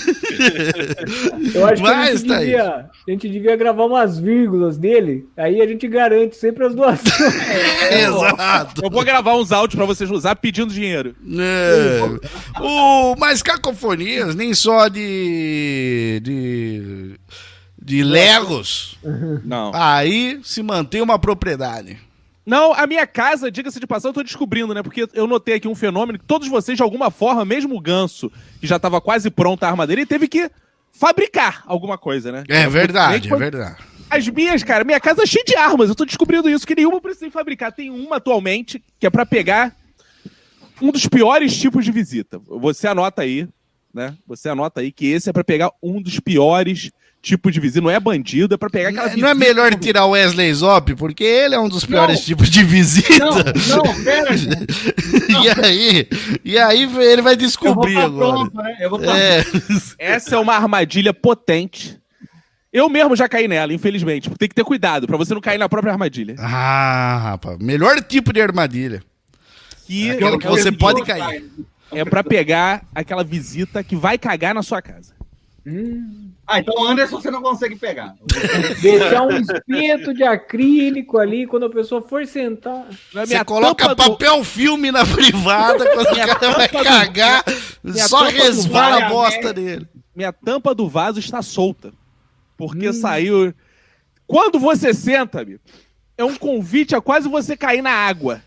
[SPEAKER 5] Eu acho que a
[SPEAKER 1] Mas,
[SPEAKER 5] gente,
[SPEAKER 1] Thaís.
[SPEAKER 5] devia, a gente devia gravar umas vírgulas dele, aí a gente garante sempre as doações.
[SPEAKER 1] Exato.
[SPEAKER 2] Eu vou gravar uns áudios pra vocês usar pedindo dinheiro.
[SPEAKER 1] É. O, mas cacofonias, nem só de. de. de Legos.
[SPEAKER 2] Não.
[SPEAKER 1] Aí se mantém uma propriedade.
[SPEAKER 2] Não, a minha casa, diga-se de passagem, eu tô descobrindo, né? Porque eu notei aqui um fenômeno que todos vocês, de alguma forma, mesmo o Ganso, que já tava quase pronta a arma dele, teve que fabricar alguma coisa, né?
[SPEAKER 1] É verdade, é
[SPEAKER 2] Foi-
[SPEAKER 1] verdade.
[SPEAKER 2] As minhas, cara, minha casa é cheia de armas. Eu tô descobrindo isso, que nenhuma eu precisei fabricar. Tem uma atualmente, que é pra pegar um dos piores tipos de visita. Você anota aí, né? Você anota aí que esse é pra pegar um dos piores tipos de visita. Não é bandido, é pra pegar aquela
[SPEAKER 1] Não é melhor tirar o Wesley Zop, porque ele é um dos piores tipos de visita.
[SPEAKER 4] Não, não, pera, gente.
[SPEAKER 1] E aí, e aí ele vai
[SPEAKER 4] Eu vou
[SPEAKER 1] descobrir
[SPEAKER 4] pra
[SPEAKER 1] agora.
[SPEAKER 4] pronto, né? Eu vou pra
[SPEAKER 1] É.
[SPEAKER 2] Essa é uma armadilha potente. Eu mesmo já caí nela, infelizmente. Tem que ter cuidado pra você não cair na própria armadilha.
[SPEAKER 1] Ah, rapaz, melhor tipo de armadilha.
[SPEAKER 2] Que
[SPEAKER 1] Aquela que você pode cair.
[SPEAKER 2] é pra pegar aquela visita que vai cagar na sua casa.
[SPEAKER 4] Ah, então o Anderson você não consegue pegar.
[SPEAKER 5] Deixar um espeto de acrílico ali, quando a pessoa for sentar.
[SPEAKER 2] Na
[SPEAKER 1] Você coloca
[SPEAKER 2] tampa do-
[SPEAKER 1] papel filme na privada, quando o cara vai
[SPEAKER 2] tampa do-
[SPEAKER 1] cagar,
[SPEAKER 2] minha
[SPEAKER 1] só
[SPEAKER 2] tampa do
[SPEAKER 1] resvala a
[SPEAKER 4] vaso,
[SPEAKER 1] bosta
[SPEAKER 4] né?
[SPEAKER 1] dele.
[SPEAKER 2] Minha tampa do vaso está solta. Porque saiu. Quando você senta, amigo, é um convite a quase você cair na água.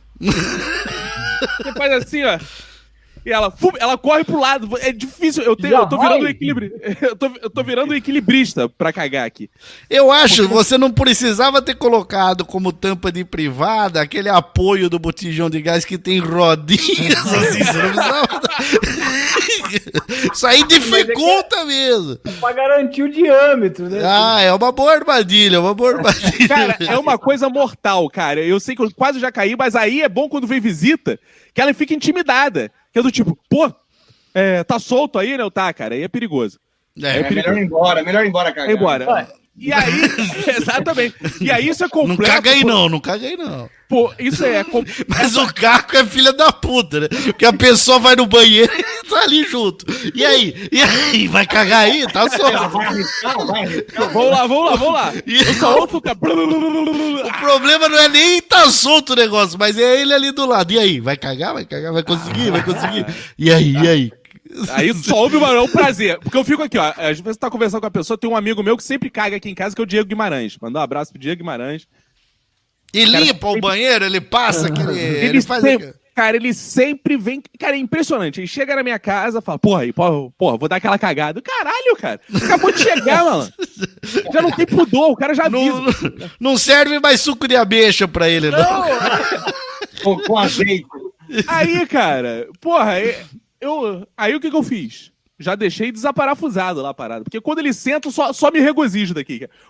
[SPEAKER 2] Você faz assim, ó. E ela, fum, ela corre pro lado. É difícil. Eu, tenho,
[SPEAKER 5] Já
[SPEAKER 2] eu tô virando um
[SPEAKER 5] vai?
[SPEAKER 2] equilíbrio. Eu tô, eu tô virando um equilibrista pra cagar aqui.
[SPEAKER 1] Eu acho, você não precisava ter colocado como tampa de privada aquele apoio do botijão de gás que tem rodinhas assim, você não precisava. Isso aí dificulta mesmo.
[SPEAKER 5] Pra garantir o diâmetro, né?
[SPEAKER 1] Ah, é uma boa armadilha, é uma boa armadilha.
[SPEAKER 2] Cara, é uma coisa mortal, cara. Eu sei que eu quase já caí, mas aí é bom quando vem visita, que ela fica intimidada. Que é do tipo, pô, é, tá solto aí, né? Tá, cara, aí é perigoso.
[SPEAKER 1] É,
[SPEAKER 4] É melhor ir embora, melhor ir embora, cara.
[SPEAKER 2] Vai embora. E aí, exatamente. E aí isso é
[SPEAKER 1] não
[SPEAKER 2] completo.
[SPEAKER 1] caga aí
[SPEAKER 2] pô,
[SPEAKER 1] não, não caga aí não.
[SPEAKER 2] Pô, isso é. com-
[SPEAKER 1] Mas o Caco é filha da puta, né? Porque a pessoa vai no banheiro e tá ali junto. E aí? E aí? Vai cagar aí? Tá solto.
[SPEAKER 4] Vai arriscar, vai arriscar.
[SPEAKER 2] Vamos lá, vamos lá, vamos lá.
[SPEAKER 1] E-
[SPEAKER 2] Eu só ouço o cara.
[SPEAKER 1] O problema não é nem tá solto o negócio, mas é ele ali do lado. E aí? Vai cagar? Vai cagar? Vai conseguir? Vai conseguir? E aí? E aí?
[SPEAKER 2] Aí só ouve o barulho, é um prazer. Porque eu fico aqui, ó. Às vezes você tá conversando com a pessoa, tem um amigo meu que sempre caga aqui em casa, que é o Diego Guimarães. Mandar um abraço pro Diego Guimarães.
[SPEAKER 1] E limpa o banheiro, ele passa aquele. Ele,
[SPEAKER 2] Ele
[SPEAKER 1] faz
[SPEAKER 2] sempre,
[SPEAKER 1] aquele-
[SPEAKER 2] cara, ele sempre vem. Cara, é impressionante. Ele chega na minha casa, fala, porra, aí, porra, porra, vou dar aquela cagada. Caralho, cara. Acabou de chegar, mano. Já não tem pudor, o cara já avisa.
[SPEAKER 1] Não, não serve mais suco de ameixa pra ele, não.
[SPEAKER 2] Não,
[SPEAKER 4] Com, com azeite.
[SPEAKER 2] aí, cara, porra, eu. Aí o que que eu fiz? Já deixei desaparafusado lá a parada. Porque quando ele senta, só, só me regozijo daqui. cara.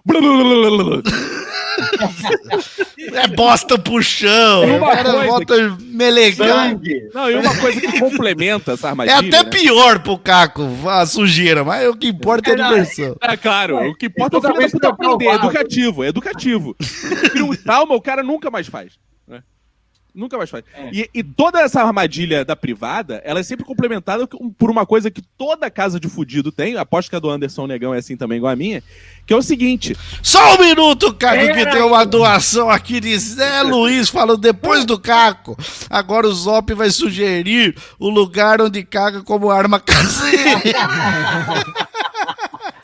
[SPEAKER 1] É bosta pro chão.
[SPEAKER 2] Tem
[SPEAKER 1] O
[SPEAKER 2] uma
[SPEAKER 1] cara
[SPEAKER 2] coisa
[SPEAKER 1] volta melegando.
[SPEAKER 4] Sangue.
[SPEAKER 2] Não, e uma coisa que complementa essa
[SPEAKER 1] É
[SPEAKER 2] armadilha.
[SPEAKER 1] até
[SPEAKER 2] né?
[SPEAKER 1] pior pro Caco, a sujeira, mas o que importa é a
[SPEAKER 4] É, não,
[SPEAKER 1] diversão.
[SPEAKER 2] É claro, o que importa é o
[SPEAKER 4] toda
[SPEAKER 2] filho da
[SPEAKER 4] vez
[SPEAKER 2] puta
[SPEAKER 4] que trocar o
[SPEAKER 2] aprender, é
[SPEAKER 4] vaso.
[SPEAKER 2] educativo, é educativo. Cria um trauma, o cara nunca mais faz. Né? Nunca mais faz.
[SPEAKER 4] É.
[SPEAKER 2] E, e toda essa armadilha da privada, ela é sempre complementada com- por uma coisa que toda casa de fudido tem, aposto que a do Anderson Negão é assim também, igual a minha, que é o seguinte,
[SPEAKER 1] Só um minuto, Caco, que
[SPEAKER 4] Pera
[SPEAKER 1] tem
[SPEAKER 4] aí.
[SPEAKER 1] uma doação aqui de Zé Luiz falando depois do Caco. Agora o Zop vai sugerir o lugar onde caga como arma caseira.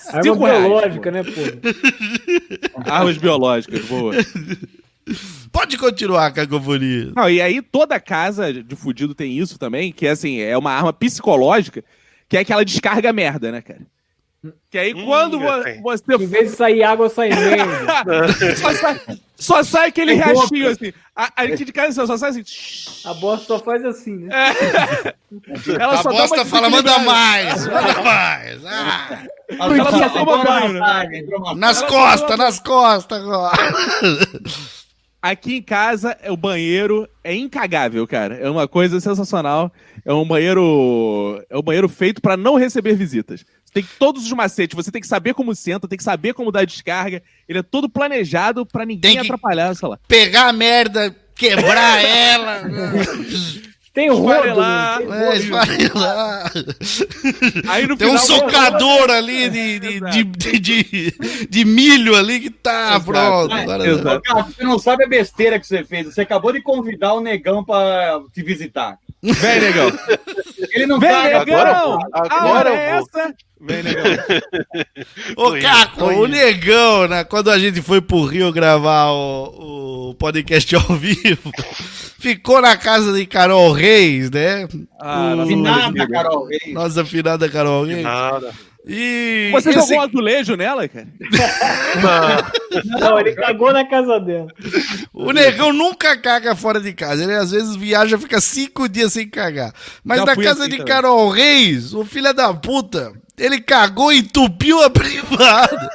[SPEAKER 5] Arma
[SPEAKER 2] Cinco reais,
[SPEAKER 5] biológica, né, pô?
[SPEAKER 2] Armas biológicas, boa.
[SPEAKER 1] Pode continuar, Cacofonia.
[SPEAKER 2] Não, e aí toda casa de fudido tem isso também, que assim, é uma arma psicológica, que é aquela descarga merda, né, cara? Que aí
[SPEAKER 3] Hum,
[SPEAKER 2] quando vo-
[SPEAKER 3] tem.
[SPEAKER 2] você...
[SPEAKER 5] Em vez de sair água, sai merda.
[SPEAKER 2] só, sai, só sai aquele
[SPEAKER 5] É
[SPEAKER 2] reachinho, assim. A, aqui de casa só sai assim...
[SPEAKER 5] A bosta só faz assim, né?
[SPEAKER 2] Ela
[SPEAKER 1] A
[SPEAKER 2] só dá
[SPEAKER 1] bosta
[SPEAKER 2] uma
[SPEAKER 1] fala, manda
[SPEAKER 2] desequilibrada.
[SPEAKER 1] mais, manda mais. Ah,
[SPEAKER 2] Ela só toma banho, né?
[SPEAKER 1] nas costas, nas costas agora.
[SPEAKER 2] Aqui em casa, o banheiro é incagável, cara. É uma coisa sensacional. É um banheiro... É um banheiro feito pra não receber visitas. Você tem todos os macetes. Você tem que saber como senta, tem que saber como dar descarga. Ele é todo planejado pra ninguém
[SPEAKER 1] Tem que-
[SPEAKER 2] atrapalhar, sei lá.
[SPEAKER 1] Pegar a merda, quebrar ela.
[SPEAKER 5] Tem o rodo,
[SPEAKER 2] Esfarelar.
[SPEAKER 5] né?
[SPEAKER 1] É, esfarelar.
[SPEAKER 2] Aí no
[SPEAKER 1] Tem um
[SPEAKER 2] final...
[SPEAKER 1] socador ali de, de, de, de, de- de milho ali que tá
[SPEAKER 2] Exato.
[SPEAKER 1] pronto. Agora-
[SPEAKER 2] Exato.
[SPEAKER 4] Cara, você não sabe a besteira que você fez. Você acabou de convidar o negão pra te visitar.
[SPEAKER 2] Vem, negão.
[SPEAKER 4] Ele não
[SPEAKER 2] Vem,
[SPEAKER 4] sabe.
[SPEAKER 2] negão.
[SPEAKER 3] agora eu vou,
[SPEAKER 2] A
[SPEAKER 3] agora
[SPEAKER 2] hora é
[SPEAKER 3] eu vou.
[SPEAKER 2] essa. Vem, negão.
[SPEAKER 1] Ô,
[SPEAKER 3] Tô indo,
[SPEAKER 1] Caco,
[SPEAKER 3] tô
[SPEAKER 1] o
[SPEAKER 3] indo.
[SPEAKER 1] negão, né? Quando a gente foi pro Rio gravar o, o podcast ao vivo, ficou na casa de Carol Reis, né?
[SPEAKER 2] Ah, nossa
[SPEAKER 4] Finada,
[SPEAKER 2] amiga.
[SPEAKER 4] Carol. Ei,
[SPEAKER 1] Nossa afinada Carol Reis.
[SPEAKER 3] Nada.
[SPEAKER 1] E
[SPEAKER 2] Você
[SPEAKER 1] esse-
[SPEAKER 2] jogou um azulejo nela, cara?
[SPEAKER 3] Não.
[SPEAKER 5] Não, ele cagou na casa dela.
[SPEAKER 1] o negão nunca caga fora de casa. Ele às vezes viaja, fica cinco dias sem cagar. Mas
[SPEAKER 2] Já
[SPEAKER 1] na
[SPEAKER 2] fui
[SPEAKER 1] casa
[SPEAKER 2] assim
[SPEAKER 1] de
[SPEAKER 2] também.
[SPEAKER 1] Carol Reis, o filho da puta, ele cagou e entupiu a privada.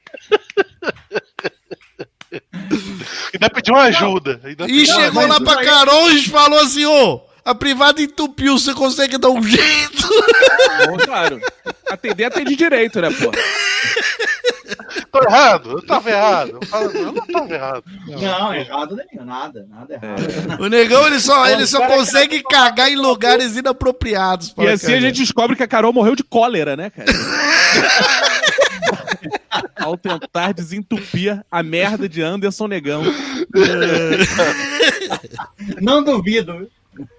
[SPEAKER 3] Ainda pediu uma ajuda. Ainda
[SPEAKER 1] E
[SPEAKER 3] pediu uma
[SPEAKER 1] chegou
[SPEAKER 3] ajuda.
[SPEAKER 1] lá pra Carol e falou assim: ô, a privada entupiu, você consegue dar um jeito?
[SPEAKER 2] Bom, claro. Atender, atende direito, né, pô?
[SPEAKER 3] Tô errado, eu tava errado. Eu falo, eu não tava errado.
[SPEAKER 4] Não, errado nenhum. Nada, nada errado.
[SPEAKER 1] O negão, ele só, ele
[SPEAKER 4] O
[SPEAKER 1] só
[SPEAKER 4] cara
[SPEAKER 1] consegue cagar em lugares inapropriados.
[SPEAKER 2] E
[SPEAKER 1] para
[SPEAKER 2] assim a
[SPEAKER 1] cagar.
[SPEAKER 2] gente descobre que a Carol morreu de cólera, né, cara? Ao tentar desentupir a merda de Anderson Negão.
[SPEAKER 4] Não duvido.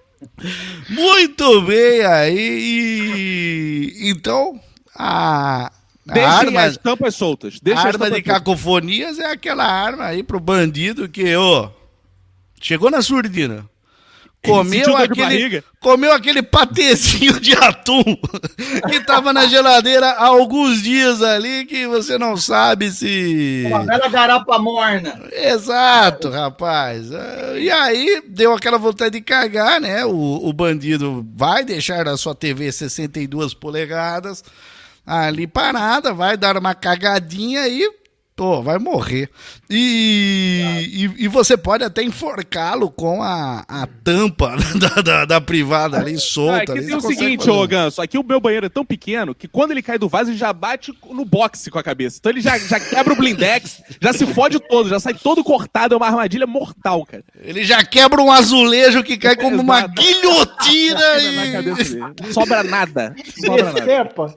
[SPEAKER 1] Muito bem aí. e- Então, a, a
[SPEAKER 2] Deixem
[SPEAKER 1] arma,
[SPEAKER 2] as tampas soltas.
[SPEAKER 1] a
[SPEAKER 2] Deixem as
[SPEAKER 1] arma
[SPEAKER 2] tampas
[SPEAKER 1] de
[SPEAKER 2] soltas.
[SPEAKER 1] cacofonias é aquela arma aí pro bandido que, ô, chegou na surdina. Comeu
[SPEAKER 2] Sentiu dor de
[SPEAKER 1] aquele,
[SPEAKER 2] barriga?
[SPEAKER 1] comeu aquele patezinho de atum que tava na geladeira há alguns dias ali que você não sabe se...
[SPEAKER 4] Uma bela garapa morna.
[SPEAKER 1] Exato, rapaz. Ah, E aí, deu aquela vontade de cagar, né? O, o bandido vai deixar a sua T V sessenta e duas polegadas ali parada, vai dar uma cagadinha e, pô, vai morrer. E, e, e você pode até enforcá-lo com a, a tampa da, da, da privada ali
[SPEAKER 2] Ah,
[SPEAKER 1] solta.
[SPEAKER 2] aqui
[SPEAKER 1] ali,
[SPEAKER 2] tem o
[SPEAKER 1] você consegue
[SPEAKER 2] seguinte,
[SPEAKER 1] fazer.
[SPEAKER 2] ô Ganso, aqui o meu banheiro é tão pequeno que quando ele cai do vaso, ele já bate no boxe com a cabeça. Então ele já, já quebra o blindex, já se fode todo, já sai todo cortado, é uma armadilha mortal, cara.
[SPEAKER 1] Ele já quebra um azulejo que cai como uma
[SPEAKER 2] Exato.
[SPEAKER 1] guilhotina
[SPEAKER 2] Quebra na
[SPEAKER 1] e...
[SPEAKER 2] cabeça dele. Não sobra nada. Não sobra nada.
[SPEAKER 5] Decepa.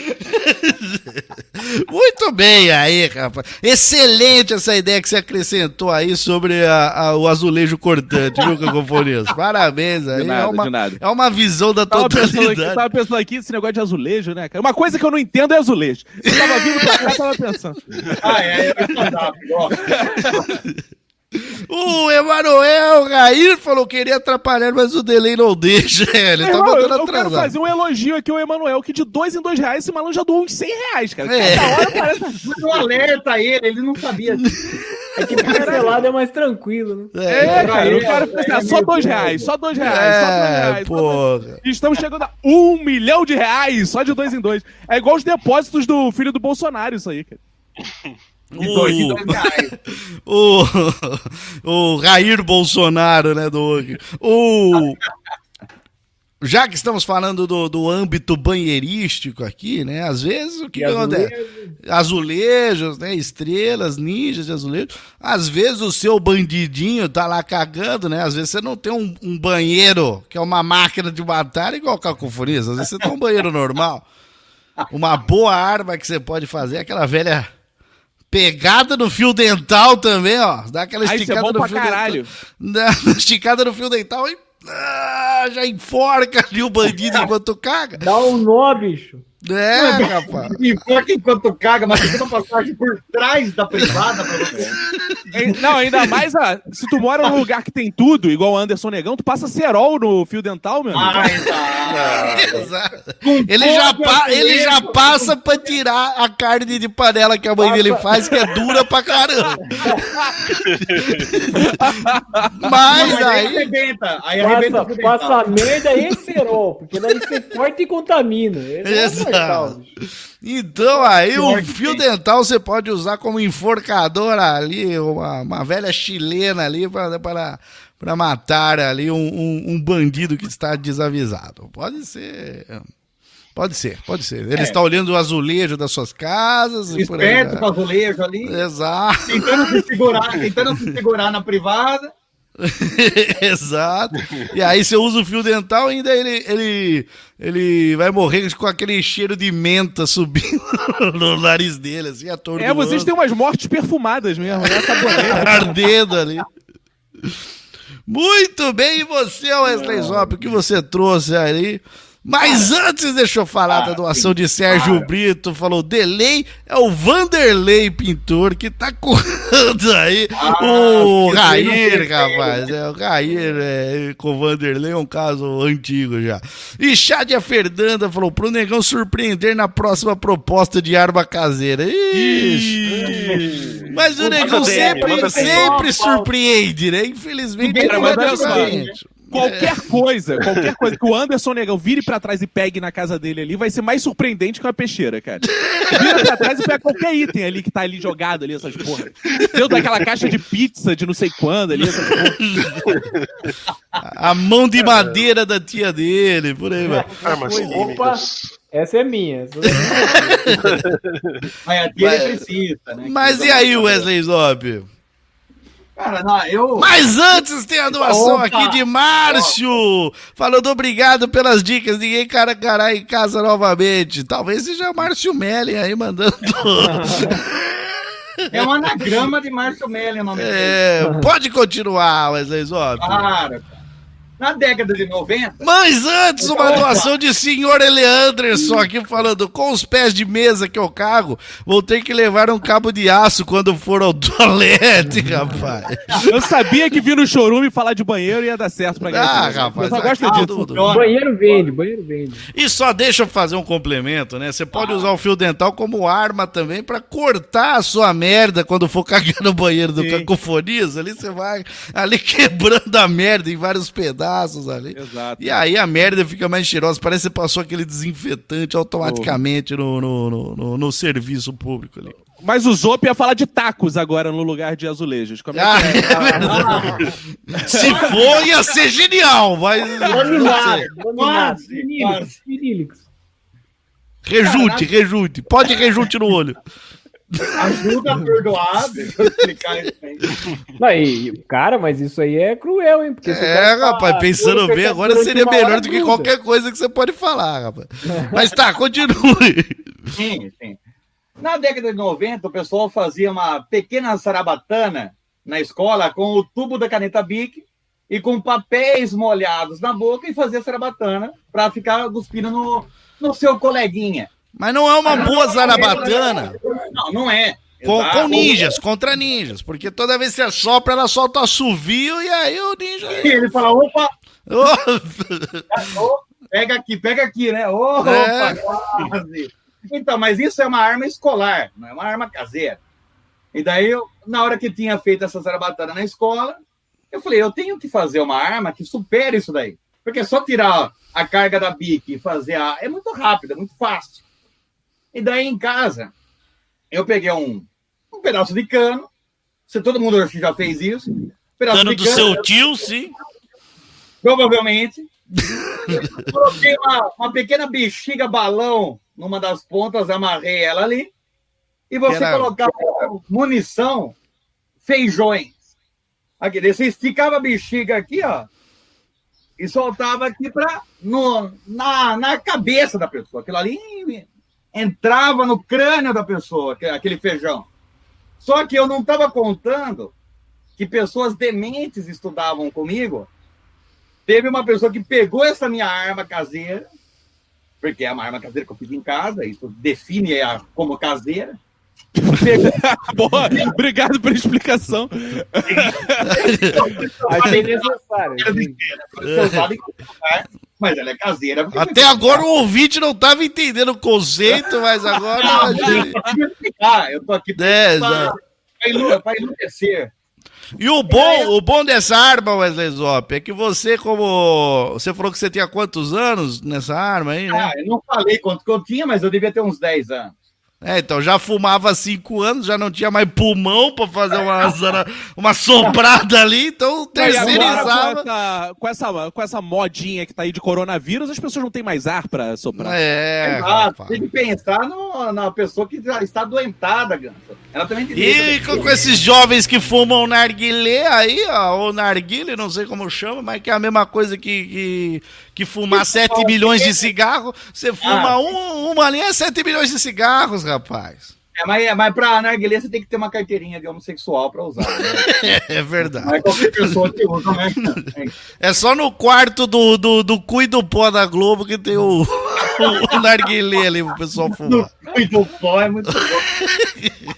[SPEAKER 1] Muito bem aí, rapaz. Excelente essa ideia que você acrescentou aí sobre a- a- o azulejo cortante, viu, Cacofonias? Parabéns aí.
[SPEAKER 2] De nada,
[SPEAKER 1] é, uma,
[SPEAKER 2] de nada.
[SPEAKER 1] é uma visão da
[SPEAKER 2] Tava pensando, aqui,
[SPEAKER 1] totalidade.
[SPEAKER 2] tava pensando aqui esse negócio de azulejo, né, cara? Uma coisa que eu não entendo é azulejo. Eu tava vindo pra cá, tava pensando.
[SPEAKER 4] Ah, é, é stand-up, gosto.
[SPEAKER 1] O Emanuel Rair falou que queria atrapalhar, mas o delay não deixa. Ele tá
[SPEAKER 2] Irmão, eu,
[SPEAKER 1] botando
[SPEAKER 2] eu quero
[SPEAKER 1] atrasado.
[SPEAKER 2] fazer um elogio aqui ao Emanuel, que de dois em dois reais esse malandro já doou uns cem reais, cara.
[SPEAKER 1] É.
[SPEAKER 2] Cada hora parece...
[SPEAKER 4] Mas não alerta ele, ele não sabia.
[SPEAKER 5] É que parcelado é mais tranquilo, né?
[SPEAKER 2] É, cara,
[SPEAKER 4] aí,
[SPEAKER 2] o cara
[SPEAKER 4] é,
[SPEAKER 2] pensa,
[SPEAKER 4] é
[SPEAKER 2] só
[SPEAKER 4] meio
[SPEAKER 2] dois
[SPEAKER 4] doido.
[SPEAKER 2] reais, só dois reais, só dois
[SPEAKER 1] É,
[SPEAKER 2] reais. só dois-
[SPEAKER 1] porra.
[SPEAKER 2] E estamos chegando a um milhão de reais, só de dois em dois. É igual os depósitos do filho do Bolsonaro, isso aí, cara.
[SPEAKER 4] De dois em dois reais.
[SPEAKER 1] O, o Jair Bolsonaro, né, do o Já que estamos falando do, do âmbito banheirístico aqui, né, às vezes o que, que acontece? Azulejos, né, estrelas, ninjas de azulejo, às vezes o seu bandidinho tá lá cagando, né, às vezes você não tem um, um banheiro que é uma máquina de matar igual Cacofonias, às vezes você tem um banheiro normal. Uma boa arma que você pode fazer é aquela velha pegada no fio dental também, ó. Dá aquela
[SPEAKER 2] Ah, isso é
[SPEAKER 1] esticada
[SPEAKER 2] bom
[SPEAKER 1] no
[SPEAKER 2] pra
[SPEAKER 1] fio
[SPEAKER 2] caralho.
[SPEAKER 1] dental. Dá uma esticada no fio dental e ah, já enforca ali o bandido enquanto caga.
[SPEAKER 5] Dá um nó, bicho.
[SPEAKER 1] É, rapaz.
[SPEAKER 4] Enfoca enquanto caga, mas tem uma passagem por trás da privada pra você.
[SPEAKER 2] Não, ainda mais, ah, se tu mora num lugar que tem tudo, igual o Anderson Negão, tu passa cerol no fio dental, meu amigo.
[SPEAKER 4] Ah, exato.
[SPEAKER 1] Exato. Ele já, pa- ele já passa pra tirar a carne de panela que a mãe dele faz, que é dura pra caramba. Mas
[SPEAKER 4] Não,
[SPEAKER 1] aí...
[SPEAKER 4] arrebenta. Aí arrebenta o
[SPEAKER 5] Passa,
[SPEAKER 4] fio
[SPEAKER 5] passa
[SPEAKER 4] dental.
[SPEAKER 5] a merda e cerol, porque daí você corta e contamina. Ele é
[SPEAKER 1] Exato.
[SPEAKER 5] mortal.
[SPEAKER 1] Então aí o
[SPEAKER 4] Pior que
[SPEAKER 1] fio
[SPEAKER 4] tem.
[SPEAKER 1] dental você pode usar como enforcador ali, uma, uma velha chilena ali para para matar ali um, um, um bandido que está desavisado. Pode ser, pode ser, pode ser. Ele
[SPEAKER 4] É.
[SPEAKER 1] está olhando o azulejo das suas casas e por aí
[SPEAKER 4] Esperto
[SPEAKER 1] vai.
[SPEAKER 4] com o azulejo ali.
[SPEAKER 1] Exato.
[SPEAKER 4] Tentando se segurar, tentando se segurar na privada.
[SPEAKER 1] Exato. E aí você usa o fio dental e ainda ele, ele, ele vai morrer com aquele cheiro de menta subindo no nariz dele, assim, atordoando.
[SPEAKER 2] É, vocês têm umas mortes perfumadas mesmo, né? Sabonete.
[SPEAKER 1] Ardendo ali. Muito bem, e você, Wesley Zop, o que você trouxe aí? Mas antes, deixa eu falar da doação de Sérgio Brito. Falou, delay é o Vanderlei Pintor, que tá curando aí o
[SPEAKER 4] que
[SPEAKER 1] Rair,
[SPEAKER 4] sei,
[SPEAKER 1] rapaz. É, o Rair é, com o Vanderlei é um caso antigo já. E Chádia Fernanda falou, pro Negão surpreender na próxima proposta de arma caseira. Ixi. Mas o Negão
[SPEAKER 3] Manda D M,
[SPEAKER 1] sempre,
[SPEAKER 3] manda D M.
[SPEAKER 1] sempre surpreende, né? Infelizmente,
[SPEAKER 4] Cara,
[SPEAKER 2] mas olha só,
[SPEAKER 1] negativamente.
[SPEAKER 2] Qualquer coisa, qualquer coisa que o Anderson Negão vire pra trás e pegue na casa dele ali, vai ser mais surpreendente que uma peixeira, cara. Vira pra trás e pega qualquer item ali que tá ali jogado ali, essas porra. Deu daquela caixa de pizza de não sei quando ali, essas porra.
[SPEAKER 1] A mão de madeira da tia dele, por aí, vai.
[SPEAKER 3] Armas
[SPEAKER 5] Opa,
[SPEAKER 3] químicas.
[SPEAKER 5] essa é minha. Essa é minha.
[SPEAKER 4] Mas aqui ele precisa, né?
[SPEAKER 1] Mas e aí, Wesley Zop?
[SPEAKER 4] Cara, não, eu.
[SPEAKER 1] Mas antes tem a doação
[SPEAKER 4] Opa!
[SPEAKER 1] aqui de Márcio, falando obrigado pelas dicas, ninguém caracará em casa novamente. Talvez seja Márcio Mellen aí mandando...
[SPEAKER 4] É um anagrama de Márcio Melli o nome dele.
[SPEAKER 1] É, pode continuar, Wesley Zop.
[SPEAKER 4] Claro. Na década de noventa,
[SPEAKER 1] Mas antes, uma
[SPEAKER 4] Opa!
[SPEAKER 1] doação de senhor Eleanderson aqui falando, com os pés de mesa que eu cago, vou ter que levar um cabo de aço quando for ao toalete, rapaz.
[SPEAKER 2] Eu sabia que vir no chorume falar de banheiro ia dar certo pra
[SPEAKER 1] Ah,
[SPEAKER 2] galera.
[SPEAKER 1] rapaz,
[SPEAKER 2] Eu só gosto
[SPEAKER 1] acaba
[SPEAKER 2] disso.
[SPEAKER 1] tudo.
[SPEAKER 4] funciona.
[SPEAKER 5] Banheiro vende, banheiro vende.
[SPEAKER 1] E só deixa eu fazer um complemento, né? Você pode usar o fio dental como arma também pra cortar a sua merda quando for cagar no banheiro do
[SPEAKER 2] Sim.
[SPEAKER 1] Cacofonias. Ali você vai ali quebrando a merda em vários pedaços ali.
[SPEAKER 2] Exato.
[SPEAKER 1] E aí a merda fica mais cheirosa. Parece que você passou aquele desinfetante automaticamente no, no, no, no- no serviço público ali.
[SPEAKER 2] Mas o Zop ia falar de tacos agora no lugar de azulejos. Como é
[SPEAKER 1] Ah,
[SPEAKER 2] que é?
[SPEAKER 1] é verdade. Se for, ia ser genial, mas.
[SPEAKER 5] Laminado, laminado.
[SPEAKER 4] Quase,
[SPEAKER 5] Vinílicos,
[SPEAKER 4] quase.
[SPEAKER 5] vinílicos.
[SPEAKER 1] Rejunte, rejunte. Pode rejunte no olho.
[SPEAKER 4] ajuda a perdoar, deixa eu explicar isso aí.
[SPEAKER 5] Não, e, cara, mas isso aí é cruel, hein? Porque você
[SPEAKER 1] É,
[SPEAKER 5] vai
[SPEAKER 1] rapaz,
[SPEAKER 5] falar,
[SPEAKER 1] pensando
[SPEAKER 5] tudo que
[SPEAKER 1] bem,
[SPEAKER 5] é
[SPEAKER 1] agora
[SPEAKER 5] durante
[SPEAKER 1] seria
[SPEAKER 5] uma hora
[SPEAKER 1] melhor do que
[SPEAKER 5] gruda.
[SPEAKER 1] qualquer coisa que você pode falar, rapaz. Mas tá, continue.
[SPEAKER 4] Sim, sim. Na década de noventa, o pessoal fazia uma pequena sarabatana na escola com o tubo da caneta Bic e com papéis molhados na boca e fazia sarabatana para ficar cuspindo no, no seu coleguinha.
[SPEAKER 1] Mas não é uma boa zarabatana
[SPEAKER 4] Não, não é.
[SPEAKER 1] com,
[SPEAKER 4] Exato.
[SPEAKER 1] com ninjas, contra ninjas. Porque toda vez que você sopra, ela solta o assovio e aí o ninja.
[SPEAKER 4] E ele fala, opa,
[SPEAKER 1] Oh,
[SPEAKER 4] ô, pega aqui, pega aqui, né? Opa,
[SPEAKER 1] É.
[SPEAKER 4] quase. Então, mas isso é uma arma escolar, não é uma arma caseira. E daí, eu, na hora que tinha feito essa zarabatana na escola, eu falei, eu tenho que fazer uma arma que supere isso daí. Porque só tirar a carga da Bic e fazer a... É muito rápido, é muito fácil. E daí, em casa, eu peguei um, um pedaço de cano. Se todo mundo acho que já fez isso. Um pedaço
[SPEAKER 1] dano
[SPEAKER 4] de
[SPEAKER 1] do
[SPEAKER 4] cano,
[SPEAKER 1] seu tio, sim.
[SPEAKER 4] provavelmente. Coloquei uma, uma pequena bexiga balão numa das pontas, amarrei ela ali. E você
[SPEAKER 1] Era-
[SPEAKER 4] colocava munição, feijões. Aqui, daí você esticava a bexiga aqui, ó, e soltava aqui pra, no, na, na cabeça da pessoa. Aquilo ali entrava no crânio da pessoa, aquele- aquele feijão. Só que eu não estava contando que pessoas dementes estudavam comigo. Teve uma pessoa que pegou essa minha arma caseira porque é uma arma caseira que eu fiz em casa, isso define a como caseira.
[SPEAKER 2] Boa, obrigado pela explicação.
[SPEAKER 5] Achei necessário.
[SPEAKER 4] Mas ela é caseira.
[SPEAKER 1] Até agora o ouvinte não estava entendendo o conceito, mas agora...
[SPEAKER 4] Não, eu tô aqui pra explicar, eu tô aqui
[SPEAKER 1] É,
[SPEAKER 4] para enlouquecer.
[SPEAKER 1] E o bom, o bom dessa arma, Wesley Zop, é que você, como... Você falou que você tinha quantos anos nessa arma aí, né?
[SPEAKER 4] Ah, eu não falei quanto que eu tinha, mas eu devia ter uns dez anos.
[SPEAKER 1] É, então já fumava há cinco anos, já não tinha mais pulmão pra fazer uma, zona- uma soprada ali, então
[SPEAKER 2] E agora,
[SPEAKER 1] terceirizava.
[SPEAKER 2] com, essa, com, essa, com essa modinha que tá aí de coronavírus, as pessoas não têm mais ar pra soprar.
[SPEAKER 1] É,
[SPEAKER 4] Exato,
[SPEAKER 1] rapaz.
[SPEAKER 4] tem que pensar no- na pessoa que já está doentada, Ganso. Ela também tem
[SPEAKER 1] E com, com esses jovens que fumam narguilé aí, ó, ou narguile, não sei como chama, mas que é a mesma coisa que, que, que fumar sete milhões de cigarros. Você fuma
[SPEAKER 4] Ah.
[SPEAKER 1] um, uma linha, é sete milhões de cigarros, rapaz.
[SPEAKER 4] É, mas, mas pra narguilé você tem que ter uma carteirinha de homossexual pra usar. Né?
[SPEAKER 1] É verdade.
[SPEAKER 4] Não é qualquer pessoa que usa, né?
[SPEAKER 1] É só no quarto do, do, do cu e do pó da Globo que tem o, o, o narguilé ali pro pessoal fumar.
[SPEAKER 4] Muito pó, é muito bom.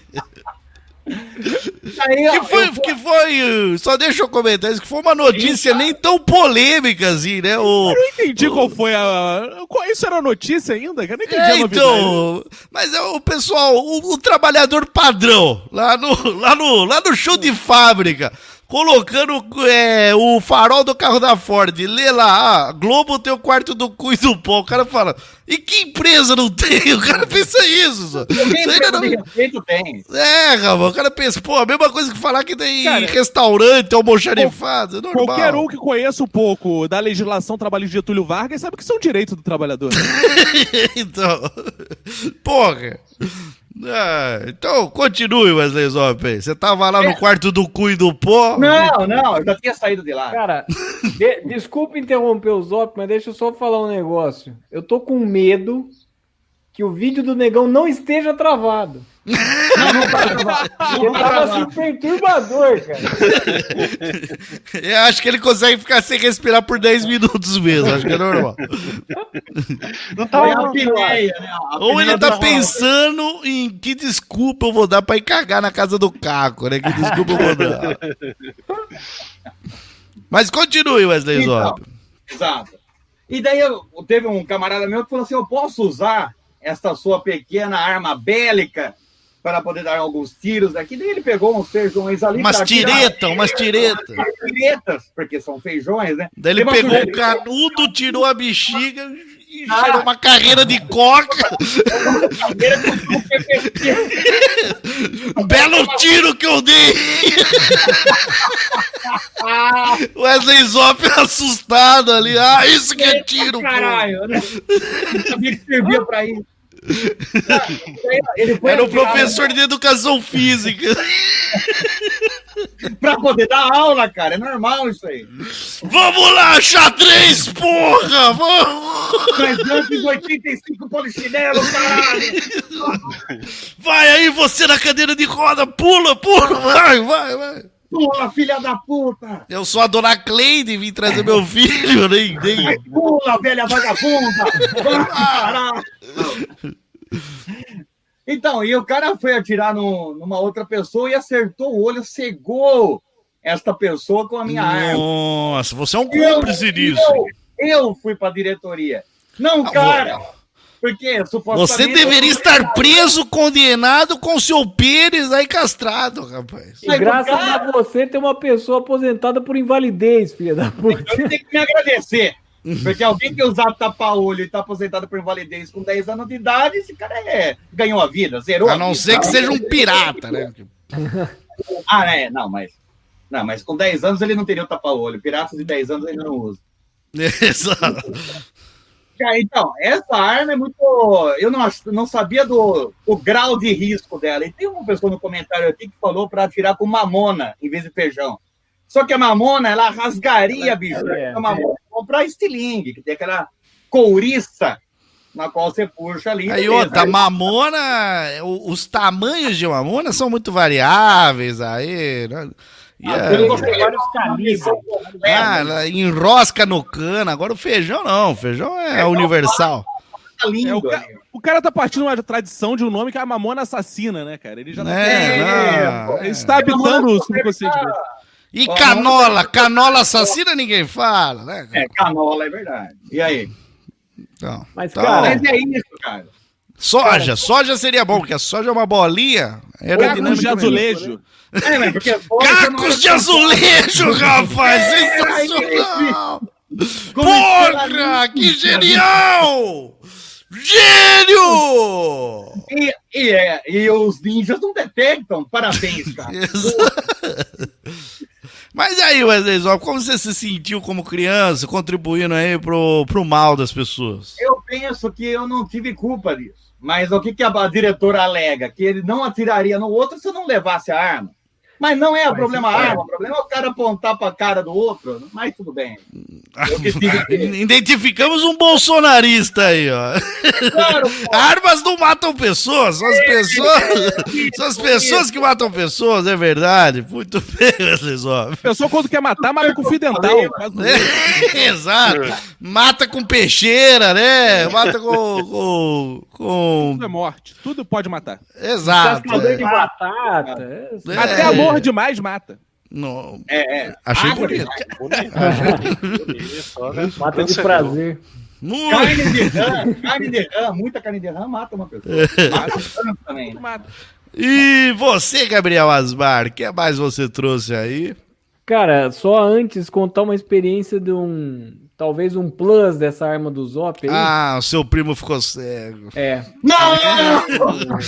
[SPEAKER 4] Aí, ó,
[SPEAKER 1] Que foi,
[SPEAKER 4] eu vou-
[SPEAKER 1] que foi, só deixa eu comentar isso, que foi uma notícia nem tão polêmica assim, né? O,
[SPEAKER 2] Eu não entendi qual foi a. Qual, isso era notícia ainda? Eu não entendi
[SPEAKER 1] é,
[SPEAKER 2] a novidade.
[SPEAKER 1] então, mas é o pessoal, o, o trabalhador padrão, lá no, lá, no, lá no show de fábrica, colocando é, o farol do carro da Ford, lê lá, ah, Globo tem o quarto do cu e do pó, o cara fala, e que empresa não tem? O cara pensa isso, só.
[SPEAKER 4] Tem
[SPEAKER 1] Isso ainda
[SPEAKER 4] empresa
[SPEAKER 1] não-
[SPEAKER 4] de respeito, tem.
[SPEAKER 1] É, rapaz, o cara pensa, pô, a mesma coisa que falar que tem
[SPEAKER 2] Cara,
[SPEAKER 1] restaurante, almoxarifado, é normal.
[SPEAKER 2] Qualquer um que conheça um pouco da legislação trabalhista de Getúlio Vargas sabe que isso é um direito do trabalhador.
[SPEAKER 1] Então, porra. Ah, então, continue, Wesley Zop. aí. Você tava lá no quarto do cu e do pó?
[SPEAKER 4] Não, não, eu já tinha saído de lá.
[SPEAKER 5] Cara, de- desculpa interromper o Zop, mas deixa eu só falar um negócio. Eu tô com medo que o vídeo do Negão não esteja travado.
[SPEAKER 4] Não, não tá travado.
[SPEAKER 5] Porque
[SPEAKER 4] Não tá
[SPEAKER 5] tava assim
[SPEAKER 4] travado.
[SPEAKER 5] perturbador, cara.
[SPEAKER 1] Eu acho que ele consegue ficar sem respirar por dez minutos mesmo, acho que é normal.
[SPEAKER 3] Não
[SPEAKER 4] É
[SPEAKER 3] tava.
[SPEAKER 4] a apneia, né? A
[SPEAKER 1] Ou ele
[SPEAKER 4] apneia
[SPEAKER 1] tá
[SPEAKER 4] do-
[SPEAKER 1] pensando em que desculpa eu vou dar pra ir cagar na casa do Caco, né? Que desculpa eu vou dar. Mas continue, Wesley
[SPEAKER 4] Então,
[SPEAKER 1] Zop.
[SPEAKER 4] exato. E daí eu, teve um camarada meu que falou assim: eu posso usar essa sua pequena arma bélica para poder dar alguns tiros aqui. Daí ele pegou uns feijões ali.
[SPEAKER 1] Umas
[SPEAKER 4] pra tirar-
[SPEAKER 1] tireta, umas tireta.
[SPEAKER 4] Umas tiretas, porque são feijões, né?
[SPEAKER 1] Daí ele
[SPEAKER 4] Tem uma
[SPEAKER 1] pegou
[SPEAKER 4] sujeira-
[SPEAKER 1] o canudo, tirou a bexiga e
[SPEAKER 4] Ah.
[SPEAKER 1] gerou uma carreira de coca. Belo tiro que eu dei! Wesley Zop assustado ali. Ah, isso que é tiro, pô.
[SPEAKER 4] Caralho, né? Não sabia que servia pra isso. Ele foi
[SPEAKER 1] Era o
[SPEAKER 4] atirar
[SPEAKER 1] professor de educação física.
[SPEAKER 4] pra poder dar aula, cara. É normal isso aí.
[SPEAKER 1] Vamos lá, xadrez, porra! Vamos!
[SPEAKER 4] Mas antes oitenta e cinco polichinelo, caralho.
[SPEAKER 1] Vai aí, você na cadeira de roda, pula, pula, vai, vai, vai.
[SPEAKER 4] Pula, filha da puta.
[SPEAKER 1] Eu sou a dona Cleide, vim trazer meu filho, nem, nem.
[SPEAKER 4] Pula, velha vagabunda. Vai, caralho. Então, e o cara foi atirar no, numa outra pessoa e acertou o olho, cegou esta pessoa com a minha arma.
[SPEAKER 1] Nossa, você é um
[SPEAKER 4] Eu,
[SPEAKER 1] cúmplice disso.
[SPEAKER 4] eu, eu fui pra diretoria. Não, cara. Porque supostamente...
[SPEAKER 1] Você deveria estar preso, condenado com seu pênis aí castrado, rapaz.
[SPEAKER 5] E graças a você tem uma pessoa aposentada por invalidez, filha da puta.
[SPEAKER 4] Eu tenho que me agradecer. Porque alguém que usar tapa-olho e tá aposentado por invalidez com dez anos de idade, esse cara é, ganhou a vida, zerou
[SPEAKER 1] A
[SPEAKER 4] a
[SPEAKER 1] não
[SPEAKER 4] vida.
[SPEAKER 1] ser que seja um pirata, né?
[SPEAKER 4] Ah, né? Não, mas... Não, mas com dez anos ele não teria o tapa-olho. Piratas de dez anos ele não usa.
[SPEAKER 1] Exato.
[SPEAKER 4] Ah, então, essa arma é muito... Eu não, não sabia do, do grau de risco dela. E tem uma pessoa no comentário aqui que falou para atirar com mamona em vez de feijão. Só que a mamona, ela rasgaria, bicho.
[SPEAKER 5] É,
[SPEAKER 4] a mamona é comprar estilingue, que tem aquela couriça na qual você puxa ali.
[SPEAKER 1] Aí
[SPEAKER 4] beleza.
[SPEAKER 1] outra, a mamona, o- os tamanhos de mamona são muito variáveis aí, né? E
[SPEAKER 4] Ah,
[SPEAKER 1] é-
[SPEAKER 4] pelo que eu
[SPEAKER 5] vários calibres.
[SPEAKER 1] ah, ela enrosca no cano, agora o feijão não, o feijão é universal.
[SPEAKER 4] tá lindo.
[SPEAKER 2] É, o, ca...
[SPEAKER 4] ali.
[SPEAKER 2] o cara tá partindo de uma tradição de um nome que é a Mamona Assassina, né, cara? Ele já tá.
[SPEAKER 1] É,
[SPEAKER 4] É,
[SPEAKER 1] não,
[SPEAKER 2] Ele está habitando o subconsciente. dele.
[SPEAKER 1] E canola, canola assassina ninguém fala, né?
[SPEAKER 4] É, canola, é verdade. E aí?
[SPEAKER 1] Então,
[SPEAKER 5] Mas,
[SPEAKER 1] então,
[SPEAKER 5] cara,
[SPEAKER 4] Mas é isso, cara.
[SPEAKER 1] soja, soja seria bom, porque a soja é uma bolinha.
[SPEAKER 2] Cacos de
[SPEAKER 1] Aerodinâmica mesmo.
[SPEAKER 2] azulejo.
[SPEAKER 4] É, mas porque
[SPEAKER 1] Cacos de azulejo, rapaz! Sensacional! Porra, que genial! Gênio!
[SPEAKER 4] E, e, é, e os ninjas não detectam. Parabéns, cara.
[SPEAKER 1] Mas aí, Wesley Zop, como você se sentiu como criança, contribuindo aí pro, pro mal das pessoas?
[SPEAKER 4] Eu penso que eu não tive culpa disso. Mas o que, que a diretora alega? Que ele não atiraria no outro se eu não levasse a arma. Mas não é o problema a arma, o problema é o cara apontar pra cara do outro. Mas tudo bem. Eu que tive que-
[SPEAKER 1] Identificamos um bolsonarista aí, ó.
[SPEAKER 4] Claro, pô.
[SPEAKER 1] Armas não matam pessoas, são as pessoas, são as pessoas que matam pessoas, é verdade. Muito bem, Wesley Zop.
[SPEAKER 2] A pessoa, quando quer matar, mata com fio dental. Faz um-
[SPEAKER 1] É, exato. Mata com peixeira, né? Mata com. com, com...
[SPEAKER 2] Tudo é morte. Tudo pode matar.
[SPEAKER 1] Exato.
[SPEAKER 5] cascador
[SPEAKER 1] É.
[SPEAKER 5] de batata. é,
[SPEAKER 1] É.
[SPEAKER 2] Até amor demais mata.
[SPEAKER 1] Não,
[SPEAKER 4] É, é.
[SPEAKER 1] achei
[SPEAKER 4] Água
[SPEAKER 1] bonito.
[SPEAKER 3] Isso, né?
[SPEAKER 5] Mata de
[SPEAKER 3] Vencedor.
[SPEAKER 5] prazer.
[SPEAKER 1] Muito.
[SPEAKER 4] Carne de rã, carne de rã, muita carne de rã mata uma pessoa. Mata tanto também.
[SPEAKER 2] Tudo
[SPEAKER 4] Né?
[SPEAKER 2] mata.
[SPEAKER 1] E você, Gabriel Asmar, o que mais você trouxe aí?
[SPEAKER 5] Cara, só antes contar uma experiência de um. Talvez um plus dessa arma do Zop aí.
[SPEAKER 1] Ah, o seu primo ficou cego.
[SPEAKER 5] É.
[SPEAKER 4] Não!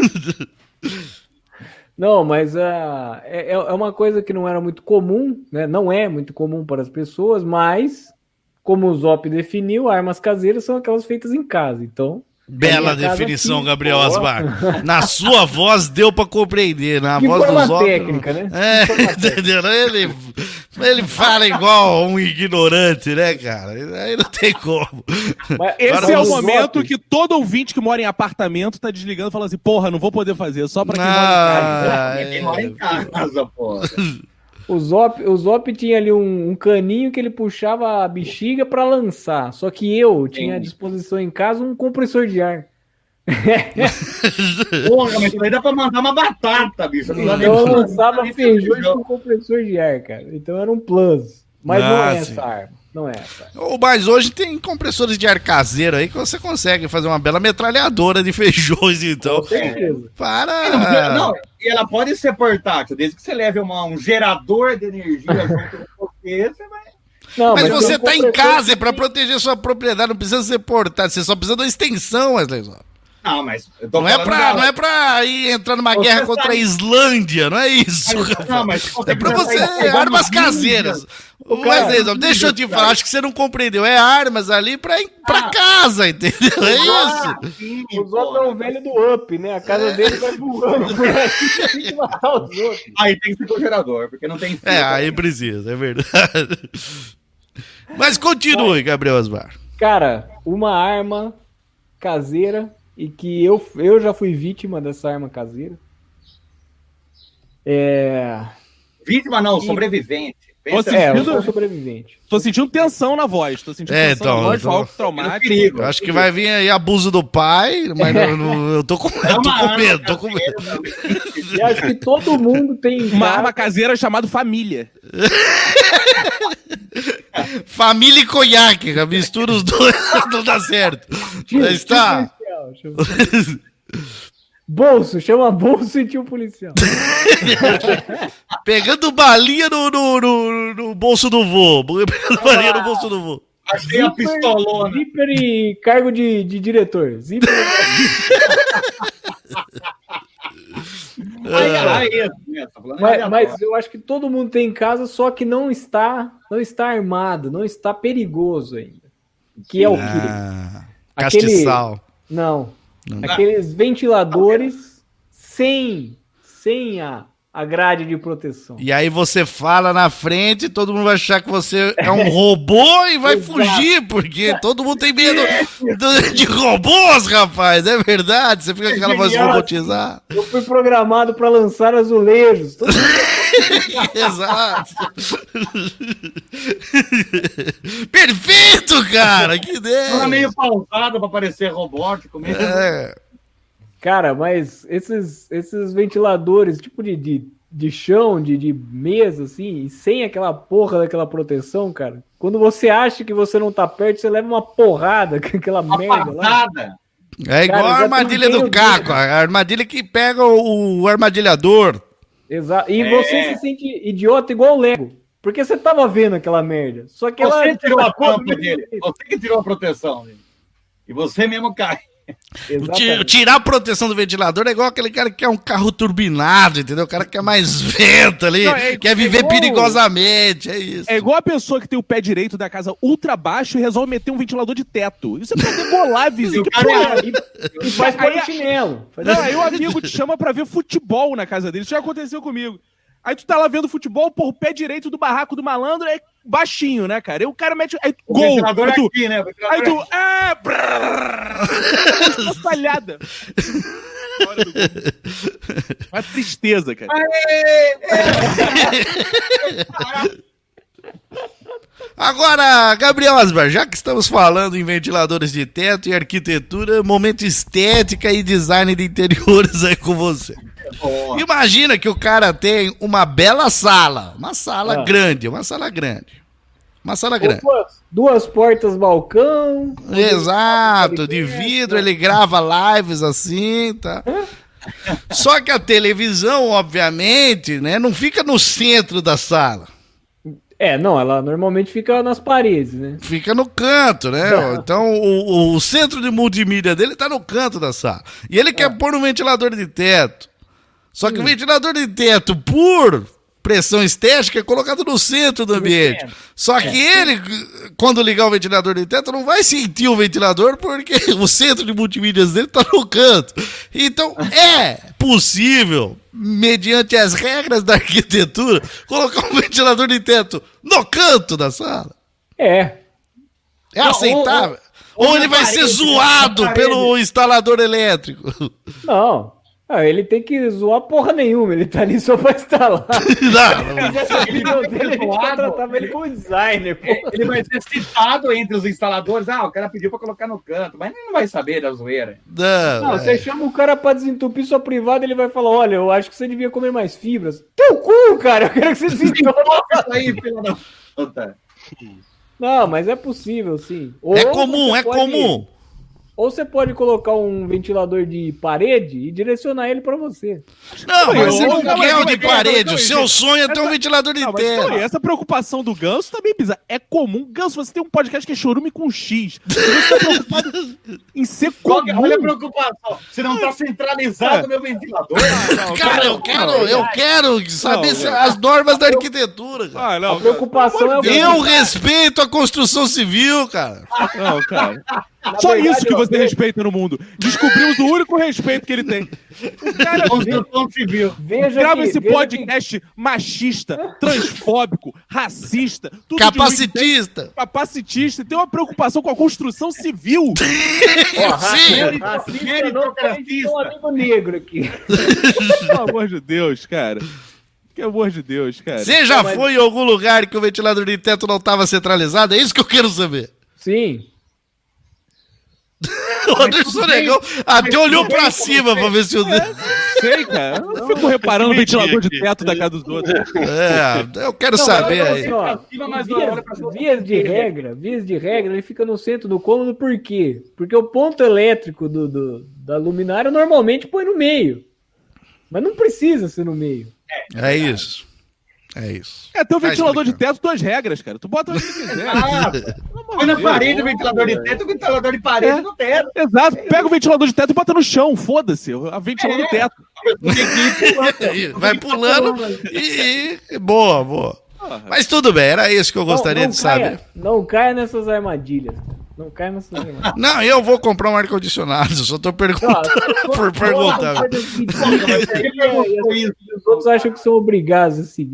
[SPEAKER 5] Não, mas ah, é, é uma coisa que não era muito comum, né? Não é muito comum para as pessoas, mas, como o Zop definiu, armas caseiras são aquelas feitas em casa. Então,
[SPEAKER 1] Bela
[SPEAKER 5] minha casa
[SPEAKER 1] definição,
[SPEAKER 5] aqui,
[SPEAKER 1] Gabriel
[SPEAKER 5] ó.
[SPEAKER 1] Asmar. Na sua voz deu pra compreender, na
[SPEAKER 5] de
[SPEAKER 1] voz do
[SPEAKER 5] forma
[SPEAKER 1] Zop.
[SPEAKER 5] técnica, né?
[SPEAKER 1] É,
[SPEAKER 5] De forma técnica.
[SPEAKER 1] entendeu? Ele, ele fala igual um ignorante, né, cara? Aí não tem como.
[SPEAKER 5] Mas
[SPEAKER 2] Esse
[SPEAKER 1] Agora
[SPEAKER 2] é o
[SPEAKER 5] o
[SPEAKER 2] momento
[SPEAKER 5] Zop-
[SPEAKER 2] que todo ouvinte que mora em apartamento tá desligando e falando assim, porra, não vou poder fazer, só pra quem mora
[SPEAKER 1] Ah,
[SPEAKER 4] Ninguém mora em casa, pô.
[SPEAKER 5] O Zop, o Zop tinha ali um, um caninho que ele puxava a bexiga para lançar. Só que eu tinha à disposição em casa um compressor de ar.
[SPEAKER 4] Porra, mas aí dá pra mandar uma batata, bicho. Não dá nem
[SPEAKER 5] Então eu
[SPEAKER 4] pra-
[SPEAKER 5] lançava
[SPEAKER 4] nem
[SPEAKER 5] feijões
[SPEAKER 4] feijão.
[SPEAKER 5] com compressor de ar, cara. Então era um plus. Mas não
[SPEAKER 1] Ah,
[SPEAKER 5] é
[SPEAKER 1] sim.
[SPEAKER 5] essa arma. Não é essa.
[SPEAKER 1] Ou, mas hoje tem compressores de ar caseiro aí que você consegue fazer uma bela metralhadora de feijões, então.
[SPEAKER 5] Com certeza.
[SPEAKER 1] Para.
[SPEAKER 4] Não, e ela pode ser portátil, desde que você leve uma, um gerador de energia junto com você, você vai.
[SPEAKER 5] Não,
[SPEAKER 1] Mas
[SPEAKER 5] tem
[SPEAKER 1] você
[SPEAKER 5] um
[SPEAKER 1] tá em
[SPEAKER 5] compressor
[SPEAKER 1] casa, é
[SPEAKER 5] que
[SPEAKER 1] pra
[SPEAKER 5] tem-
[SPEAKER 1] proteger sua propriedade, não precisa ser portátil, você só precisa de uma extensão, Wesley Zop.
[SPEAKER 4] Não, mas eu tô
[SPEAKER 1] Não é,
[SPEAKER 4] falando
[SPEAKER 1] pra,
[SPEAKER 4] da-
[SPEAKER 1] não é pra ir entrar numa
[SPEAKER 4] Você
[SPEAKER 1] guerra contra a
[SPEAKER 4] sabe-
[SPEAKER 1] Islândia, não é isso,
[SPEAKER 4] Não,
[SPEAKER 1] Rafael.
[SPEAKER 4] mas se você
[SPEAKER 1] É pra
[SPEAKER 4] quiser
[SPEAKER 1] você,
[SPEAKER 4] sair pegando
[SPEAKER 1] armas
[SPEAKER 4] os
[SPEAKER 1] caseiras.
[SPEAKER 5] O cara-
[SPEAKER 1] Wesley Zop, deixa eu te falar, acho que você não compreendeu. É armas ali pra, pra
[SPEAKER 4] Ah.
[SPEAKER 1] casa, entendeu? É
[SPEAKER 4] Ah,
[SPEAKER 1] isso.
[SPEAKER 4] sim,
[SPEAKER 5] O Zop é
[SPEAKER 4] pô.
[SPEAKER 5] o velho do Up, né? A casa dele vai voando por aí, tem que matar os outros.
[SPEAKER 4] Aí tem que ser com o gerador, porque não tem fio.
[SPEAKER 1] É, aí precisa, é verdade. Mas continue, Gabriel Asmar.
[SPEAKER 5] Cara, uma arma caseira e que eu, eu já fui vítima dessa arma caseira. É.
[SPEAKER 4] Vítima não, sobrevivente. Pensa-
[SPEAKER 2] Você-
[SPEAKER 5] É, eu
[SPEAKER 2] sentindo-
[SPEAKER 5] sou sobrevivente.
[SPEAKER 2] Tô sentindo tensão na voz. Tô sentindo
[SPEAKER 1] É,
[SPEAKER 2] tensão
[SPEAKER 1] então,
[SPEAKER 2] na voz,
[SPEAKER 1] então-
[SPEAKER 2] foi algo
[SPEAKER 4] É um
[SPEAKER 2] traumático.
[SPEAKER 4] perigo.
[SPEAKER 1] Eu acho que vai vir aí abuso do pai, mas não- não- eu tô com,
[SPEAKER 4] É
[SPEAKER 1] eu tô
[SPEAKER 4] uma
[SPEAKER 1] com
[SPEAKER 4] arma
[SPEAKER 1] medo, tô com medo.
[SPEAKER 4] caseira também.
[SPEAKER 5] E acho que todo mundo tem em
[SPEAKER 2] Uma
[SPEAKER 5] casa-
[SPEAKER 2] arma caseira chamada família.
[SPEAKER 1] Família e conhaque, mistura os dois, não dá certo.
[SPEAKER 5] Tio,
[SPEAKER 1] Mas tá.
[SPEAKER 5] tio policial, chama- Bolso, chama bolso e tio policial.
[SPEAKER 1] Pegando balinha no, no, no, no bolso do vô. Pegando balinha no bolso do vô.
[SPEAKER 4] Achei a pistolona.
[SPEAKER 5] Zíper e cargo de, de diretor. Zíper
[SPEAKER 4] Aí, aí, né, tá falando
[SPEAKER 5] mas,
[SPEAKER 4] aleatório.
[SPEAKER 5] mas eu acho que todo mundo tem em casa, só que não está, não está armado, não está perigoso ainda. Que é o quê?
[SPEAKER 1] Ah,
[SPEAKER 5] Aquele-
[SPEAKER 1] castiçal.
[SPEAKER 5] Não.
[SPEAKER 1] Não.
[SPEAKER 5] Aqueles ventiladores sem, sem a, a grade de proteção.
[SPEAKER 1] E aí você fala na frente, todo mundo vai achar que você é um robô e vai
[SPEAKER 5] Exato.
[SPEAKER 1] fugir, porque todo mundo tem medo do- de robôs, rapaz. É verdade. Você fica com aquela voz
[SPEAKER 5] Genial.
[SPEAKER 1] robotizada.
[SPEAKER 5] Eu fui programado para lançar azulejos. Todo mundo
[SPEAKER 1] Exato. Perfeito, cara. Que ideia.
[SPEAKER 4] Tava meio pausado pra parecer robótico mesmo.
[SPEAKER 1] É.
[SPEAKER 5] Cara, mas esses, esses ventiladores, tipo de, de, de chão, de, de mesa, assim, sem aquela porra daquela proteção, cara, quando você acha que você não tá perto, você leva uma porrada com aquela
[SPEAKER 4] Uma
[SPEAKER 5] merda lá.
[SPEAKER 4] passada.
[SPEAKER 1] É igual
[SPEAKER 5] Cara,
[SPEAKER 1] a
[SPEAKER 5] já
[SPEAKER 1] armadilha
[SPEAKER 5] tem
[SPEAKER 1] do
[SPEAKER 5] o
[SPEAKER 1] Caco,
[SPEAKER 5] dedo.
[SPEAKER 1] a armadilha que pega o, o armadilhador.
[SPEAKER 5] Exato. E
[SPEAKER 4] É.
[SPEAKER 5] você se sente idiota igual o Lego. Porque você tava vendo aquela merda. Só que ela.
[SPEAKER 4] Você tirou a tampa dele. Você que tirou a proteção dele. E você mesmo cai.
[SPEAKER 1] Ti-
[SPEAKER 5] Exatamente.
[SPEAKER 1] Tirar a proteção do ventilador é igual aquele cara que quer um carro turbinado, entendeu? O cara que quer mais vento ali,
[SPEAKER 2] Não, é-
[SPEAKER 1] quer viver
[SPEAKER 2] é igual-
[SPEAKER 1] perigosamente, é isso.
[SPEAKER 2] É igual a pessoa que tem o pé direito da casa ultra baixo e resolve meter um ventilador de teto. Isso é pra debolar,
[SPEAKER 4] E
[SPEAKER 2] vizinho.
[SPEAKER 4] o
[SPEAKER 2] Que
[SPEAKER 4] cara
[SPEAKER 2] porra
[SPEAKER 4] é-
[SPEAKER 5] E faz
[SPEAKER 2] Aí-
[SPEAKER 5] polichinelo. Faz-
[SPEAKER 2] Não, aí o amigo te chama pra ver futebol na casa dele. Isso já aconteceu comigo. Aí tu tá lá vendo futebol, pô, o pé direito do barraco do malandro é baixinho, né, cara? Aí o cara mete. Aí,
[SPEAKER 4] O
[SPEAKER 2] gol!
[SPEAKER 4] ventilador
[SPEAKER 2] Aí
[SPEAKER 4] é
[SPEAKER 2] tu,
[SPEAKER 4] aqui, né? O ventilador
[SPEAKER 2] aí tu. Ah, brrr, uma falhada. Na hora do gol. Uma tristeza, cara.
[SPEAKER 1] Agora, Gabriel Asbar, já que estamos falando em ventiladores de teto e arquitetura, momento estética e design de interiores aí com você.
[SPEAKER 4] Ó,
[SPEAKER 1] Imagina que o cara tem uma bela sala, uma sala
[SPEAKER 5] Ah.
[SPEAKER 1] grande, uma sala grande. Uma sala grande.
[SPEAKER 5] Duas, duas portas balcão.
[SPEAKER 1] Exato, de vidro, ele grava lives assim, tá? Só que a televisão, obviamente, né, não fica no centro da sala.
[SPEAKER 5] É, não, ela normalmente fica nas paredes, né?
[SPEAKER 1] Fica no canto, né? Então o, o centro de multimídia dele tá no canto da sala. E ele quer pôr um ventilador de teto. Só que o ventilador de teto, por pressão estética, é colocado no centro do ambiente.
[SPEAKER 5] centro.
[SPEAKER 1] Só que ele, quando ligar o ventilador de teto, não vai sentir o ventilador porque o centro de multimídias dele tá no canto. Então é possível, mediante as regras da arquitetura, colocar um ventilador de teto no canto da sala.
[SPEAKER 5] É.
[SPEAKER 1] É
[SPEAKER 4] Não,
[SPEAKER 1] aceitável?
[SPEAKER 4] ou-
[SPEAKER 1] Ou,
[SPEAKER 4] ou
[SPEAKER 1] ele
[SPEAKER 4] na
[SPEAKER 1] vai
[SPEAKER 4] parede,
[SPEAKER 1] ser zoado
[SPEAKER 4] na parede.
[SPEAKER 1] pelo instalador elétrico?
[SPEAKER 5] Não. Ah, ele tem que zoar porra nenhuma, ele tá ali só pra instalar.
[SPEAKER 1] Não, não.
[SPEAKER 5] Essa opinião
[SPEAKER 4] vai ser
[SPEAKER 5] dele, a gente
[SPEAKER 4] zoado.
[SPEAKER 5] contratava ele como designer, pô.
[SPEAKER 4] Ele vai ser citado entre os instaladores. Ah, o cara pediu pra colocar no canto, mas ele não vai saber da zoeira.
[SPEAKER 1] Não,
[SPEAKER 5] Não,
[SPEAKER 1] é.
[SPEAKER 5] você chama o cara pra desentupir sua privada, ele vai falar, olha, eu acho que você devia comer mais fibras. Teu cu, cara, eu quero que você desentupe.
[SPEAKER 4] Isso aí, filho da puta.
[SPEAKER 5] Não, mas é possível, sim. Ou
[SPEAKER 1] É comum,
[SPEAKER 5] você
[SPEAKER 1] é
[SPEAKER 5] pode-
[SPEAKER 1] comum.
[SPEAKER 5] Ou você pode colocar um ventilador de parede e direcionar ele pra você.
[SPEAKER 1] Não, mas você não
[SPEAKER 2] Não,
[SPEAKER 1] quer
[SPEAKER 2] mas-
[SPEAKER 1] o de
[SPEAKER 2] mas-
[SPEAKER 1] parede.
[SPEAKER 2] mas-
[SPEAKER 1] O seu sonho é ter um ventilador de
[SPEAKER 2] Não, mas calma aí,
[SPEAKER 1] teto.
[SPEAKER 2] essa preocupação do Ganso tá bem bizarra. É comum. Ganso, você tem um podcast que é chorume com X. Você tá preocupado em ser
[SPEAKER 4] Qual que-
[SPEAKER 2] comum.
[SPEAKER 4] Olha a preocupação. Se não tá centralizado
[SPEAKER 2] É.
[SPEAKER 4] meu ventilador.
[SPEAKER 1] Cara, eu quero, eu quero saber
[SPEAKER 2] Não,
[SPEAKER 1] se-
[SPEAKER 2] não.
[SPEAKER 1] as normas da arquitetura, cara.
[SPEAKER 2] Ah, não,
[SPEAKER 5] A preocupação é o
[SPEAKER 2] Deus.
[SPEAKER 1] Eu respeito a construção civil, cara.
[SPEAKER 2] Não, cara.
[SPEAKER 5] Na
[SPEAKER 2] Só
[SPEAKER 5] verdade,
[SPEAKER 2] isso que
[SPEAKER 5] ó,
[SPEAKER 2] você
[SPEAKER 5] veja-
[SPEAKER 2] respeita no mundo. Descobrimos o único respeito que ele tem. O cara
[SPEAKER 4] Construção civil.
[SPEAKER 5] Veja
[SPEAKER 2] grava
[SPEAKER 5] que-
[SPEAKER 2] esse
[SPEAKER 5] veja
[SPEAKER 2] podcast machista, transfóbico, racista, tudo de ruim,
[SPEAKER 1] Capacitista.
[SPEAKER 2] capacitista, e tem uma preocupação com a construção civil.
[SPEAKER 5] que- ó,
[SPEAKER 1] Sim.
[SPEAKER 5] racista, racista não tem um amigo negro aqui.
[SPEAKER 2] Pelo amor de Deus, cara. Pelo amor de Deus, cara.
[SPEAKER 1] Você já
[SPEAKER 5] Não, mas-
[SPEAKER 1] foi em algum lugar que o ventilador de teto não estava centralizado? É isso que eu quero saber.
[SPEAKER 5] Sim.
[SPEAKER 1] O Anderson Negão até olhou pra cima pra ver se o...
[SPEAKER 2] Sei, cara. Eu não fico reparando no ventilador de teto da casa dos outros.
[SPEAKER 1] É, eu quero
[SPEAKER 5] Não,
[SPEAKER 1] saber
[SPEAKER 5] mas
[SPEAKER 1] aí.
[SPEAKER 5] assim, ó,
[SPEAKER 4] Pra cima, mas
[SPEAKER 5] vias,
[SPEAKER 4] olha pra cima.
[SPEAKER 5] vias de regra, vias de regra, ele fica no centro do cômodo, por quê? Porque o ponto elétrico do, do- da luminária normalmente põe no meio. Mas não precisa ser no meio.
[SPEAKER 1] É isso. É isso.
[SPEAKER 2] É, tem um
[SPEAKER 1] Tá
[SPEAKER 2] ventilador de
[SPEAKER 1] explicando.
[SPEAKER 2] teto, duas regras, cara. Tu bota onde tu quiser.
[SPEAKER 4] Ah, põe na parede o ventilador de teto, o ventilador de parede
[SPEAKER 2] É.
[SPEAKER 4] no teto.
[SPEAKER 2] Exato. Pega o ventilador de teto e bota no chão. Foda-se. A ventilador do teto.
[SPEAKER 1] Vai pulando e, e- boa, boa. Mas tudo bem, era isso que eu gostaria
[SPEAKER 5] não, não
[SPEAKER 1] de
[SPEAKER 5] caia,
[SPEAKER 1] saber.
[SPEAKER 5] Não caia nessas armadilhas. Não caia nessas armadilhas.
[SPEAKER 1] Não, eu vou comprar um ar-condicionado, eu só tô perguntando por perguntar.
[SPEAKER 5] E os outros acham que são obrigados a seguir.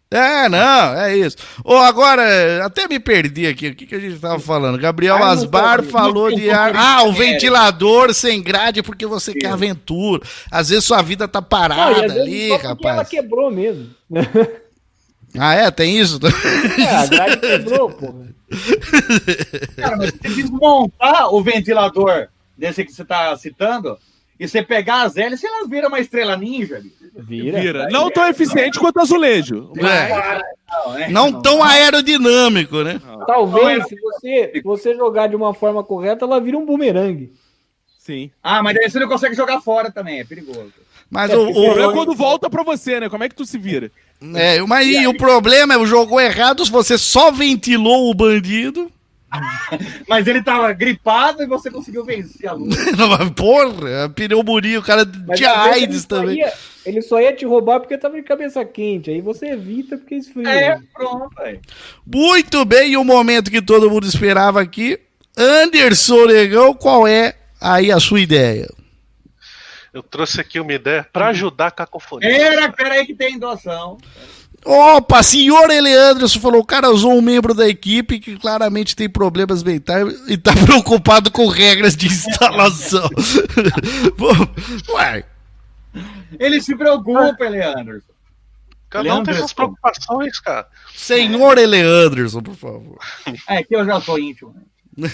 [SPEAKER 1] É, não, é isso. Ô, agora, até me perdi aqui. O que, que a gente tava falando? Gabriel
[SPEAKER 4] Ai, não
[SPEAKER 1] Asbar
[SPEAKER 4] tô-
[SPEAKER 1] falou
[SPEAKER 4] não
[SPEAKER 1] de
[SPEAKER 4] tô-
[SPEAKER 1] ar. Ah, o
[SPEAKER 4] é.
[SPEAKER 1] ventilador sem grade porque você quer aventura. Às vezes sua vida tá
[SPEAKER 5] Não, e
[SPEAKER 1] parada
[SPEAKER 5] às vezes
[SPEAKER 1] ali,
[SPEAKER 5] só porque ela
[SPEAKER 1] rapaz.
[SPEAKER 5] quebrou mesmo.
[SPEAKER 1] Ah, é? Tem isso?
[SPEAKER 5] É, a grade quebrou, porra.
[SPEAKER 4] Cara, mas você desmontar o ventilador desse que você tá citando e você pegar as hélices, elas viram uma estrela ninja. bicho.
[SPEAKER 5] Vira.
[SPEAKER 2] Vira. Não tão eficiente quanto azulejo.
[SPEAKER 1] É.
[SPEAKER 4] Não, é,
[SPEAKER 1] Não tão aerodinâmico, né?
[SPEAKER 5] Talvez, se você, se você jogar de uma forma correta, ela vira um bumerangue.
[SPEAKER 2] Sim.
[SPEAKER 4] Ah, mas daí você não consegue jogar fora também, é perigoso.
[SPEAKER 1] Mas
[SPEAKER 5] É,
[SPEAKER 1] o,
[SPEAKER 2] O problema é
[SPEAKER 1] o,
[SPEAKER 2] quando volta pra você, né? Como é que tu se vira?
[SPEAKER 1] é, mas e o problema é, jogou errado, se você só ventilou o bandido.
[SPEAKER 4] Mas ele tava gripado e você conseguiu vencer a luta.
[SPEAKER 1] Não, mas porra, pneumonia, o cara
[SPEAKER 5] Mas
[SPEAKER 1] tinha
[SPEAKER 5] às vezes ele
[SPEAKER 1] AIDS
[SPEAKER 5] só
[SPEAKER 1] também.
[SPEAKER 5] ia- ele só ia te roubar porque tava de cabeça quente. Aí você evita porque esfria.
[SPEAKER 4] É, pronto, velho.
[SPEAKER 1] Muito bem, e o momento que todo mundo esperava aqui. Anderson Negão, qual é aí a sua ideia?
[SPEAKER 3] Eu trouxe aqui uma ideia pra ajudar a cacofonia.
[SPEAKER 4] Era, peraí que tem doação.
[SPEAKER 1] Opa, senhor Eleandro falou, o cara usou um membro da equipe que claramente tem problemas mentais e tá preocupado com regras de instalação. Ué,
[SPEAKER 4] Ele se preocupa, Leandro.
[SPEAKER 3] Cada um tem
[SPEAKER 4] Leandro,
[SPEAKER 3] suas preocupações, cara.
[SPEAKER 1] senhor Eleandro, por favor.
[SPEAKER 4] É que eu já sou íntimo. né?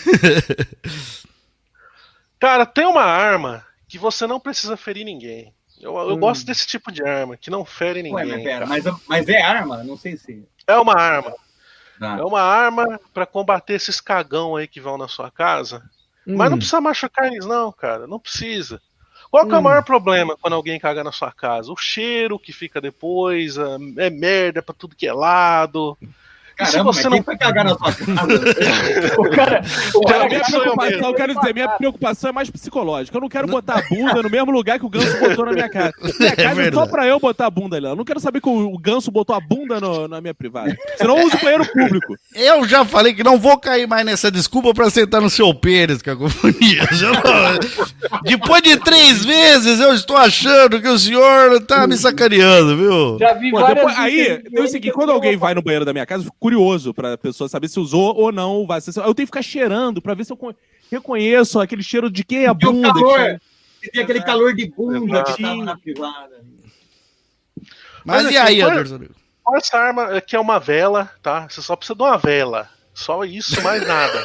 [SPEAKER 3] Cara, tem uma arma que você não precisa ferir ninguém. Eu, eu
[SPEAKER 5] Hum.
[SPEAKER 3] gosto desse tipo de arma, que não fere
[SPEAKER 4] Ué,
[SPEAKER 3] ninguém.
[SPEAKER 4] mas pera, mas, mas é arma? Não sei se.
[SPEAKER 3] É uma arma.
[SPEAKER 4] Tá.
[SPEAKER 3] É uma arma pra combater esses cagão aí que vão na sua casa. Mas não precisa machucar eles, não, cara. Não precisa. Qual que é o
[SPEAKER 5] Hum.
[SPEAKER 3] maior problema quando alguém caga na sua casa? O cheiro que fica depois, a- é merda pra tudo que é lado. E se
[SPEAKER 4] Caramba,
[SPEAKER 3] você
[SPEAKER 4] mas
[SPEAKER 3] não
[SPEAKER 4] quem foi cagar na sua casa?
[SPEAKER 5] O cara, o
[SPEAKER 3] Já
[SPEAKER 5] cara
[SPEAKER 3] vi
[SPEAKER 2] Minha
[SPEAKER 3] Isso sou eu
[SPEAKER 2] preocupação,
[SPEAKER 3] mesmo.
[SPEAKER 2] eu quero dizer, minha preocupação é mais psicológica. Eu não quero botar a bunda no mesmo lugar que o Ganso botou na minha casa. Minha casa é, só
[SPEAKER 1] verdade.
[SPEAKER 2] pra eu botar a bunda ali. Eu não quero saber que o o Ganso botou a bunda no- na minha privada. Senão eu uso o banheiro público.
[SPEAKER 1] Eu já falei que não vou cair mais nessa desculpa pra sentar no seu pênis, cacofonia. Já não- Depois de três vezes eu estou achando que o senhor tá me sacaneando, viu?
[SPEAKER 5] já vi
[SPEAKER 2] Pô,
[SPEAKER 5] várias
[SPEAKER 2] depois- aí,
[SPEAKER 5] vezes
[SPEAKER 2] tem o seguinte, quando alguém vai no banheiro da minha casa, eu fico curioso pra pessoa saber se usou ou não o vaso. Eu tenho que ficar cheirando pra ver se eu con- reconheço aquele cheiro de quem é a
[SPEAKER 4] Porque o
[SPEAKER 2] bunda.
[SPEAKER 4] calor, que tem aquele calor de bunda
[SPEAKER 3] Exato.
[SPEAKER 4] que tava na privada.
[SPEAKER 1] Mas
[SPEAKER 3] Mas
[SPEAKER 1] e
[SPEAKER 3] assim,
[SPEAKER 1] aí,
[SPEAKER 3] foi-
[SPEAKER 1] Anderson?
[SPEAKER 3] Olha essa arma aqui é uma vela, tá? Você só precisa de uma vela. Só isso, mais nada.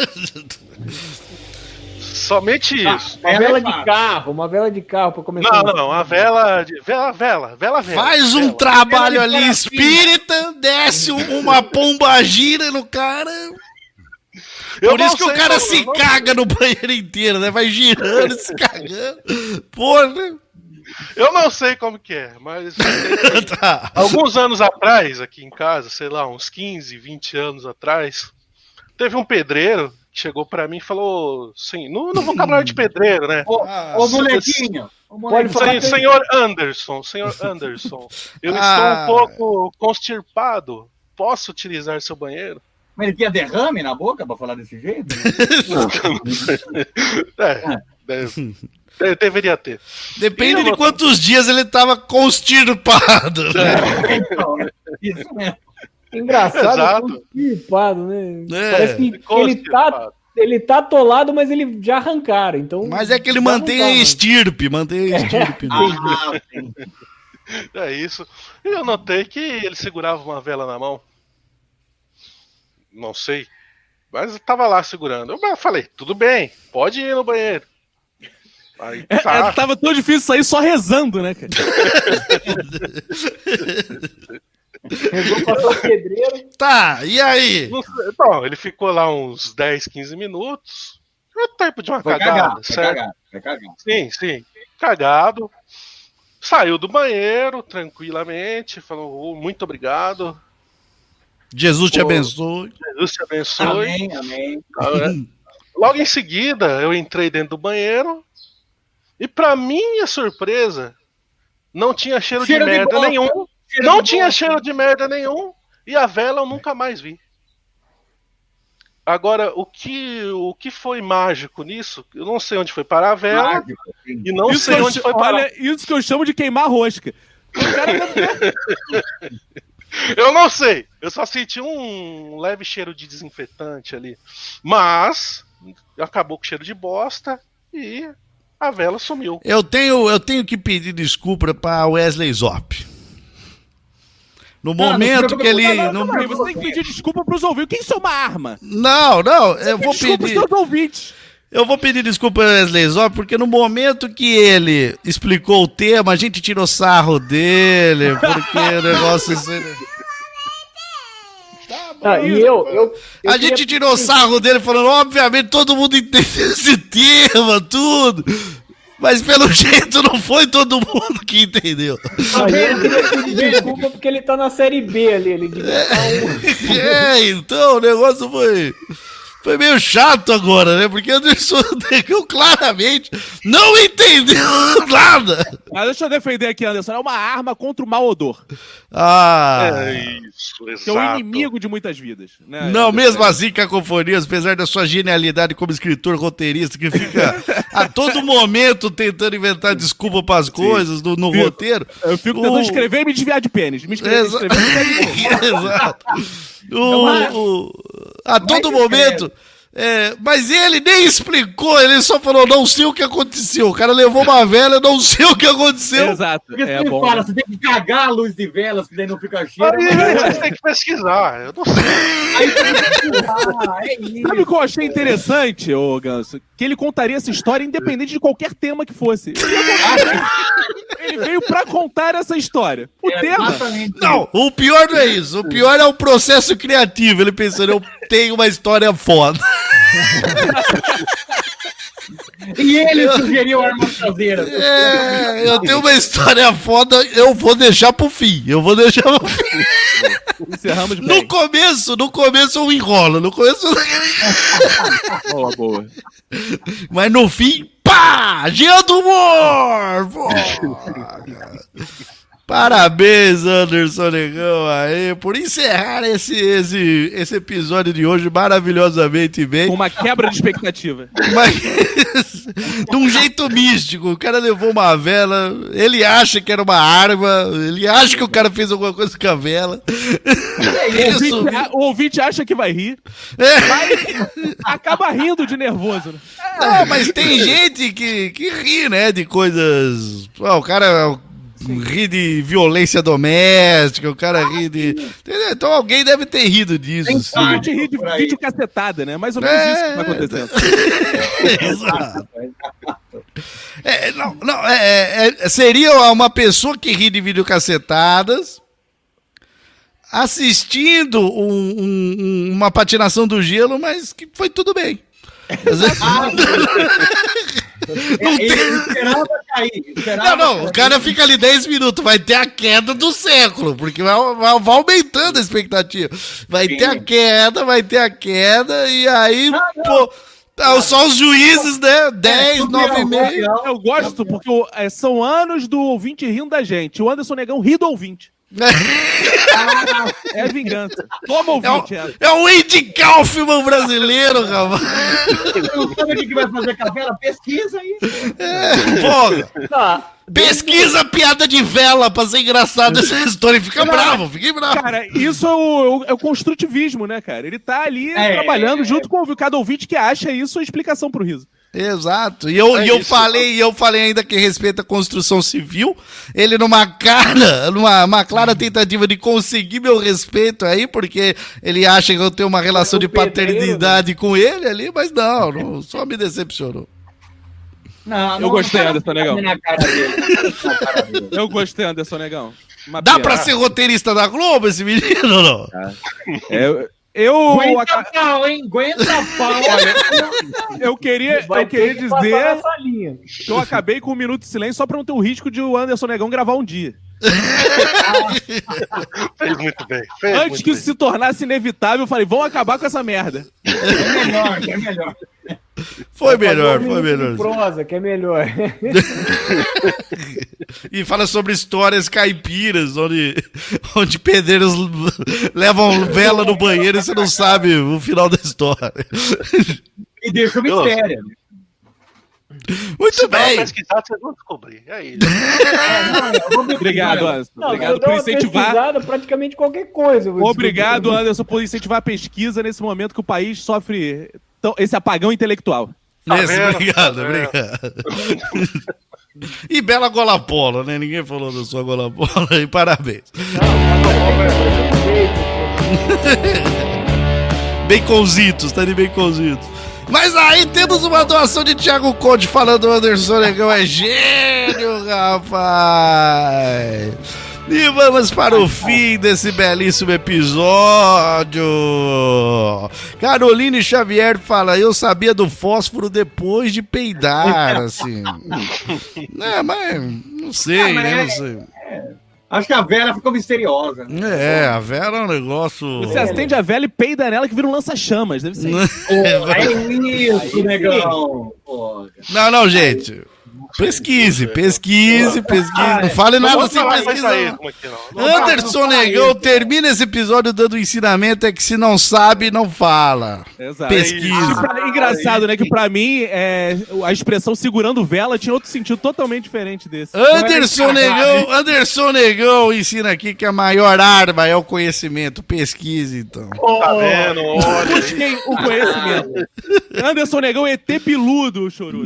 [SPEAKER 3] Somente isso.
[SPEAKER 5] Uma
[SPEAKER 4] Ela é
[SPEAKER 5] vela de
[SPEAKER 4] fácil.
[SPEAKER 5] carro, uma vela de carro pra começar.
[SPEAKER 3] Não, não, a vela, de, vela, vela, vela, vela.
[SPEAKER 1] Faz um
[SPEAKER 3] vela.
[SPEAKER 1] trabalho
[SPEAKER 4] Vela de
[SPEAKER 1] ali
[SPEAKER 4] parafina.
[SPEAKER 1] espírita, desce um- uma pomba gira no cara.
[SPEAKER 3] Eu
[SPEAKER 1] Por
[SPEAKER 3] não
[SPEAKER 1] isso que o
[SPEAKER 3] sei
[SPEAKER 1] cara
[SPEAKER 3] como-
[SPEAKER 1] se
[SPEAKER 3] eu não-
[SPEAKER 1] caga no banheiro inteiro, né? Vai girando, se cagando. Porra.
[SPEAKER 3] Eu não sei como que é, mas
[SPEAKER 1] Tá.
[SPEAKER 3] alguns anos atrás, aqui em casa, sei lá, uns quinze, vinte anos atrás, teve um pedreiro que chegou pra mim e falou, sim, no, no vocabulário de pedreiro, né?
[SPEAKER 4] Ô,
[SPEAKER 1] Ah,
[SPEAKER 4] ô molequinho. Ô,
[SPEAKER 5] Pode
[SPEAKER 4] molequinho.
[SPEAKER 5] falar.
[SPEAKER 3] Sen- senhor Anderson, senhor Anderson, eu
[SPEAKER 1] Ah.
[SPEAKER 3] estou um pouco constipado. Posso utilizar seu banheiro?
[SPEAKER 4] Mas ele tinha derrame na boca pra falar desse jeito?
[SPEAKER 3] É, deve- de- deveria ter.
[SPEAKER 1] Depende
[SPEAKER 3] Eu
[SPEAKER 1] de
[SPEAKER 3] não-
[SPEAKER 1] quantos dias ele tava constipado. Né?
[SPEAKER 4] Então, é isso mesmo.
[SPEAKER 5] Engraçado,
[SPEAKER 3] Exato.
[SPEAKER 5] constipado, né?
[SPEAKER 1] É,
[SPEAKER 5] Parece que ele tá,
[SPEAKER 3] Constipado.
[SPEAKER 5] ele tá atolado, mas ele já arrancaram. Então,
[SPEAKER 1] Mas é que ele
[SPEAKER 5] já
[SPEAKER 1] mantém
[SPEAKER 5] não
[SPEAKER 1] a
[SPEAKER 5] dá, né?
[SPEAKER 1] estirpe, mantém a estirpe. né?
[SPEAKER 4] Ah, sim.
[SPEAKER 3] É isso. E eu notei que ele segurava uma vela na mão. Não sei. Mas eu tava lá segurando. Eu falei, tudo bem, pode ir no banheiro. Aí,
[SPEAKER 2] É,
[SPEAKER 3] tá.
[SPEAKER 2] é, tava tão difícil sair só rezando, né, cara?
[SPEAKER 5] Rezou pra ser pedreiro.
[SPEAKER 1] Tá, e aí?
[SPEAKER 3] Não sei. Então, ele ficou lá uns dez, quinze minutos. É o tempo de uma
[SPEAKER 4] Foi
[SPEAKER 3] cagada,
[SPEAKER 4] cagado, foi
[SPEAKER 3] certo?
[SPEAKER 4] cagado, foi cagado.
[SPEAKER 3] Sim, sim. Cagado. Saiu do banheiro tranquilamente, falou, "Oh, muito obrigado.
[SPEAKER 1] Jesus te
[SPEAKER 3] Pô.
[SPEAKER 1] abençoe.
[SPEAKER 3] Jesus te abençoe.
[SPEAKER 4] Amém, amém.
[SPEAKER 3] Logo em seguida, eu entrei dentro do banheiro e, pra minha surpresa, não tinha cheiro,
[SPEAKER 4] Cheiro
[SPEAKER 3] de
[SPEAKER 4] de
[SPEAKER 3] merda
[SPEAKER 4] bosta.
[SPEAKER 3] nenhum.
[SPEAKER 4] Cheiro
[SPEAKER 3] Não
[SPEAKER 4] de
[SPEAKER 3] tinha
[SPEAKER 4] bosta.
[SPEAKER 3] cheiro de merda nenhum e a vela eu nunca mais vi. Agora, o que, o que foi mágico nisso? Eu não sei onde foi parar a vela
[SPEAKER 4] Mágico, sim.
[SPEAKER 3] e não
[SPEAKER 2] Isso
[SPEAKER 3] sei
[SPEAKER 2] que eu
[SPEAKER 3] onde
[SPEAKER 2] ch-
[SPEAKER 3] foi parar.
[SPEAKER 2] olha, isso que eu chamo de queimar rosca. O cara,
[SPEAKER 3] Eu não sei. Eu só senti um leve cheiro de desinfetante ali. Mas acabou com o cheiro de bosta e a vela sumiu.
[SPEAKER 1] Eu tenho, eu tenho que pedir desculpa para Wesley Zop. No momento que ele... No...
[SPEAKER 2] Não, você tem que pedir desculpa pros ouvintes. Quem sou uma arma?
[SPEAKER 1] Não, não, eu vou
[SPEAKER 2] Desculpa
[SPEAKER 1] pedir...
[SPEAKER 2] os seus ouvintes.
[SPEAKER 1] Eu vou pedir desculpa ao Wesley Zop, porque no momento que ele explicou o tema, a gente tirou sarro dele, porque o negócio...
[SPEAKER 5] Ah, e eu, eu, eu
[SPEAKER 1] A
[SPEAKER 5] queria-
[SPEAKER 1] gente tirou sarro dele falando, obviamente, todo mundo entende esse tema, tudo. Mas pelo jeito não foi todo mundo que entendeu.
[SPEAKER 5] Ah, e eu queria pedir desculpa porque ele tá na série B ali. Ele devia estar um...
[SPEAKER 1] É, então o negócio foi... Foi meio chato agora, né? Porque o Anderson Negão claramente não entendeu nada.
[SPEAKER 2] Mas deixa eu defender aqui, Anderson. É uma arma contra o mau odor.
[SPEAKER 1] Ah...
[SPEAKER 3] É isso, exato.
[SPEAKER 2] Que é o inimigo de muitas vidas. Né,
[SPEAKER 1] Não,
[SPEAKER 2] Anderson?
[SPEAKER 1] mesmo assim, Cacofonias, apesar da sua genialidade como escritor, roteirista, que fica a todo momento tentando inventar desculpa para as coisas no, no
[SPEAKER 2] Fico.
[SPEAKER 1] roteiro.
[SPEAKER 2] Eu fico
[SPEAKER 1] o-
[SPEAKER 2] tentando escrever e me desviar de pênis. Me escrever,
[SPEAKER 1] Exa-
[SPEAKER 2] escrever, me desviar de pênis.
[SPEAKER 1] Exato. O- o- a todo momento. É, mas ele nem explicou, ele só falou, não sei o que aconteceu. O cara levou uma vela, não sei o que aconteceu.
[SPEAKER 2] Exato.
[SPEAKER 4] Porque
[SPEAKER 2] É
[SPEAKER 4] você
[SPEAKER 2] bom.
[SPEAKER 4] fala, você tem que cagar a luz de velas, que daí não fica cheiro.
[SPEAKER 3] Aí
[SPEAKER 4] mas-
[SPEAKER 3] você tem que pesquisar. Eu não sei.
[SPEAKER 4] Aí tem que pesquisar, é isso.
[SPEAKER 2] Sabe o que eu achei interessante, ô Ganso? Que ele contaria essa história independente de qualquer tema que fosse. Ele veio pra contar essa história. O
[SPEAKER 4] É
[SPEAKER 2] tema...
[SPEAKER 4] exatamente
[SPEAKER 1] Não, o pior não é isso. O pior é o processo criativo. Ele pensando, eu tenho uma história foda.
[SPEAKER 4] E ele sugeriu armas traseiras.
[SPEAKER 1] É, eu tenho uma história foda, eu vou deixar pro fim. Eu vou deixar pro fim.
[SPEAKER 2] Encerramos bem.
[SPEAKER 1] No começo, no começo eu enrolo. No começo.
[SPEAKER 2] Boa, boa.
[SPEAKER 1] Mas no fim, pá! Dia do humor! Porra. Parabéns, Anderson Negão, aí, por encerrar esse, esse, esse episódio de hoje maravilhosamente bem.
[SPEAKER 2] Com uma quebra de expectativa.
[SPEAKER 1] Mas de um jeito místico. O cara levou uma vela, ele acha que era uma arma, ele acha que o cara fez alguma coisa com a vela.
[SPEAKER 2] O
[SPEAKER 1] Isso.
[SPEAKER 2] ouvinte, a- o ouvinte acha que vai rir,
[SPEAKER 1] É.
[SPEAKER 2] mas acaba rindo de nervoso. Né?
[SPEAKER 1] Não, mas tem gente que, que ri, né, de coisas... Ó, o cara ri de violência doméstica, o cara ri de... Entendeu? Então alguém deve ter rido disso.
[SPEAKER 2] A
[SPEAKER 1] Sim.
[SPEAKER 2] gente ri de
[SPEAKER 4] por aí.
[SPEAKER 2] vídeo cacetada, né? Mais ou menos
[SPEAKER 1] É.
[SPEAKER 2] isso que tá acontecendo.
[SPEAKER 1] Exato. É, não, não, é, é, seria uma pessoa que ri de videocacetadas assistindo um- um- um- uma patinação do gelo, mas que foi tudo bem. Não
[SPEAKER 4] Ele
[SPEAKER 1] tem-
[SPEAKER 4] esperava cair. Esperava
[SPEAKER 1] Não, não, o
[SPEAKER 4] cair.
[SPEAKER 1] cara fica ali dez minutos, vai ter a queda do século, porque vai, vai- vai aumentando a expectativa. Vai
[SPEAKER 4] Sim.
[SPEAKER 1] ter a queda, vai ter a queda, e aí, pô, tá, só os juízes, né? dez,
[SPEAKER 4] Tudo
[SPEAKER 1] nove e
[SPEAKER 4] é
[SPEAKER 1] meio.
[SPEAKER 4] real.
[SPEAKER 2] Eu gosto porque o- é, são anos do ouvinte rindo da gente. O Anderson Negão ri do ouvinte. É vingança. Toma,
[SPEAKER 1] É o,
[SPEAKER 2] ouvinte. É.
[SPEAKER 1] é o Andy Kaufman brasileiro, rapaz.
[SPEAKER 4] Não sabe o que que vai fazer com a vela? Pesquisa aí.
[SPEAKER 1] Porra,
[SPEAKER 5] Tá,
[SPEAKER 1] pesquisa a piada de vela pra ser engraçado essa história e fica bravo, fica bravo.
[SPEAKER 2] Cara, isso é o, é o- é o construtivismo, né, cara? Ele tá ali
[SPEAKER 4] É,
[SPEAKER 2] trabalhando
[SPEAKER 4] é,
[SPEAKER 2] junto com o- cada ouvinte que acha isso a explicação pro riso.
[SPEAKER 1] Exato. E eu,
[SPEAKER 3] É
[SPEAKER 1] e eu
[SPEAKER 3] isso.
[SPEAKER 1] falei, e eu falei ainda que respeita a construção civil. Ele numa cara, numa uma clara tentativa de conseguir meu respeito aí, porque ele acha que eu tenho uma relação
[SPEAKER 5] O
[SPEAKER 1] de
[SPEAKER 5] pedreiro,
[SPEAKER 1] paternidade com ele ali, mas não, não, só me decepcionou.
[SPEAKER 4] Não,
[SPEAKER 2] Eu
[SPEAKER 4] não,
[SPEAKER 2] gostei,
[SPEAKER 4] não,
[SPEAKER 2] Anderson Negão.
[SPEAKER 4] na cara dele, na cara dele.
[SPEAKER 2] Eu gostei, Anderson Negão. Uma
[SPEAKER 1] Dá
[SPEAKER 2] pena.
[SPEAKER 1] pra ser roteirista da Globo esse menino ou não?
[SPEAKER 2] É, eu, eu,
[SPEAKER 4] Aguenta
[SPEAKER 2] aca-
[SPEAKER 4] pau, hein? Aguenta pau.
[SPEAKER 2] eu queria,
[SPEAKER 5] vai
[SPEAKER 2] eu queria
[SPEAKER 5] ter que passar
[SPEAKER 2] dizer
[SPEAKER 5] nessa linha.
[SPEAKER 2] que eu acabei com um minuto de silêncio só pra não ter o risco de o Anderson Negão gravar um dia.
[SPEAKER 3] Fez muito bem. Fez
[SPEAKER 2] Antes
[SPEAKER 3] muito
[SPEAKER 2] que
[SPEAKER 3] bem.
[SPEAKER 2] isso se tornasse inevitável, eu falei, vamos acabar com essa merda.
[SPEAKER 4] É melhor, é melhor.
[SPEAKER 1] Foi
[SPEAKER 5] Vai fazer
[SPEAKER 1] melhor,
[SPEAKER 5] um
[SPEAKER 1] foi
[SPEAKER 5] minuto de
[SPEAKER 1] melhor.
[SPEAKER 5] prosa, que é melhor.
[SPEAKER 1] E fala sobre histórias caipiras, onde, onde pedreiros levam vela no banheiro e você não sabe o final da história.
[SPEAKER 4] E deixa o mistério.
[SPEAKER 1] Muito
[SPEAKER 3] Se
[SPEAKER 1] bem.
[SPEAKER 3] pesquisar, vocês vão descobrir. É isso.
[SPEAKER 4] É, não, eu vou
[SPEAKER 2] Obrigado, Anderson.
[SPEAKER 5] Não,
[SPEAKER 2] Obrigado
[SPEAKER 5] eu
[SPEAKER 2] por
[SPEAKER 5] dou uma
[SPEAKER 2] incentivar.
[SPEAKER 5] pesquisada, praticamente qualquer coisa. eu vou
[SPEAKER 2] Obrigado,
[SPEAKER 5] descobrir.
[SPEAKER 2] Anderson, por incentivar a pesquisa nesse momento que o país sofre tão- esse apagão intelectual.
[SPEAKER 3] Tá
[SPEAKER 1] Esse,
[SPEAKER 3] vendo?
[SPEAKER 1] obrigado,
[SPEAKER 3] Tá vendo?
[SPEAKER 1] obrigado. E bela gola polo, né? Ninguém falou da sua gola polo aí, parabéns. Baconzitos, tá de baconzitos. Mas aí temos uma doação de Thiago Conde falando o Anderson Negão é gênio, rapaz. E vamos para o fim desse belíssimo episódio. Caroline Xavier fala, eu sabia do fósforo depois de peidar, assim. É, mas não sei,
[SPEAKER 4] Ah, mas
[SPEAKER 1] né?
[SPEAKER 4] é-
[SPEAKER 1] Não sei.
[SPEAKER 4] Acho que a Vera ficou misteriosa. Né?
[SPEAKER 1] É, a Vera é um negócio...
[SPEAKER 2] Você acende a vela e peida nela que vira um lança-chamas, deve ser.
[SPEAKER 4] Pô, é isso, negão. Pô,
[SPEAKER 1] Não, não, gente. Pesquise, pesquise, pesquise. Não fale nada sem
[SPEAKER 3] Não vai sair
[SPEAKER 1] pesquisar.
[SPEAKER 3] como aqui, não. Não
[SPEAKER 1] Anderson Negão termina esse episódio dando ensinamento é que se não sabe, não fala.
[SPEAKER 2] Exato.
[SPEAKER 1] Pesquise.
[SPEAKER 2] E pra- engraçado, né? Que pra mim, é, a expressão segurando vela tinha outro sentido totalmente diferente desse.
[SPEAKER 1] Anderson Negão, Anderson Negão ensina aqui que a maior arma é o conhecimento. Pesquise, então.
[SPEAKER 3] tá vendo? Olha aí.
[SPEAKER 2] Busquem o conhecimento. Anderson Negão é E T peludo, chorudo.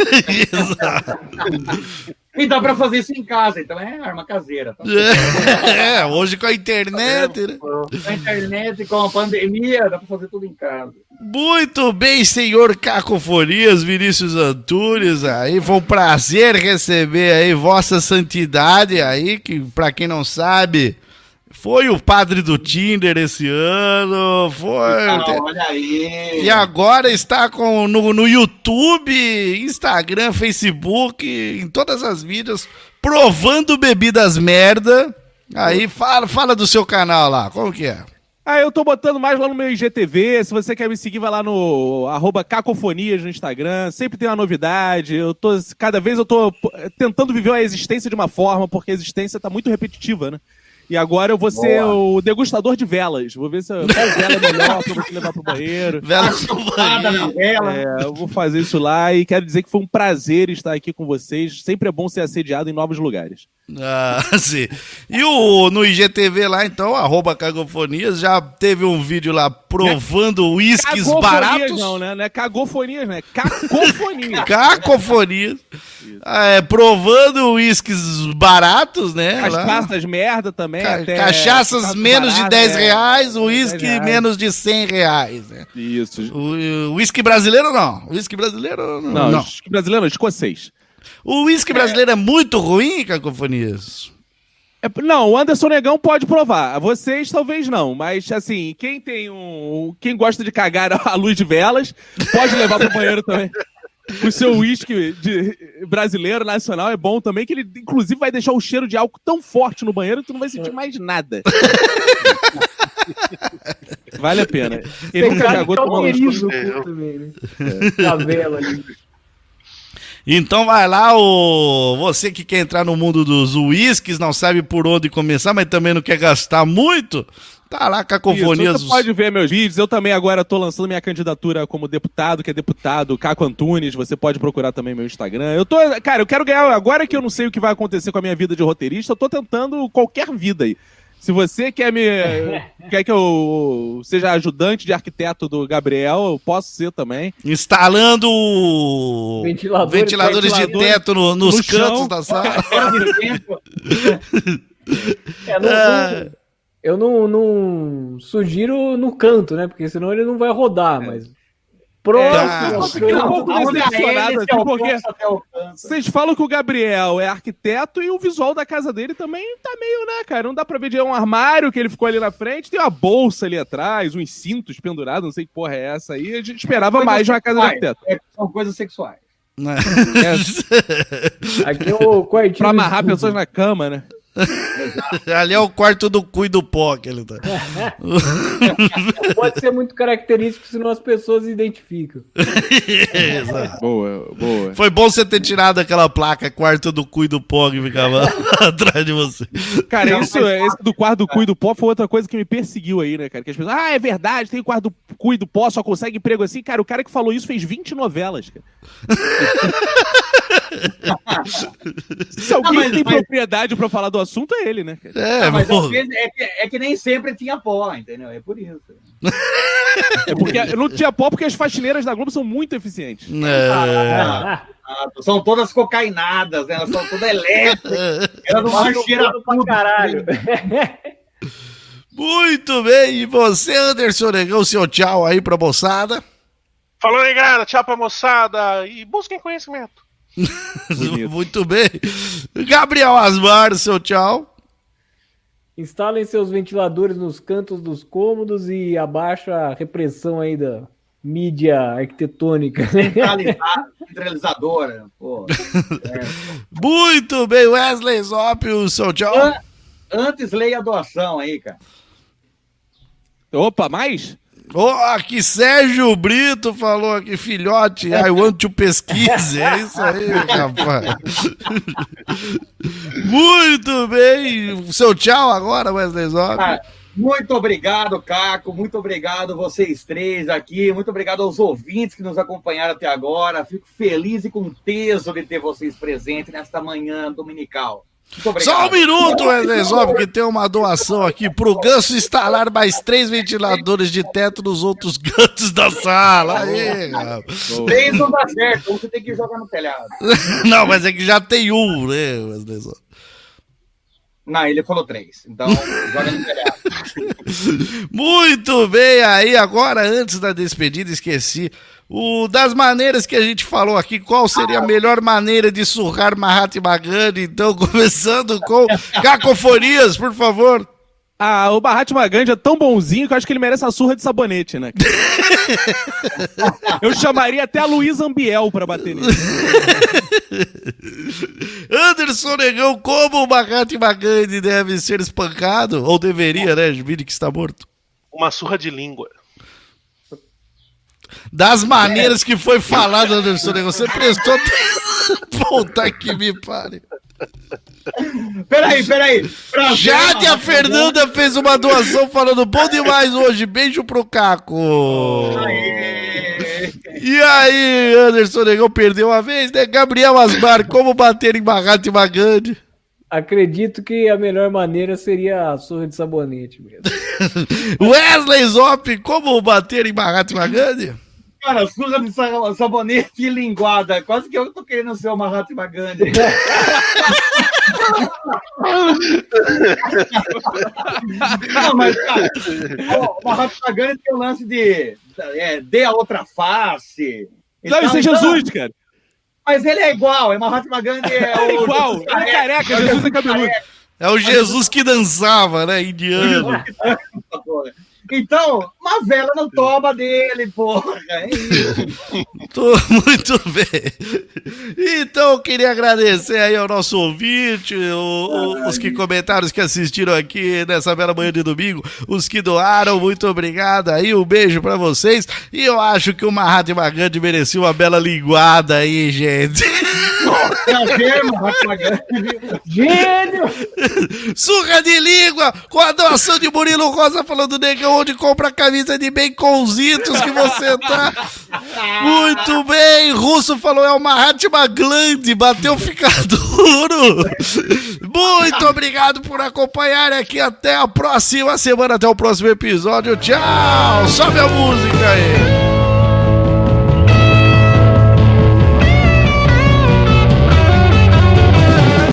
[SPEAKER 4] E dá pra fazer isso em casa, então é arma caseira. Tá?
[SPEAKER 1] É, hoje com a internet, né?
[SPEAKER 4] Com a internet, com a pandemia, dá pra fazer tudo em casa.
[SPEAKER 1] Muito bem, senhor Cacofonias, Vinícius Antunes, aí foi um prazer receber aí Vossa Santidade aí, que pra quem não sabe, foi o padre do Tinder esse ano, foi...
[SPEAKER 4] Ah, olha aí.
[SPEAKER 1] E agora está com, no, no YouTube, Instagram, Facebook, em todas as mídias, provando bebidas merda. Aí fala, fala do seu canal lá, como que é?
[SPEAKER 2] Ah, eu tô botando mais lá no meu I G T V. Se você quer me seguir, vai lá no arroba cacofonias no Instagram. Sempre tem uma novidade. Eu tô, cada vez eu tô tentando viver a existência de uma forma, porque a existência tá muito repetitiva, né? E agora eu vou ser
[SPEAKER 4] Boa.
[SPEAKER 2] o degustador de velas. Vou ver se qual vela é melhor pra você levar pro banheiro.
[SPEAKER 1] Vela
[SPEAKER 4] Nada na vela.
[SPEAKER 2] É, eu vou fazer isso lá e quero dizer que foi um prazer estar aqui com vocês. Sempre é bom ser assediado em novos lugares.
[SPEAKER 1] Ah, sim. E o, no I G T V lá, então, arroba Cagofonias, já teve um vídeo lá provando uísques baratos.
[SPEAKER 2] Não, né? Não é cagofonias, né? Cacofonias.
[SPEAKER 1] Cacofonias. Ah, é, provando uísques baratos, né?
[SPEAKER 2] As
[SPEAKER 1] lá.
[SPEAKER 2] passas merda também.
[SPEAKER 1] Ca-
[SPEAKER 2] até
[SPEAKER 1] Cachaças
[SPEAKER 2] cachaça
[SPEAKER 1] menos de
[SPEAKER 2] barata,
[SPEAKER 1] dez
[SPEAKER 2] é.
[SPEAKER 1] reais,
[SPEAKER 2] dez
[SPEAKER 1] uísque
[SPEAKER 2] reais.
[SPEAKER 1] menos de cem reais. Né?
[SPEAKER 2] Isso.
[SPEAKER 1] O o uísque brasileiro não. O uísque brasileiro não.
[SPEAKER 2] Não,
[SPEAKER 1] não.
[SPEAKER 2] acho que brasileiro, escocês.
[SPEAKER 1] O uísque brasileiro é muito ruim, Cacofonias?
[SPEAKER 2] É, não, o Anderson Negão pode provar. Vocês talvez não, mas assim, quem tem um. Quem gosta de cagar à luz de velas, pode levar pro banheiro também. O seu uísque de- brasileiro, nacional, é bom também, que ele inclusive vai deixar o cheiro de álcool tão forte no banheiro que tu não vai sentir mais nada. Vale a pena. Ele nunca cagou tomando as
[SPEAKER 5] Caldeirizo
[SPEAKER 3] coisas.
[SPEAKER 5] o cu também, né? Da vela ali.
[SPEAKER 1] Então vai lá, o você que quer entrar no mundo dos uísques, não sabe por onde começar, mas também não quer gastar muito, tá lá, Cacofonias.
[SPEAKER 2] Isso, você pode ver meus vídeos. Eu também agora tô lançando minha candidatura como deputado, que é deputado Caco Antunes. Você pode procurar também meu Instagram. Eu tô, cara, eu quero ganhar. Agora que eu não sei o que vai acontecer com a minha vida de roteirista, eu tô tentando qualquer vida aí. Se você quer me. quer que eu seja ajudante de arquiteto do Gabriel, eu posso ser também.
[SPEAKER 1] Instalando
[SPEAKER 5] Ventiladores,
[SPEAKER 1] ventiladores de
[SPEAKER 2] ventiladores
[SPEAKER 1] teto no- nos
[SPEAKER 2] no
[SPEAKER 1] cantos
[SPEAKER 2] chão.
[SPEAKER 1] da sala.
[SPEAKER 5] É, não-
[SPEAKER 1] Ah.
[SPEAKER 5] não- eu não, não sugiro no canto, né? Porque senão ele não vai rodar, mas. Próximo.
[SPEAKER 1] Ah,
[SPEAKER 2] eu fiquei um pouco
[SPEAKER 4] Aonde
[SPEAKER 2] decepcionado
[SPEAKER 4] ele
[SPEAKER 2] aqui,
[SPEAKER 4] se
[SPEAKER 2] porque
[SPEAKER 4] alcança até alcança.
[SPEAKER 2] vocês falam que o Gabriel é arquiteto e o visual da casa dele também tá meio, né, cara? Não dá pra ver de é um armário que ele ficou ali na frente, tem uma bolsa ali atrás, uns cintos pendurados, não sei que porra é essa aí. A gente esperava
[SPEAKER 4] Coisas
[SPEAKER 2] mais de uma casa de
[SPEAKER 4] sexuais.
[SPEAKER 2] arquiteto.
[SPEAKER 4] É, são coisas sexuais.
[SPEAKER 1] Né?
[SPEAKER 5] Aqui é o quartinho.
[SPEAKER 2] Pra amarrar
[SPEAKER 5] de-
[SPEAKER 2] pessoas na cama, né?
[SPEAKER 1] Ali é o quarto do cu e do pó que ele tá.
[SPEAKER 5] Pode ser muito característico, senão as pessoas identificam.
[SPEAKER 1] Exato.
[SPEAKER 2] Boa, boa.
[SPEAKER 1] Foi bom você ter tirado aquela placa quarto do cu e do pó que ficava atrás de você.
[SPEAKER 2] Cara,
[SPEAKER 4] Não,
[SPEAKER 2] isso,
[SPEAKER 4] mas-
[SPEAKER 2] esse do quarto do cu e do pó foi outra coisa que me perseguiu aí, né, cara? Que as pessoas, ah, é verdade, tem o quarto do cu e do pó, só consegue emprego assim. Cara, o cara que falou isso fez vinte novelas, cara. Se alguém
[SPEAKER 4] Ah, mas-
[SPEAKER 2] tem
[SPEAKER 4] mas-
[SPEAKER 2] propriedade pra falar do assunto, é ele, né? cara?
[SPEAKER 1] É,
[SPEAKER 4] Ah, mas
[SPEAKER 1] pô.
[SPEAKER 4] às vezes é que, é que nem sempre tinha pó, entendeu? É por isso.
[SPEAKER 2] É porque não tinha pó porque as faxineiras da Globo são muito eficientes.
[SPEAKER 1] É.
[SPEAKER 4] Ah, ah, são todas cocainadas, né? Elas são todas elétricas. Elas não cheiram
[SPEAKER 5] pra caralho.
[SPEAKER 1] Muito bem, e você, Anderson Negão, seu tchau aí pra moçada.
[SPEAKER 3] Falou, negada, tchau pra moçada e busquem conhecimento.
[SPEAKER 2] Bonito.
[SPEAKER 1] Muito bem. Gabriel Asmar, seu tchau.
[SPEAKER 5] Instalem seus ventiladores nos cantos dos cômodos e abaixa a repressão aí da mídia arquitetônica.
[SPEAKER 4] centralizada, centralizadora. Pô.
[SPEAKER 1] Muito bem, Wesley Zop, o seu tchau.
[SPEAKER 4] An- Antes leia a doação aí, cara.
[SPEAKER 2] Opa, mais?
[SPEAKER 1] Ó, aqui Sérgio Brito falou aqui, filhote, I want to pesquise. É isso aí, rapaz. Muito bem. O seu tchau agora, Wesley Zop.
[SPEAKER 4] Cara, muito obrigado, Caco. Muito obrigado vocês três aqui. Muito obrigado aos ouvintes que nos acompanharam até agora. Fico feliz e com teso de ter vocês presentes nesta manhã dominical. Muito obrigado.
[SPEAKER 1] Só um minuto, Wesley Zop, que tem uma doação aqui pro Ganso instalar mais três ventiladores de teto nos outros cantos da sala. Aí, rapaz.
[SPEAKER 4] Três não dá certo, um você tem que jogar no telhado.
[SPEAKER 1] Não, mas é que já tem um, né, Wesley Zop?
[SPEAKER 4] Não, ele falou três. Então, joga no telhado.
[SPEAKER 1] Muito bem, aí agora, antes da despedida, esqueci. O, das maneiras que a gente falou aqui, qual seria a melhor maneira de surrar Mahatma Gandhi? Então, começando com cacofonias, por favor.
[SPEAKER 2] Ah, o Mahatma Gandhi é tão bonzinho que eu acho que ele merece a surra de sabonete, né? Eu chamaria até a Luísa Ambiel pra bater nele.
[SPEAKER 1] Anderson Negão, como o Mahatma Gandhi deve ser espancado? Ou deveria, né? Vini que está morto.
[SPEAKER 3] Uma surra de língua.
[SPEAKER 1] Das maneiras que foi falado, Anderson Negão, você prestou atenção. Puta que me pare.
[SPEAKER 4] Peraí, peraí. Prazer,
[SPEAKER 1] Jade a
[SPEAKER 4] Mahatma
[SPEAKER 1] Fernanda fez uma doação falando bom demais hoje, beijo pro Caco.
[SPEAKER 4] Aê.
[SPEAKER 1] E aí, Anderson Negão perdeu uma vez, né? Gabriel Asmar, como bater em Mahatma Gandhi?
[SPEAKER 5] Acredito que a melhor maneira seria a surra de sabonete mesmo.
[SPEAKER 1] Wesley Zop, como bater em Mahatma Gandhi?
[SPEAKER 4] Cara, surra de sa- sabonete e linguada. Quase que eu tô querendo ser o Mahatma Gandhi. Não, mas, cara, ó, o Mahatma Gandhi tem o lance de é, dê a outra face.
[SPEAKER 2] Não,
[SPEAKER 4] Então,
[SPEAKER 2] isso é
[SPEAKER 4] então-
[SPEAKER 2] Jesus, cara.
[SPEAKER 4] Mas ele é igual, é Mahatma Gandhi é
[SPEAKER 2] É
[SPEAKER 4] o.
[SPEAKER 2] igual, ele é careca, Jesus é cabeludo.
[SPEAKER 1] É o Jesus que dançava, né? Indiano.
[SPEAKER 4] Porra. Então, uma vela no toba dele, porra. É isso.
[SPEAKER 1] Tô muito bem. Então, eu queria agradecer aí ao nosso ouvinte, o- o- os que comentaram, os que assistiram aqui nessa bela manhã de domingo, os que doaram, muito obrigado aí, um beijo pra vocês. E eu acho que o Mahatma Gandhi merecia uma bela linguada aí, gente.
[SPEAKER 4] Prazer, Mahatma Gandhi.
[SPEAKER 5] Gênio!
[SPEAKER 1] Surra de língua com a doação de Murilo Rosa falando, negão, onde compra a camisa de baconzitos que você tá. Muito bem, Russo falou, é o Mahatma Gandhi, bateu ficar duro. Muito obrigado por acompanhar aqui, até a próxima semana, até o próximo episódio, tchau, sobe a música aí.